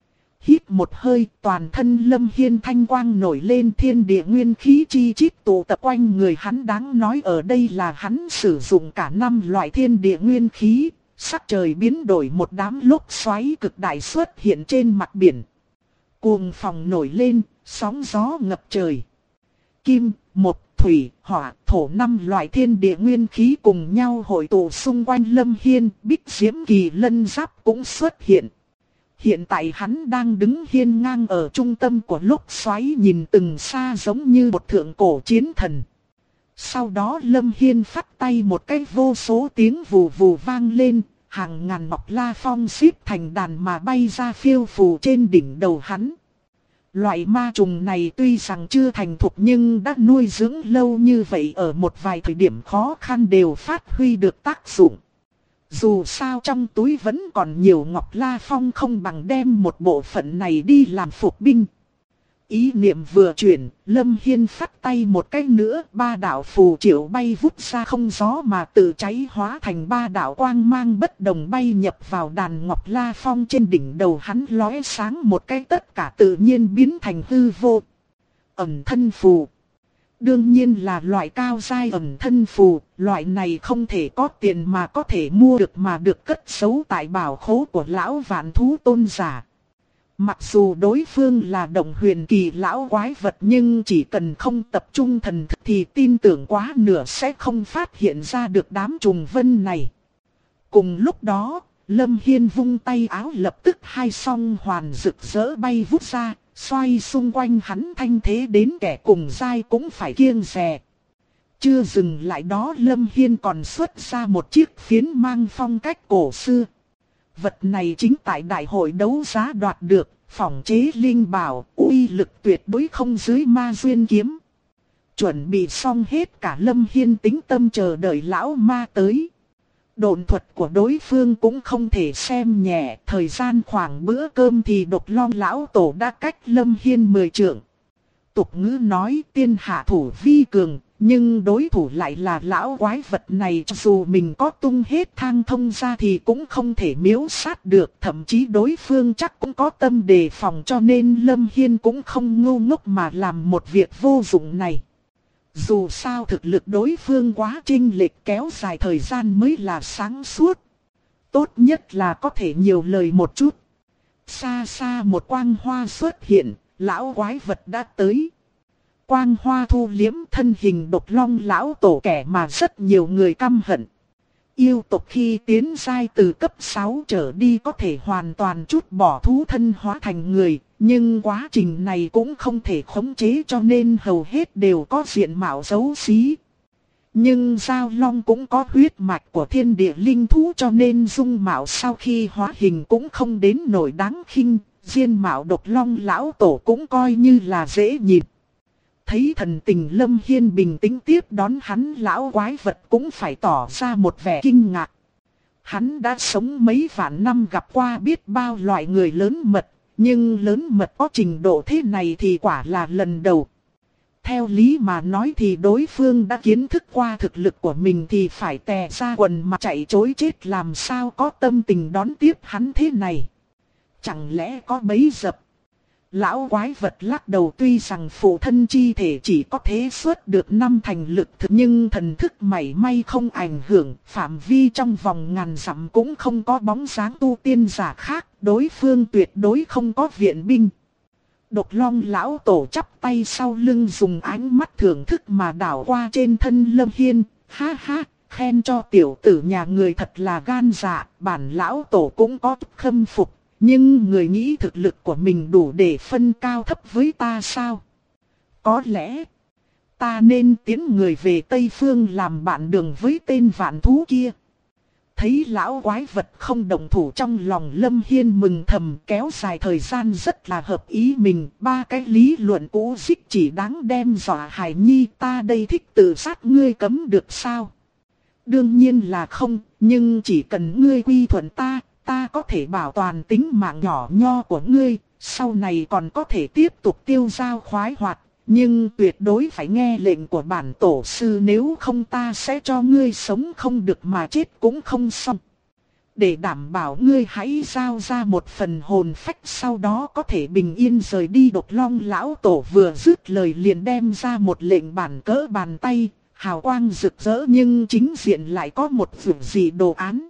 Hít một hơi, toàn thân Lâm Hiên thanh quang nổi lên, thiên địa nguyên khí chi chít tụ tập quanh người hắn. Đáng nói ở đây là hắn sử dụng cả 5 loại thiên địa nguyên khí, sắc trời biến đổi, một đám lốc xoáy cực đại xuất hiện trên mặt biển. Cuồng phong nổi lên, sóng gió ngập trời. Kim, một, thủy, hỏa, thổ 5 loại thiên địa nguyên khí cùng nhau hội tụ xung quanh Lâm Hiên. Bích Diễm Kỳ Lân Giáp cũng xuất hiện. Hiện tại hắn đang đứng hiên ngang ở trung tâm của lốc xoáy, nhìn từng xa giống như một thượng cổ chiến thần. Sau đó Lâm Hiên phất tay một cái, vô số tiếng vù vù vang lên, hàng ngàn ngọc la phong xếp thành đàn mà bay ra phiêu phù trên đỉnh đầu hắn. Loại ma trùng này tuy rằng chưa thành thục nhưng đã nuôi dưỡng lâu như vậy, ở một vài thời điểm khó khăn đều phát huy được tác dụng. Dù sao trong túi vẫn còn nhiều ngọc la phong, không bằng đem một bộ phận này đi làm phục binh. Ý niệm vừa chuyển, Lâm Hiên phất tay một cái nữa, 3 đạo phù triệu bay vút ra không gió mà tự cháy hóa thành 3 đạo quang mang bất đồng bay nhập vào đàn ngọc la phong trên đỉnh đầu hắn, lóe sáng một cái, tất cả tự nhiên biến thành hư vô. Ẩn thân phù. Đương nhiên là loại cao giai ẩn thân phù, loại này không thể có tiền mà có thể mua được, mà được cất giấu tại bảo khố của lão vạn thú tôn giả. Mặc dù đối phương là động huyền kỳ lão quái vật nhưng chỉ cần không tập trung thần thức thì tin tưởng quá nửa sẽ không phát hiện ra được đám trùng vân này. Cùng lúc đó, Lâm Hiên vung tay áo, lập tức 2 song hoàn rực rỡ bay vút ra, xoay xung quanh hắn, thanh thế đến kẻ cùng giai cũng phải kiêng dè. Chưa dừng lại đó, Lâm Hiên còn xuất ra một chiếc phiến mang phong cách cổ xưa. Vật này chính tại đại hội đấu giá đoạt được, phỏng chế linh bảo, uy lực tuyệt đối không dưới ma duyên kiếm. Chuẩn bị xong hết cả, Lâm Hiên tĩnh tâm chờ đợi lão ma tới. Độn thuật của đối phương cũng không thể xem nhẹ, thời gian khoảng bữa cơm thì Độc Long lão tổ đã cách Lâm Hiên 10 trượng. Tục ngữ nói tiên hạ thủ vi cường, nhưng đối thủ lại là lão quái vật này, cho dù mình có tung hết thang thông ra thì cũng không thể miếu sát được, thậm chí đối phương chắc cũng có tâm đề phòng, cho nên Lâm Hiên cũng không ngu ngốc mà làm một việc vô dụng này. Dù sao thực lực đối phương quá chênh lệch, kéo dài thời gian mới là sáng suốt. Tốt nhất là có thể nhiều lời một chút. Xa xa một quang hoa xuất hiện, lão quái vật đã tới. Quang hoa thu liếm, thân hình Độc Long lão tổ, kẻ mà rất nhiều người căm hận. Yêu tộc khi tiến giai từ cấp 6 trở đi có thể hoàn toàn trút bỏ thú thân hóa thành người, nhưng quá trình này cũng không thể khống chế, cho nên hầu hết đều có diện mạo xấu xí. Nhưng Giao Long cũng có huyết mạch của thiên địa linh thú, cho nên dung mạo sau khi hóa hình cũng không đến nổi đáng khinh, diện mạo Độc Long lão tổ cũng coi như là dễ nhìn. Thấy thần tình Lâm Hiên bình tĩnh tiếp đón hắn, lão quái vật cũng phải tỏ ra một vẻ kinh ngạc. Hắn đã sống mấy vạn năm, gặp qua biết bao loại người lớn mật, nhưng lớn mật có trình độ thế này thì quả là lần đầu. Theo lý mà nói thì đối phương đã kiến thức qua thực lực của mình thì phải tè ra quần mà chạy trối chết, làm sao có tâm tình đón tiếp hắn thế này. Chẳng lẽ có bẫy dập? Lão quái vật lắc đầu, tuy rằng phụ thân chi thể chỉ có thể xuất được 5 thành lực thực, nhưng thần thức mảy may không ảnh hưởng, phạm vi trong vòng ngàn dặm cũng không có bóng dáng tu tiên giả khác, đối phương tuyệt đối không có viện binh. Độc Long lão tổ chắp tay sau lưng, dùng ánh mắt thưởng thức mà đảo qua trên thân Lâm Hiên, ha ha, khen cho tiểu tử nhà người thật là gan dạ, bản lão tổ cũng có khâm phục. Nhưng người nghĩ thực lực của mình đủ để phân cao thấp với ta sao? Có lẽ Ta nên tiến người về Tây Phương làm bạn đường với tên vạn thú kia. Thấy lão quái vật không động thủ, trong lòng Lâm Hiên mừng thầm, kéo dài thời gian rất là hợp ý mình. Ba cái lý luận cũ dích chỉ đáng đem dọa Hải Nhi, ta đây thích tự sát ngươi cấm được sao? Đương nhiên là không, nhưng chỉ cần ngươi quy thuận ta, ta có thể bảo toàn tính mạng nhỏ nho của ngươi, sau này còn có thể tiếp tục tiêu dao khoái hoạt. Nhưng tuyệt đối phải nghe lệnh của bản tổ sư, nếu không ta sẽ cho ngươi sống không được mà chết cũng không xong. Để đảm bảo ngươi hãy giao ra một phần hồn phách, sau đó có thể bình yên rời đi. Độc Long lão tổ vừa dứt lời liền đem ra một lệnh bản cỡ bàn tay, hào quang rực rỡ nhưng chính diện lại có một vượt gì đồ án.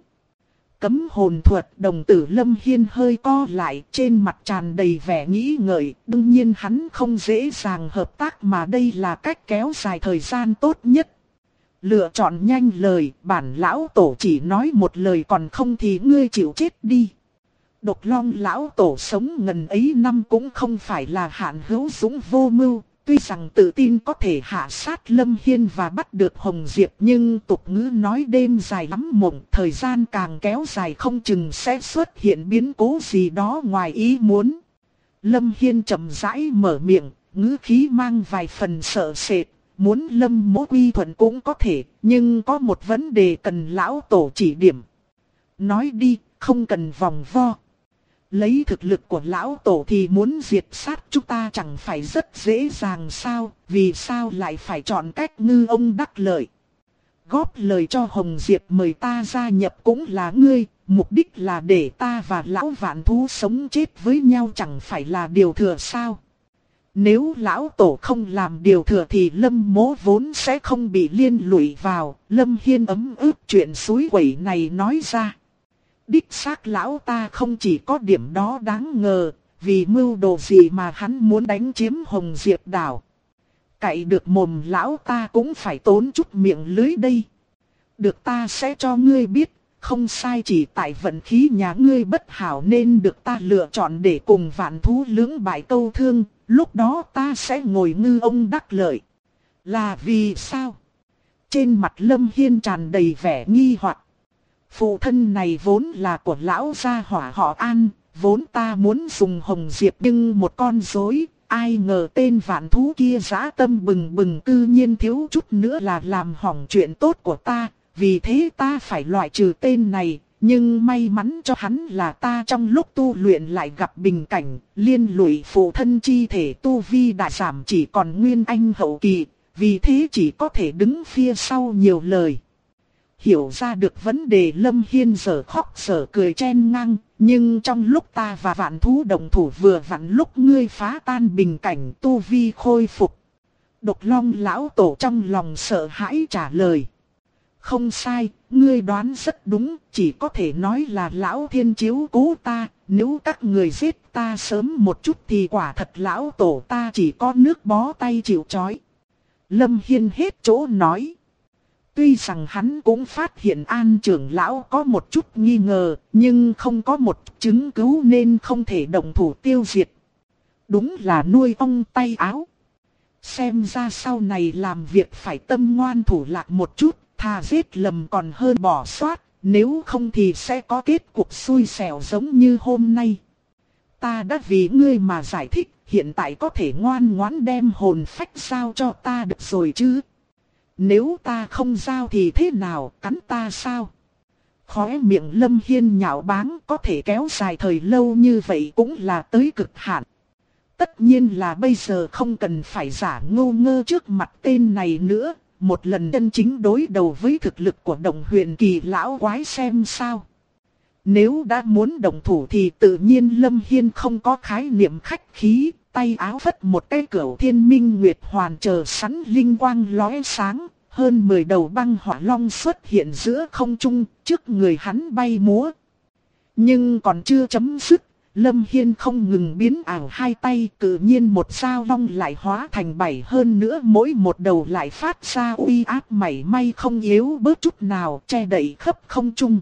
Cấm hồn thuật. Đồng tử Lâm Hiên hơi co lại, trên mặt tràn đầy vẻ nghĩ ngợi. Đương nhiên hắn không dễ dàng hợp tác, mà đây là cách kéo dài thời gian tốt nhất. Lựa chọn nhanh lời, bản lão tổ chỉ nói một lời, còn không thì ngươi chịu chết đi. Độc Long lão tổ sống ngần ấy năm cũng không phải là hạn hữu dũng vô mưu. Tuy rằng tự tin có thể hạ sát Lâm Hiên và bắt được Hồng Diệp, nhưng tục ngữ nói đêm dài lắm mộng, thời gian càng kéo dài không chừng sẽ xuất hiện biến cố gì đó ngoài ý muốn. Lâm Hiên chậm rãi mở miệng, ngữ khí mang vài phần sợ sệt, muốn Lâm mỗ quy thuận cũng có thể, nhưng có một vấn đề cần lão tổ chỉ điểm. Nói đi, không cần vòng vo. Lấy thực lực của lão tổ thì muốn diệt sát chúng ta chẳng phải rất dễ dàng sao, vì sao lại phải chọn cách ngư ông đắc lợi. Góp lời cho Hồng Diệp mời ta gia nhập cũng là ngươi, mục đích là để ta và lão vạn thú sống chết với nhau chẳng phải là điều thừa sao. Nếu lão tổ không làm điều thừa thì Lâm mỗ vốn sẽ không bị liên lụy vào. Lâm Hiên ấm ức chuyện suối quẩy này nói ra. Đích xác lão ta không chỉ có điểm đó đáng ngờ, vì mưu đồ gì mà hắn muốn đánh chiếm Hồng Diệp đảo. Cậy được mồm lão ta cũng phải tốn chút miệng lưới đây. Được, ta sẽ cho ngươi biết, không sai, chỉ tại vận khí nhà ngươi bất hảo nên được ta lựa chọn để cùng vạn thú lưỡng bại câu thương, lúc đó ta sẽ ngồi ngư ông đắc lợi. Là vì sao? Trên mặt Lâm Hiên tràn đầy vẻ nghi hoặc. Phụ thân này vốn là của lão gia hỏa họ An, vốn ta muốn dùng Hồng Diệp nhưng một con rối, ai ngờ tên vạn thú kia dã tâm bừng bừng, cư nhiên thiếu chút nữa là làm hỏng chuyện tốt của ta, vì thế ta phải loại trừ tên này. Nhưng may mắn cho hắn là ta trong lúc tu luyện lại gặp bình cảnh, liên lụy phụ thân chi thể tu vi đại giảm chỉ còn nguyên anh hậu kỳ, vì thế chỉ có thể đứng phía sau nhiều lời. Hiểu ra được vấn đề, Lâm Hiên giờ khóc giờ cười chen ngang, nhưng trong lúc ta và vạn thú đồng thủ vừa vặn lúc ngươi phá tan bình cảnh tu vi khôi phục. Độc Long lão tổ trong lòng sợ hãi trả lời. Không sai, ngươi đoán rất đúng, chỉ có thể nói là lão thiên chiếu cố ta, nếu các người giết ta sớm một chút thì quả thật lão tổ ta chỉ có nước bó tay chịu trói. Lâm Hiên hết chỗ nói. Tuy rằng hắn cũng phát hiện An trưởng lão có một chút nghi ngờ, nhưng không có một chứng cứ nên không thể động thủ tiêu diệt. Đúng là nuôi ong tay áo. Xem ra sau này làm việc phải tâm ngoan thủ lạc một chút, thà giết lầm còn hơn bỏ sót, nếu không thì sẽ có kết cục xui xẻo giống như hôm nay. Ta đã vì ngươi mà giải thích, hiện tại có thể ngoan ngoãn đem hồn phách giao cho ta được rồi chứ. Nếu ta không giao thì thế nào, cắn ta sao? Khóe miệng Lâm Hiên nhạo báng, có thể kéo dài thời lâu như vậy cũng là tới cực hạn. Tất nhiên là bây giờ không cần phải giả ngô ngơ trước mặt tên này nữa, một lần chân chính đối đầu với thực lực của Đồng Huyền Kỳ lão quái xem sao. Nếu đã muốn động thủ thì tự nhiên Lâm Hiên không có khái niệm khách khí, tay áo phất một cái cửu thiên minh nguyệt hoàn chờ sẵn linh quang lóe sáng, hơn 10 đầu băng hỏa long xuất hiện giữa không trung, trước người hắn bay múa. Nhưng còn chưa chấm dứt, Lâm Hiên không ngừng biến ảo hai tay, tự nhiên một sao long lại hóa thành 7, hơn nữa mỗi một đầu lại phát ra uy áp mảy may không yếu bớt chút nào, che đậy khắp không trung.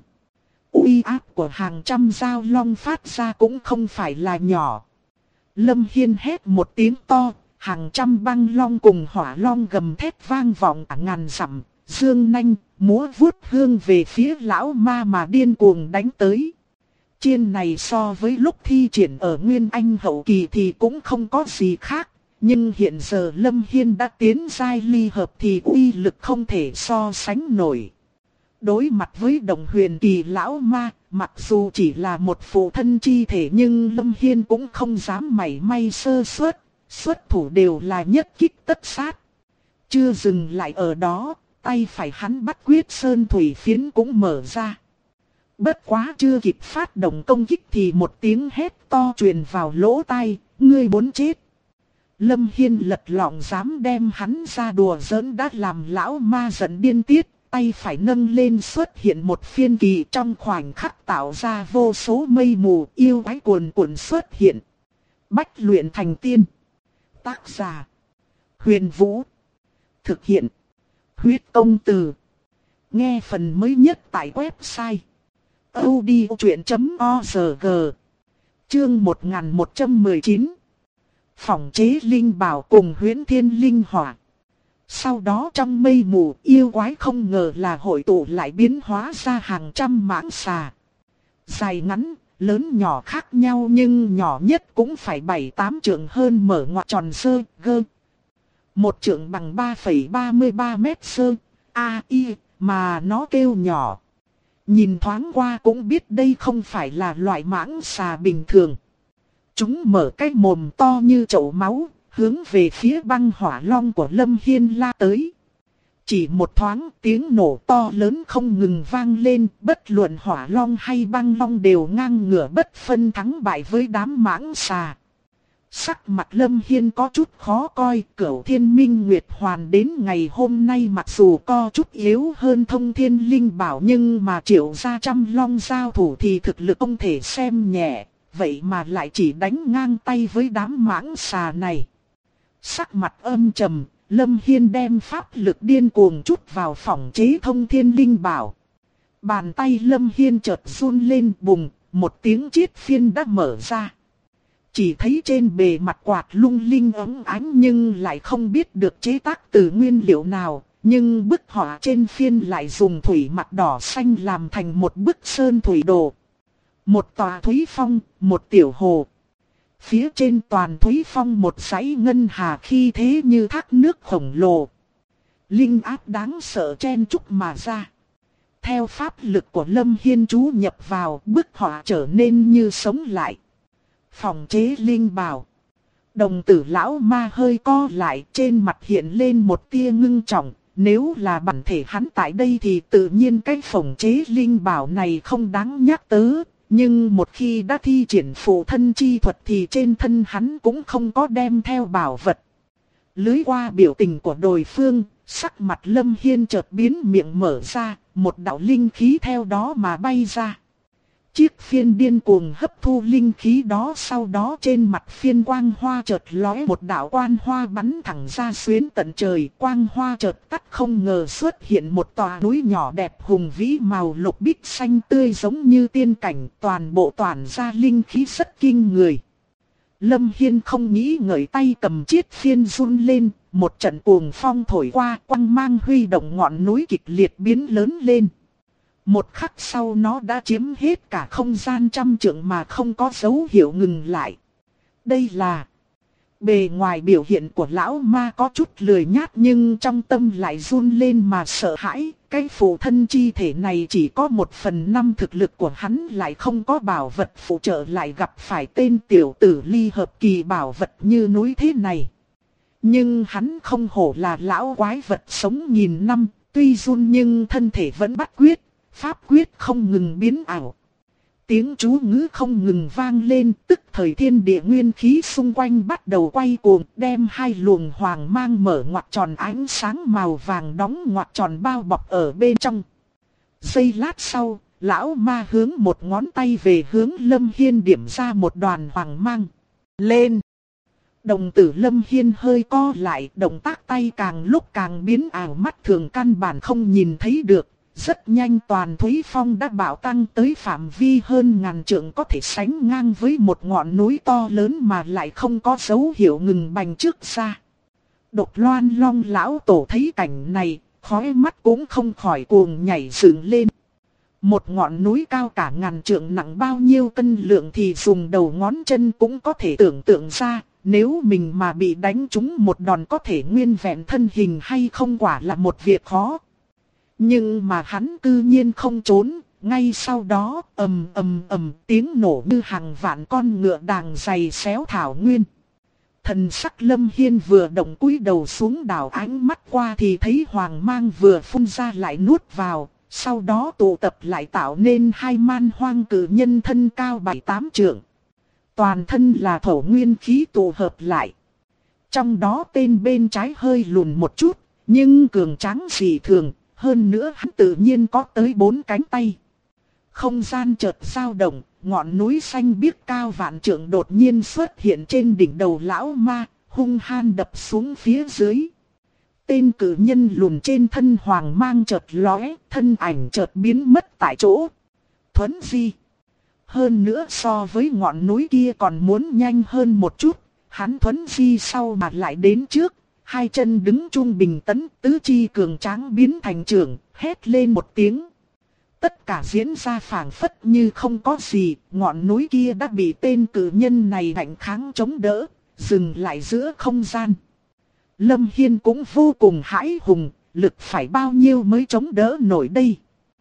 Uy áp của hàng trăm sao long phát ra cũng không phải là nhỏ. Lâm Hiên hét một tiếng to, hàng trăm băng long cùng hỏa long gầm thét vang vọng cả ngàn dặm, dương nanh, múa vuốt hương về phía lão ma mà điên cuồng đánh tới. Chiên này so với lúc thi triển ở Nguyên Anh hậu kỳ thì cũng không có gì khác, nhưng hiện giờ Lâm Hiên đã tiến giai ly hợp thì uy lực không thể so sánh nổi. Đối mặt với Động Huyền kỳ lão ma, mặc dù chỉ là một phụ thân chi thể nhưng Lâm Hiên cũng không dám mảy may sơ suất, xuất thủ đều là nhất kích tất sát. Chưa dừng lại ở đó, tay phải hắn bắt quyết sơn thủy phiến cũng mở ra. Bất quá chưa kịp phát động công kích thì một tiếng hét to truyền vào lỗ tai, ngươi muốn chết. Lâm Hiên lật lọng dám đem hắn ra đùa giỡn đã làm lão ma giận điên tiết, tay phải nâng lên xuất hiện một phiên kỳ trong khoảnh khắc tạo ra vô số mây mù yêu quái cuồn cuộn xuất hiện. Bách luyện thành tiên. Tác giả: Huyền Vũ. Thực hiện: Huyết Công Từ. Nghe phần mới nhất tại website audiochuyện.org. Chương 1119. Phỏng chế linh bảo cùng huyễn thiên linh hỏa. Sau đó trong mây mù yêu quái không ngờ là hội tụ lại biến hóa ra hàng trăm mãng xà. Dài ngắn, lớn nhỏ khác nhau nhưng nhỏ nhất cũng phải 7-8 trượng hơn mở ngoặc tròn sơ gơ. Một trượng bằng 3,33 mét sơ, a-i, mà nó kêu nhỏ. Nhìn thoáng qua cũng biết đây không phải là loại mãng xà bình thường. Chúng mở cái mồm to như chậu máu, hướng về phía băng hỏa long của Lâm Hiên la tới. Chỉ một thoáng tiếng nổ to lớn không ngừng vang lên, bất luận hỏa long hay băng long đều ngang ngửa bất phân thắng bại với đám mãng xà. Sắc mặt Lâm Hiên có chút khó coi, Cửu Thiên Minh Nguyệt Hoàn đến ngày hôm nay mặc dù có chút yếu hơn Thông Thiên Linh Bảo nhưng mà triệu ra trăm long giao thủ thì thực lực không thể xem nhẹ, vậy mà lại chỉ đánh ngang tay với đám mãng xà này. Sắc mặt âm trầm, Lâm Hiên đem pháp lực điên cuồng chút vào phỏng chế Thông Thiên Linh Bảo. Bàn tay Lâm Hiên chợt run lên bùng, một tiếng chiết phiên đã mở ra. Chỉ thấy trên bề mặt quạt lung linh óng ánh nhưng lại không biết được chế tác từ nguyên liệu nào, nhưng bức họa trên phiên lại dùng thủy mặc đỏ xanh làm thành một bức sơn thủy đồ. Một tòa thúy phong, một tiểu hồ. Phía trên toàn thúy phong một dãy ngân hà khi thế như thác nước khổng lồ. Linh áp đáng sợ chen chúc mà ra. Theo pháp lực của Lâm Hiên chú nhập vào, bức họa trở nên như sống lại. Phòng chế linh bảo. Đồng tử lão ma hơi co lại, trên mặt hiện lên một tia ngưng trọng. Nếu là bản thể hắn tại đây thì tự nhiên cái phòng chế linh bảo này không đáng nhắc tới. Nhưng một khi đã thi triển phụ thân chi thuật thì trên thân hắn cũng không có đem theo bảo vật. Lưới qua biểu tình của đối phương, sắc mặt Lâm Hiên chợt biến, miệng mở ra, một đạo linh khí theo đó mà bay ra. Chiếc phiên điên cuồng hấp thu linh khí đó, sau đó trên mặt phiên quang hoa chợt lóe một đạo quan hoa bắn thẳng ra xuyến tận trời. Quang hoa chợt tắt, không ngờ xuất hiện một tòa núi nhỏ đẹp hùng vĩ màu lục bích xanh tươi giống như tiên cảnh, toàn bộ tản ra linh khí rất kinh người. Lâm Hiên không nghĩ ngợi, tay cầm chiếc phiên run lên, một trận cuồng phong thổi qua, quang mang huy động, ngọn núi kịch liệt biến lớn lên. Một khắc sau nó đã chiếm hết cả không gian trăm trượng mà không có dấu hiệu ngừng lại. Đây là... Bề ngoài biểu hiện của lão ma có chút lười nhát nhưng trong tâm lại run lên mà sợ hãi. Cái phụ thân chi thể này chỉ có 1/5 thực lực của hắn, lại không có bảo vật phụ trợ, lại gặp phải tên tiểu tử ly hợp kỳ bảo vật như núi thế này. Nhưng hắn không hổ là lão quái vật sống nghìn năm, tuy run nhưng thân thể vẫn bắt quyết. Pháp quyết không ngừng biến ảo. Tiếng chú ngữ không ngừng vang lên, tức thời thiên địa nguyên khí xung quanh bắt đầu quay cuồng, đem hai luồng hoàng mang mở ngoặc tròn ánh sáng màu vàng đóng ngoặc tròn bao bọc ở bên trong. Giây lát sau, lão ma hướng một ngón tay về hướng Lâm Hiên điểm ra một đoàn hoàng mang. Lên! Đồng tử Lâm Hiên hơi co lại, động tác tay càng lúc càng biến ảo, mắt thường căn bản không nhìn thấy được. rất nhanh toàn Thúy Phong đã bạo tăng tới phạm vi hơn ngàn trượng, có thể sánh ngang với một ngọn núi to lớn mà lại không có dấu hiệu ngừng bành trước ra. Độc Loan Long lão tổ thấy cảnh này, khóe mắt cũng không khỏi cuồng nhảy dựng lên. Một ngọn núi cao cả ngàn trượng nặng bao nhiêu cân lượng thì dùng đầu ngón chân cũng có thể tưởng tượng ra, nếu mình mà bị đánh trúng một đòn có thể nguyên vẹn thân hình hay không quả là một việc khó. Nhưng mà hắn cư nhiên không trốn, ngay sau đó ầm ầm ầm tiếng nổ như hàng vạn con ngựa đàng dày xéo thảo nguyên. Thần sắc Lâm Hiên vừa động cúi đầu xuống đảo ánh mắt qua thì thấy hoàng mang vừa phun ra lại nuốt vào, sau đó tụ tập lại tạo nên hai man hoang cử nhân thân cao 7-8 trượng. Toàn thân là thổ nguyên khí tụ hợp lại. Trong đó tên bên trái hơi lùn một chút, nhưng cường tráng dị thường, hơn nữa hắn tự nhiên có tới 4 cánh tay. Không gian chợt dao động, ngọn núi xanh biếc cao vạn trượng đột nhiên xuất hiện trên đỉnh đầu lão ma, hung hăng đập xuống phía dưới. Tên cử nhân lùn trên thân hoàng mang chợt lóe, thân ảnh chợt biến mất tại chỗ. Thuấn di. Hơn nữa so với ngọn núi kia còn muốn nhanh hơn một chút, hắn thuấn di sau mà lại đến trước, hai chân đứng trung bình tấn, tứ chi cường tráng biến thành trưởng, hét lên một tiếng. Tất cả diễn ra phảng phất như không có gì, ngọn núi kia đã bị tên cử nhân này ngạnh kháng chống đỡ, dừng lại giữa không gian. Lâm Hiên cũng vô cùng hãi hùng, lực phải bao nhiêu mới chống đỡ nổi đây.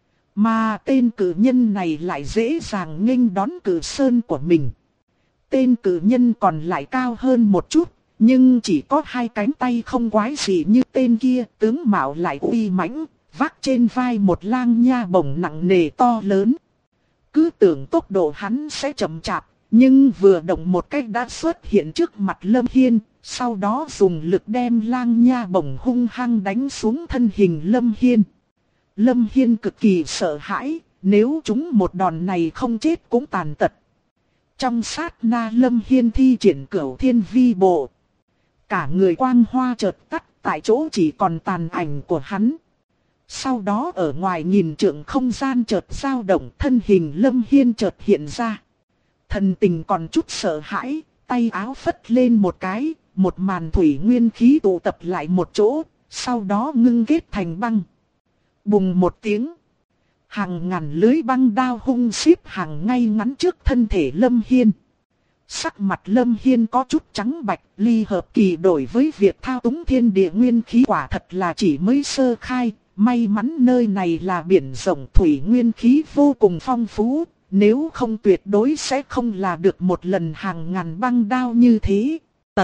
Mà tên cử nhân này lại dễ dàng nghênh đón cử sơn của mình. Tên cử nhân còn lại cao hơn một chút, nhưng chỉ có hai cánh tay không quái gì như tên kia, tướng mạo lại uy mãnh, vác trên vai một lang nha bổng nặng nề to lớn. Cứ tưởng tốc độ hắn sẽ chậm chạp, nhưng vừa động một cách đã xuất hiện trước mặt Lâm Hiên, sau đó dùng lực đem lang nha bổng hung hăng đánh xuống thân hình Lâm Hiên. Lâm Hiên cực kỳ sợ hãi, nếu chúng một đòn này không chết cũng tàn tật. Trong sát na Lâm Hiên thi triển Cửu Thiên Vi Bộ. Cả người quang hoa chợt tắt, tại chỗ chỉ còn tàn ảnh của hắn. Sau đó ở ngoài nghìn trượng không gian chợt dao động, thân hình Lâm Hiên chợt hiện ra. Thần tình còn chút sợ hãi, tay áo phất lên một cái, một màn thủy nguyên khí tụ tập lại một chỗ, sau đó ngưng kết thành băng. Bùng một tiếng, hàng ngàn lưới băng đao hung xếp hàng ngay ngắn trước thân thể Lâm Hiên. Sắc mặt Lâm Hiên có chút trắng bạch, ly hợp kỳ đổi với việc thao túng thiên địa nguyên khí quả thật là chỉ mới sơ khai. May mắn nơi này là biển rộng, thủy nguyên khí vô cùng phong phú, nếu không tuyệt đối sẽ không là được một lần hàng ngàn băng đao như thế.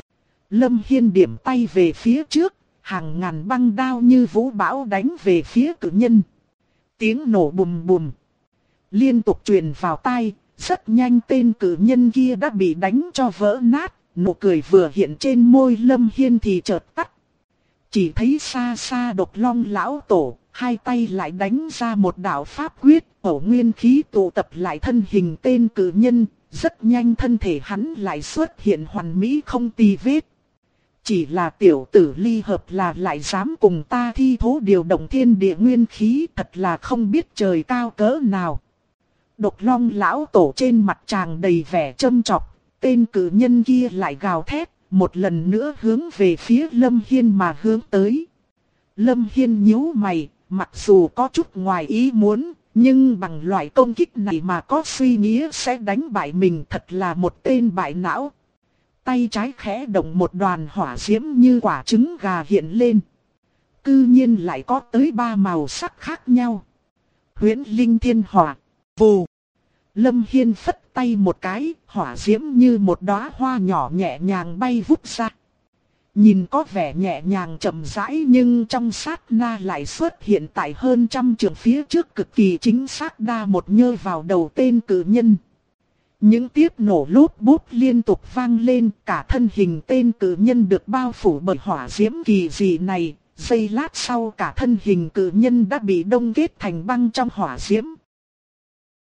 Lâm Hiên điểm tay về phía trước, hàng ngàn băng đao như vũ bão đánh về phía cử nhân. Tiếng nổ bùm bùm liên tục truyền vào tai, rất nhanh tên cử nhân kia đã bị đánh cho vỡ nát, nụ cười vừa hiện trên môi Lâm Hiên thì chợt tắt. Chỉ thấy xa xa Độc Long lão tổ, hai tay lại đánh ra một đạo pháp quyết, ổ nguyên khí tụ tập lại thân hình tên cử nhân, rất nhanh thân thể hắn lại xuất hiện hoàn mỹ không tì vết. Chỉ là tiểu tử ly hợp là lại dám cùng ta thi thố điều động thiên địa nguyên khí, thật là không biết trời cao cỡ nào. Độc Long lão tổ trên mặt tràn đầy vẻ châm chọc, tên cử nhân kia lại gào thét, một lần nữa hướng về phía Lâm Hiên mà hướng tới. Lâm Hiên nhíu mày, mặc dù có chút ngoài ý muốn, nhưng bằng loại công kích này mà có suy nghĩ sẽ đánh bại mình, thật là một tên bại não. Tay trái khẽ động, một đoàn hỏa diễm như quả trứng gà hiện lên. Cư nhiên lại có tới 3 màu sắc khác nhau. Huyễn linh thiên hỏa, vù. Lâm Hiên phất tay một cái, hỏa diễm như một đóa hoa nhỏ nhẹ nhàng bay vút ra. Nhìn có vẻ nhẹ nhàng chậm rãi, nhưng trong sát na lại xuất hiện tại hơn trăm trượng phía trước, cực kỳ chính xác đa một nhơ vào đầu tên cử nhân. Những tiếp nổ lốp bốp liên tục vang lên, cả thân hình tên cử nhân được bao phủ bởi hỏa diễm kỳ dị này. Giây lát sau cả thân hình cử nhân đã bị đông kết thành băng trong hỏa diễm.